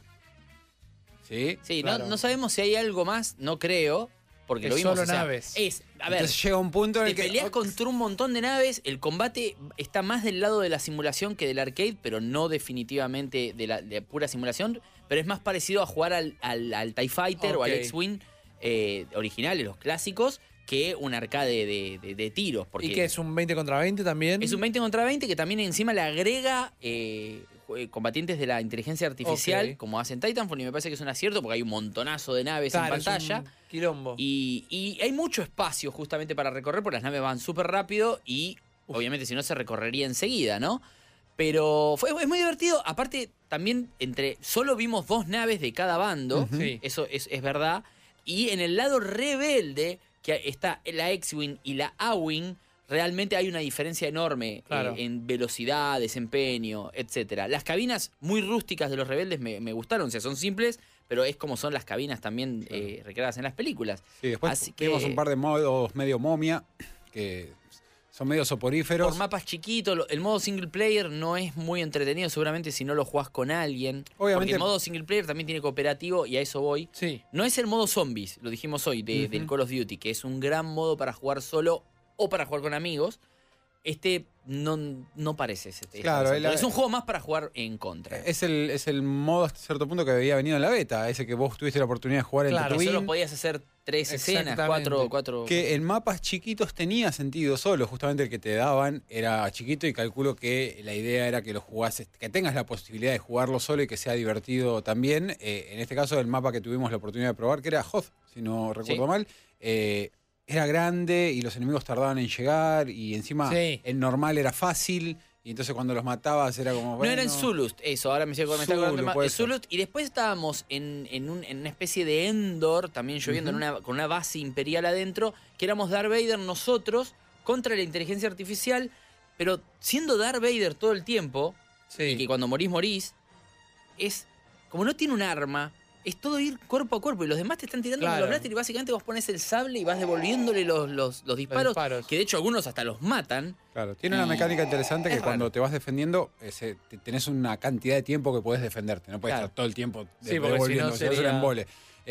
Sí, claro. no sabemos si hay algo más, no creo, porque lo vimos. Solo naves. A ver, entonces llega un punto en el que peleas contra un montón de naves, el combate está más del lado de la simulación que del arcade, pero no definitivamente de pura simulación, pero es más parecido a jugar al TIE Fighter o al X-Wing originales, los clásicos, que un arcade de tiros. Porque ¿y qué es un 20 contra 20 también? Es un 20 contra 20 que también encima le agrega combatientes de la inteligencia artificial, como hacen Titanfall, y me parece que es un acierto porque hay un montonazo de naves en pantalla. Es un quilombo. Y hay mucho espacio justamente para recorrer, porque las naves van súper rápido y obviamente si no se recorrería enseguida, ¿no? Pero es muy divertido. Aparte, también solo vimos 2 naves de cada bando, eso es verdad. Y en el lado rebelde, que está la X-Wing y la A-Wing, realmente hay una diferencia enorme en velocidad, desempeño, etcétera. Las cabinas muy rústicas de los rebeldes me gustaron, o sea, son simples, pero es como son las cabinas también recreadas en las películas. Sí, después tuvimos un par de modos medio momia, que son medio soporíferos. Por mapas chiquitos, el modo single player no es muy entretenido, seguramente si no lo jugás con alguien. Obviamente. Porque el modo single player también tiene cooperativo y a eso voy. Sí. No es el modo zombies, lo dijimos hoy, del Call of Duty, que es un gran modo para jugar solo o para jugar con amigos. No parece ese. Claro, es un juego más para jugar en contra. Es el modo hasta cierto punto que había venido en la beta, ese que vos tuviste la oportunidad de jugar en Tatooine. Solo podías hacer 3 escenas, 4. Que en mapas chiquitos tenía sentido solo, justamente el que te daban era chiquito y calculo que la idea era que lo jugases, que tengas la posibilidad de jugarlo solo y que sea divertido también. En este caso el mapa que tuvimos la oportunidad de probar, que era Hoth, si no recuerdo mal, era grande y los enemigos tardaban en llegar y encima el normal era fácil y entonces cuando los matabas era como... Bueno, no era en Zulust, eso, ahora me estoy acordando. Zulust, y después estábamos en una especie de Endor, también lloviendo, con una base imperial adentro, que éramos Darth Vader nosotros contra la inteligencia artificial, pero siendo Darth Vader todo el tiempo, y que cuando morís, es como no tiene un arma, es todo ir cuerpo a cuerpo y los demás te están tirando con los blaster y básicamente vos pones el sable y vas devolviéndole los disparos, que de hecho algunos hasta los matan. Claro, tiene una mecánica interesante que cuando te vas defendiendo tenés una cantidad de tiempo que podés defenderte, no puedes estar todo el tiempo devolviendo, si no es un embole.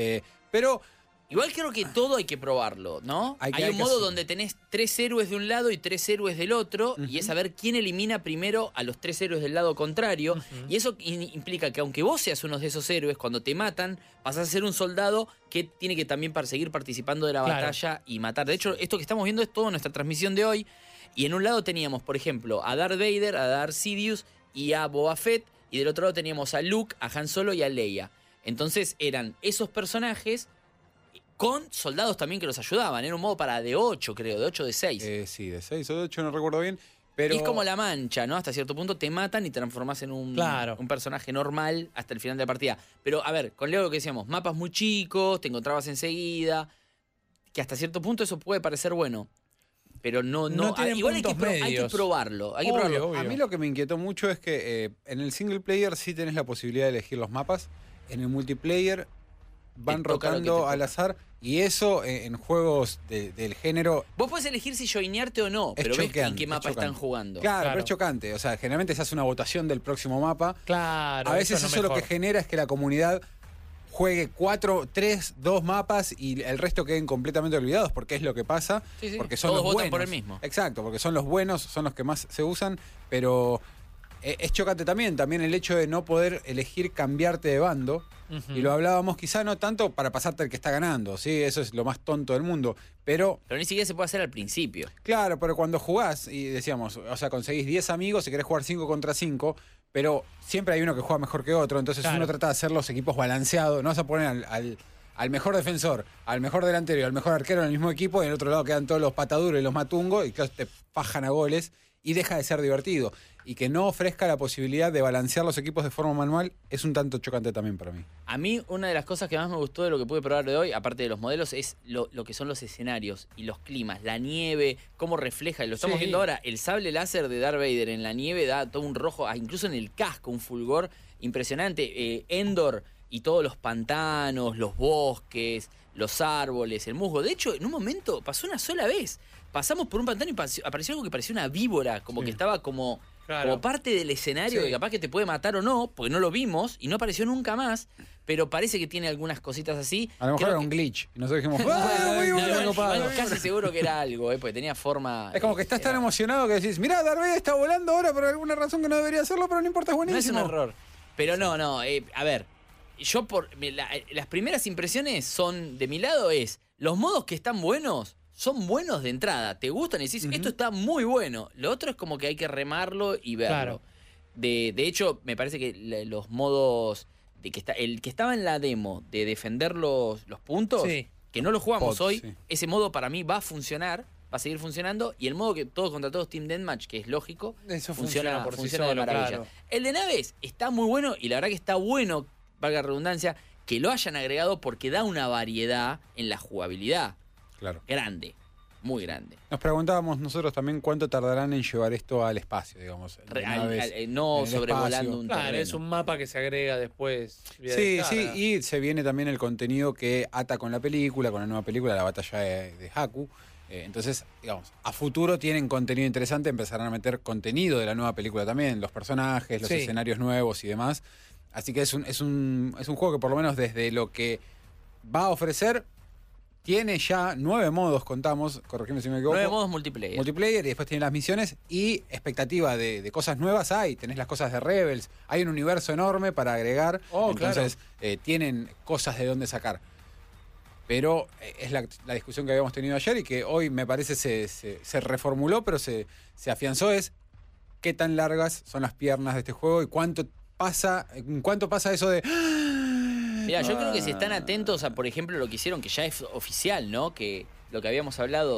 Pero igual creo que todo hay que probarlo, ¿no? Hay un modo donde tenés 3 héroes de un lado y 3 héroes del otro, y es saber quién elimina primero a los 3 héroes del lado contrario. Y eso implica que aunque vos seas uno de esos héroes, cuando te matan, pasás a ser un soldado que tiene que también seguir participando de la batalla y matar. De hecho, esto que estamos viendo es toda nuestra transmisión de hoy. Y en un lado teníamos, por ejemplo, a Darth Vader, a Darth Sidious y a Boba Fett. Y del otro lado teníamos a Luke, a Han Solo y a Leia. Entonces eran esos personajes con soldados también que los ayudaban. Era un modo para de 8, creo, de 8 o de 6. Sí, de 6 o de 8, no recuerdo bien. Pero y es como la mancha, ¿no? Hasta cierto punto te matan y te transformás en un personaje normal hasta el final de la partida. Pero, a ver, con Leo lo que decíamos, mapas muy chicos, te encontrabas enseguida, que hasta cierto punto eso puede parecer bueno. Pero no igual hay que probarlo. Hay que probarlo. Obvio. A mí lo que me inquietó mucho es que en el single player sí tenés la posibilidad de elegir los mapas. En el multiplayer van rotando al azar. Y eso en juegos del género... Vos podés elegir si joinearte o no, pero ves en qué mapa están jugando. Claro, pero es chocante. O sea, generalmente se hace una votación del próximo mapa. Claro. A veces eso lo que genera es que la comunidad juegue 4, 3, 2 mapas y el resto queden completamente olvidados, porque es lo que pasa. Sí. Porque son todos los votan buenos. por el mismo. Exacto, porque son los buenos, son los que más se usan, pero es chocante también el hecho de no poder elegir cambiarte de bando. Y lo hablábamos quizá no tanto para pasarte el que está ganando, ¿sí? Eso es lo más tonto del mundo, pero ni siquiera se puede hacer al principio. Claro, pero cuando jugás, y decíamos, o sea, conseguís 10 amigos y querés jugar 5 contra 5, pero siempre hay uno que juega mejor que otro, entonces uno trata de hacer los equipos balanceados, no vas a poner al mejor defensor, al mejor delantero y al mejor arquero en el mismo equipo, y en el otro lado quedan todos los pataduros y los matungos, y claro, te fajan a goles, y deja de ser divertido. Y que no ofrezca la posibilidad de balancear los equipos de forma manual es un tanto chocante también para mí. A mí una de las cosas que más me gustó de lo que pude probar de hoy, aparte de los modelos, es lo que son los escenarios y los climas, la nieve, cómo refleja, y lo estamos viendo ahora, el sable láser de Darth Vader en la nieve da todo un rojo, incluso en el casco, un fulgor impresionante. Endor y todos los pantanos, los bosques, los árboles, el musgo. De hecho, en un momento pasó una sola vez. Pasamos por un pantano y apareció algo que parecía una víbora, como que estaba como parte del escenario, que capaz que te puede matar o no, porque no lo vimos y no apareció nunca más, pero parece que tiene algunas cositas así. A lo mejor era un glitch. Y nosotros dijimos, casi seguro que era algo, porque tenía forma... Es como que estás tan emocionado que decís, mirá, Darth Vader está volando ahora por alguna razón que no debería hacerlo, pero no importa, es buenísimo. No es un error. Pero a ver, yo las primeras impresiones son, de mi lado, los modos que están buenos son buenos de entrada, te gustan y decís, esto está muy bueno. Lo otro es como que hay que remarlo y verlo. Claro. De hecho, me parece que los modos, el que estaba en la demo de defender los puntos, que no lo jugamos hoy, ese modo para mí va a funcionar, va a seguir funcionando, y el modo que todos contra todos Team Deathmatch, que es lógico, eso funciona por sí solo, de maravilla. claro. El de naves está muy bueno, y la verdad que está bueno, valga la redundancia, que lo hayan agregado porque da una variedad en la jugabilidad. Claro. Grande, muy grande. Nos preguntábamos nosotros también cuánto tardarán en llevar esto al espacio, digamos. No sobrevolando un terreno. Claro, es un mapa que se agrega después. Sí, y se viene también el contenido que ata con la película, con la nueva película, la batalla de Jakku. Entonces, digamos, a futuro tienen contenido interesante, empezarán a meter contenido de la nueva película también, los personajes, los escenarios nuevos y demás. Así que es un juego que por lo menos desde lo que va a ofrecer... Tiene ya 9 modos, contamos, corregime si me equivoco. 9 modos multiplayer. Multiplayer, y después tiene las misiones y expectativa de cosas nuevas hay. Tenés las cosas de Rebels, hay un universo enorme para agregar. Entonces, tienen cosas de dónde sacar. Pero es la discusión que habíamos tenido ayer y que hoy me parece se reformuló, pero se afianzó, es qué tan largas son las piernas de este juego y cuánto pasa eso de... Mirá, yo creo que si están atentos a, por ejemplo, lo que hicieron, que ya es oficial, ¿no? Que lo que habíamos hablado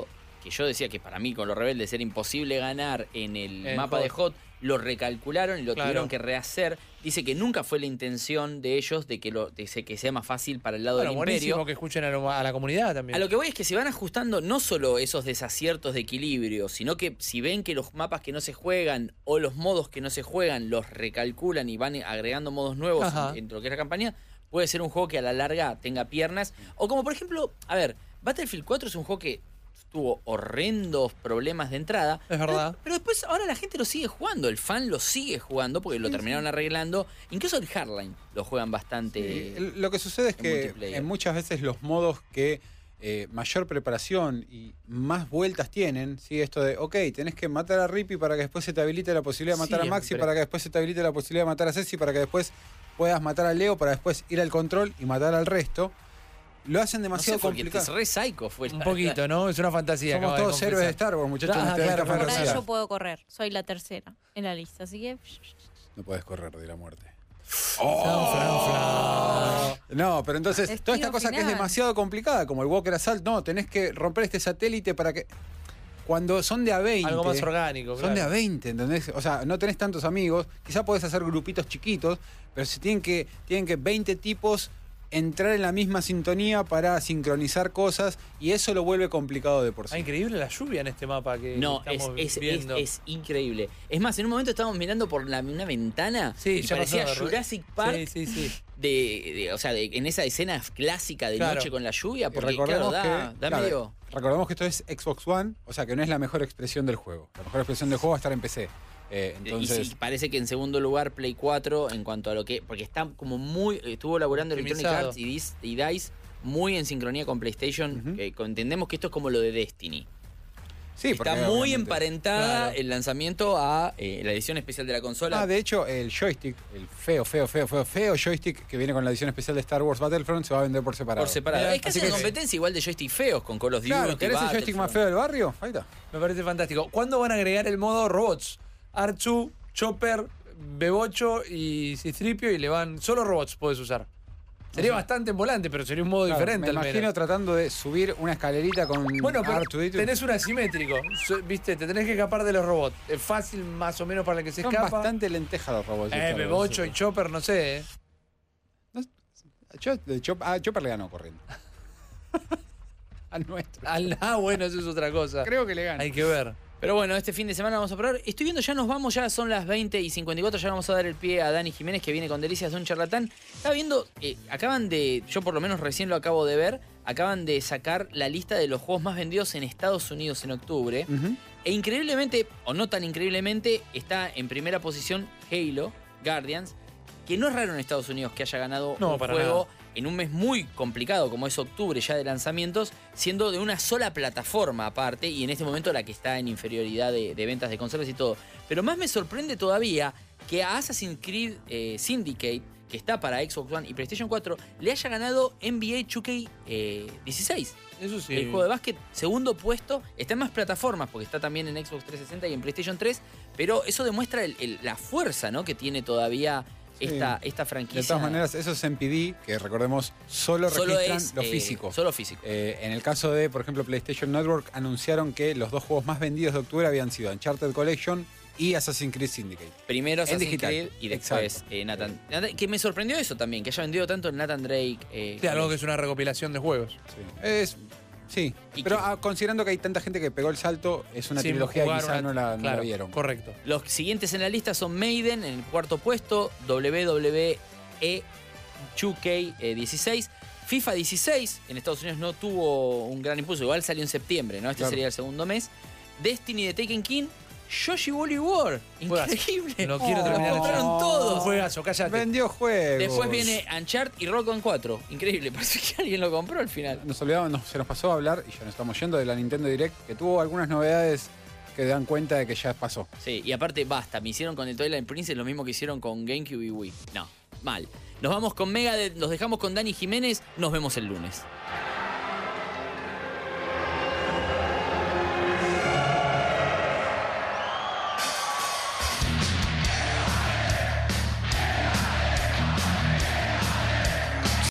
que yo decía que para mí con los rebeldes era imposible ganar en el mapa Hot. de Hot, lo recalcularon y lo Claro. tuvieron que rehacer. Dice que nunca fue la intención de ellos de que sea más fácil para el lado Bueno, del buenísimo Imperio. que escuchen a la comunidad también. A lo que voy es que se van ajustando no solo esos desaciertos de equilibrio, sino que si ven que los mapas que no se juegan o los modos que no se juegan los recalculan y van agregando modos nuevos Ajá. en lo que es la campaña, puede ser un juego que a la larga tenga piernas. O como por ejemplo, a ver, Battlefield 4 es un juego que tuvo horrendos problemas de entrada. Es verdad. Pero después ahora la gente lo sigue jugando, el fan lo sigue jugando porque lo terminaron arreglando. Incluso el Hardline lo juegan bastante. Lo que sucede es en que multiplayer. muchas veces los modos que mayor preparación y más vueltas tienen, ¿sí? Esto de, ok, tenés que matar a Rippy para que después se te habilite la posibilidad de matar a Maxi, Siempre. para que después se te habilite la posibilidad de matar a Ceci, para que después puedas matar a Leo, para después ir al control y matar al resto. Lo hacen demasiado complicado. Es re psycho fue Un poquito, ¿no? Es una fantasía. Somos acaba de todos confesar. héroes de Star Wars, muchachos. en este Café Ahora Rociar. yo puedo correr. Soy la tercera en la lista, así que... No puedes correr de la muerte. Oh. No, pero entonces, Destino toda esta cosa que es final. demasiado complicada, como el Walker Assault, no, tenés que romper este satélite para que. Cuando son de A20. Algo más orgánico, Son claro. de A20, ¿entendés? O sea, no tenés tantos amigos, quizás podés hacer grupitos chiquitos, pero si tienen que 20 tipos entrar en la misma sintonía para sincronizar cosas, y eso lo vuelve complicado de por sí. Ah, increíble la lluvia en este mapa que No, estamos es viendo. increíble. Es más, en un momento estábamos mirando por una ventana y ya parecía pasó, Jurassic Park. Sí. O sea, en esa escena clásica de Claro. noche con la lluvia, Y porque claro, da claro, medio... recordemos que esto es Xbox One, o sea que no es la mejor expresión del juego. La mejor expresión del juego va a estar en PC. Entonces, Y sí, parece que en segundo lugar Play 4 en cuanto a lo que... Porque está como muy... Estuvo laburando Electronic Optimizado. Arts y DICE muy en sincronía con PlayStation. Entendemos que esto es como lo de Destiny. sí, porque Está muy obviamente- emparentada Claro. el lanzamiento a la edición especial de la consola. De hecho, el joystick, el feo joystick que viene con la edición especial de Star Wars Battlefront se va a vender por separado. Por separado. Es que Así hace una competencia igual de joystick feos con Call of Duty. Claro, ¿querés el joystick más feo del barrio? Ahí está. Me parece fantástico. ¿Cuándo van a agregar el modo robots? R2, Chopper, Bebocho y Citripio y le van... Solo robots puedes usar. Sería bastante volante, pero sería un modo Claro, diferente me al imagino menos. tratando de subir una escalerita con Bueno, pero R2D2. tenés un asimétrico. Viste, te tenés que escapar de los robots. Es fácil más o menos para el que se Son escapa. bastante lentejas los robots. Bebocho y Chopper, no sé. Chopper le ganó corriendo. Al nuestro. Bueno, eso es otra cosa. Creo que le gana. Hay que ver. Pero bueno, este fin de semana vamos a probar. Estoy viendo, ya nos vamos, ya son las 20:54, ya vamos a dar el pie a Dani Jiménez, que viene con Delicias de un Charlatán. Estaba viendo, acaban de, yo por lo menos recién lo acabo de ver, acaban de sacar la lista de los juegos más vendidos en Estados Unidos en octubre. E increíblemente, o no tan increíblemente, está en primera posición Halo, Guardians, que no es raro en Estados Unidos que haya ganado No, un para juego nada. en un mes muy complicado como es octubre ya de lanzamientos, siendo de una sola plataforma aparte y en este momento la que está en inferioridad de ventas de consolas y todo. Pero más me sorprende todavía que a Assassin's Creed Syndicate, que está para Xbox One y PlayStation 4, le haya ganado NBA 2K16. Eso sí. El juego de básquet, segundo puesto, está en más plataformas porque está también en Xbox 360 y en PlayStation 3, pero eso demuestra la fuerza, ¿no?, que tiene todavía esta franquicia. De todas maneras, esos MPD, que recordemos, solo registran es, lo físico. Solo físico. En el caso de, por ejemplo, PlayStation Network, anunciaron que los dos juegos más vendidos de octubre habían sido Uncharted Collection y Assassin's Creed Syndicate. Primero En Assassin's digital. Creed y después Nathan. Que me sorprendió eso también, que haya vendido tanto el Nathan Drake. Sí, algo que es una recopilación de juegos. Sí, pero considerando que hay tanta gente que pegó el salto, es una Sí, trilogía y jugar quizás una- no la claro, vieron. Correcto. Los siguientes en la lista son Maiden en el cuarto puesto, WWE 2K16, FIFA 16, en Estados Unidos no tuvo un gran impulso, igual salió en septiembre, ¿no? Este Claro. sería el segundo mes. Destiny de Taken King, Yoshi Woolly War, increíble. No quiero Lo terminar compraron Un todos. juegazo, cállate. Vendió juegos. Después viene Uncharted y Rock on 4. Increíble, parece que alguien lo compró al final. Nos olvidamos, se nos pasó a hablar, y ya nos estamos yendo, de la Nintendo Direct, que tuvo algunas novedades que dan cuenta de que ya pasó. Sí, y aparte, basta, me hicieron con el Twilight Princess lo mismo que hicieron con GameCube y Wii. No, mal. Nos vamos con Megadeth, nos dejamos con Dani Jiménez, nos vemos el lunes.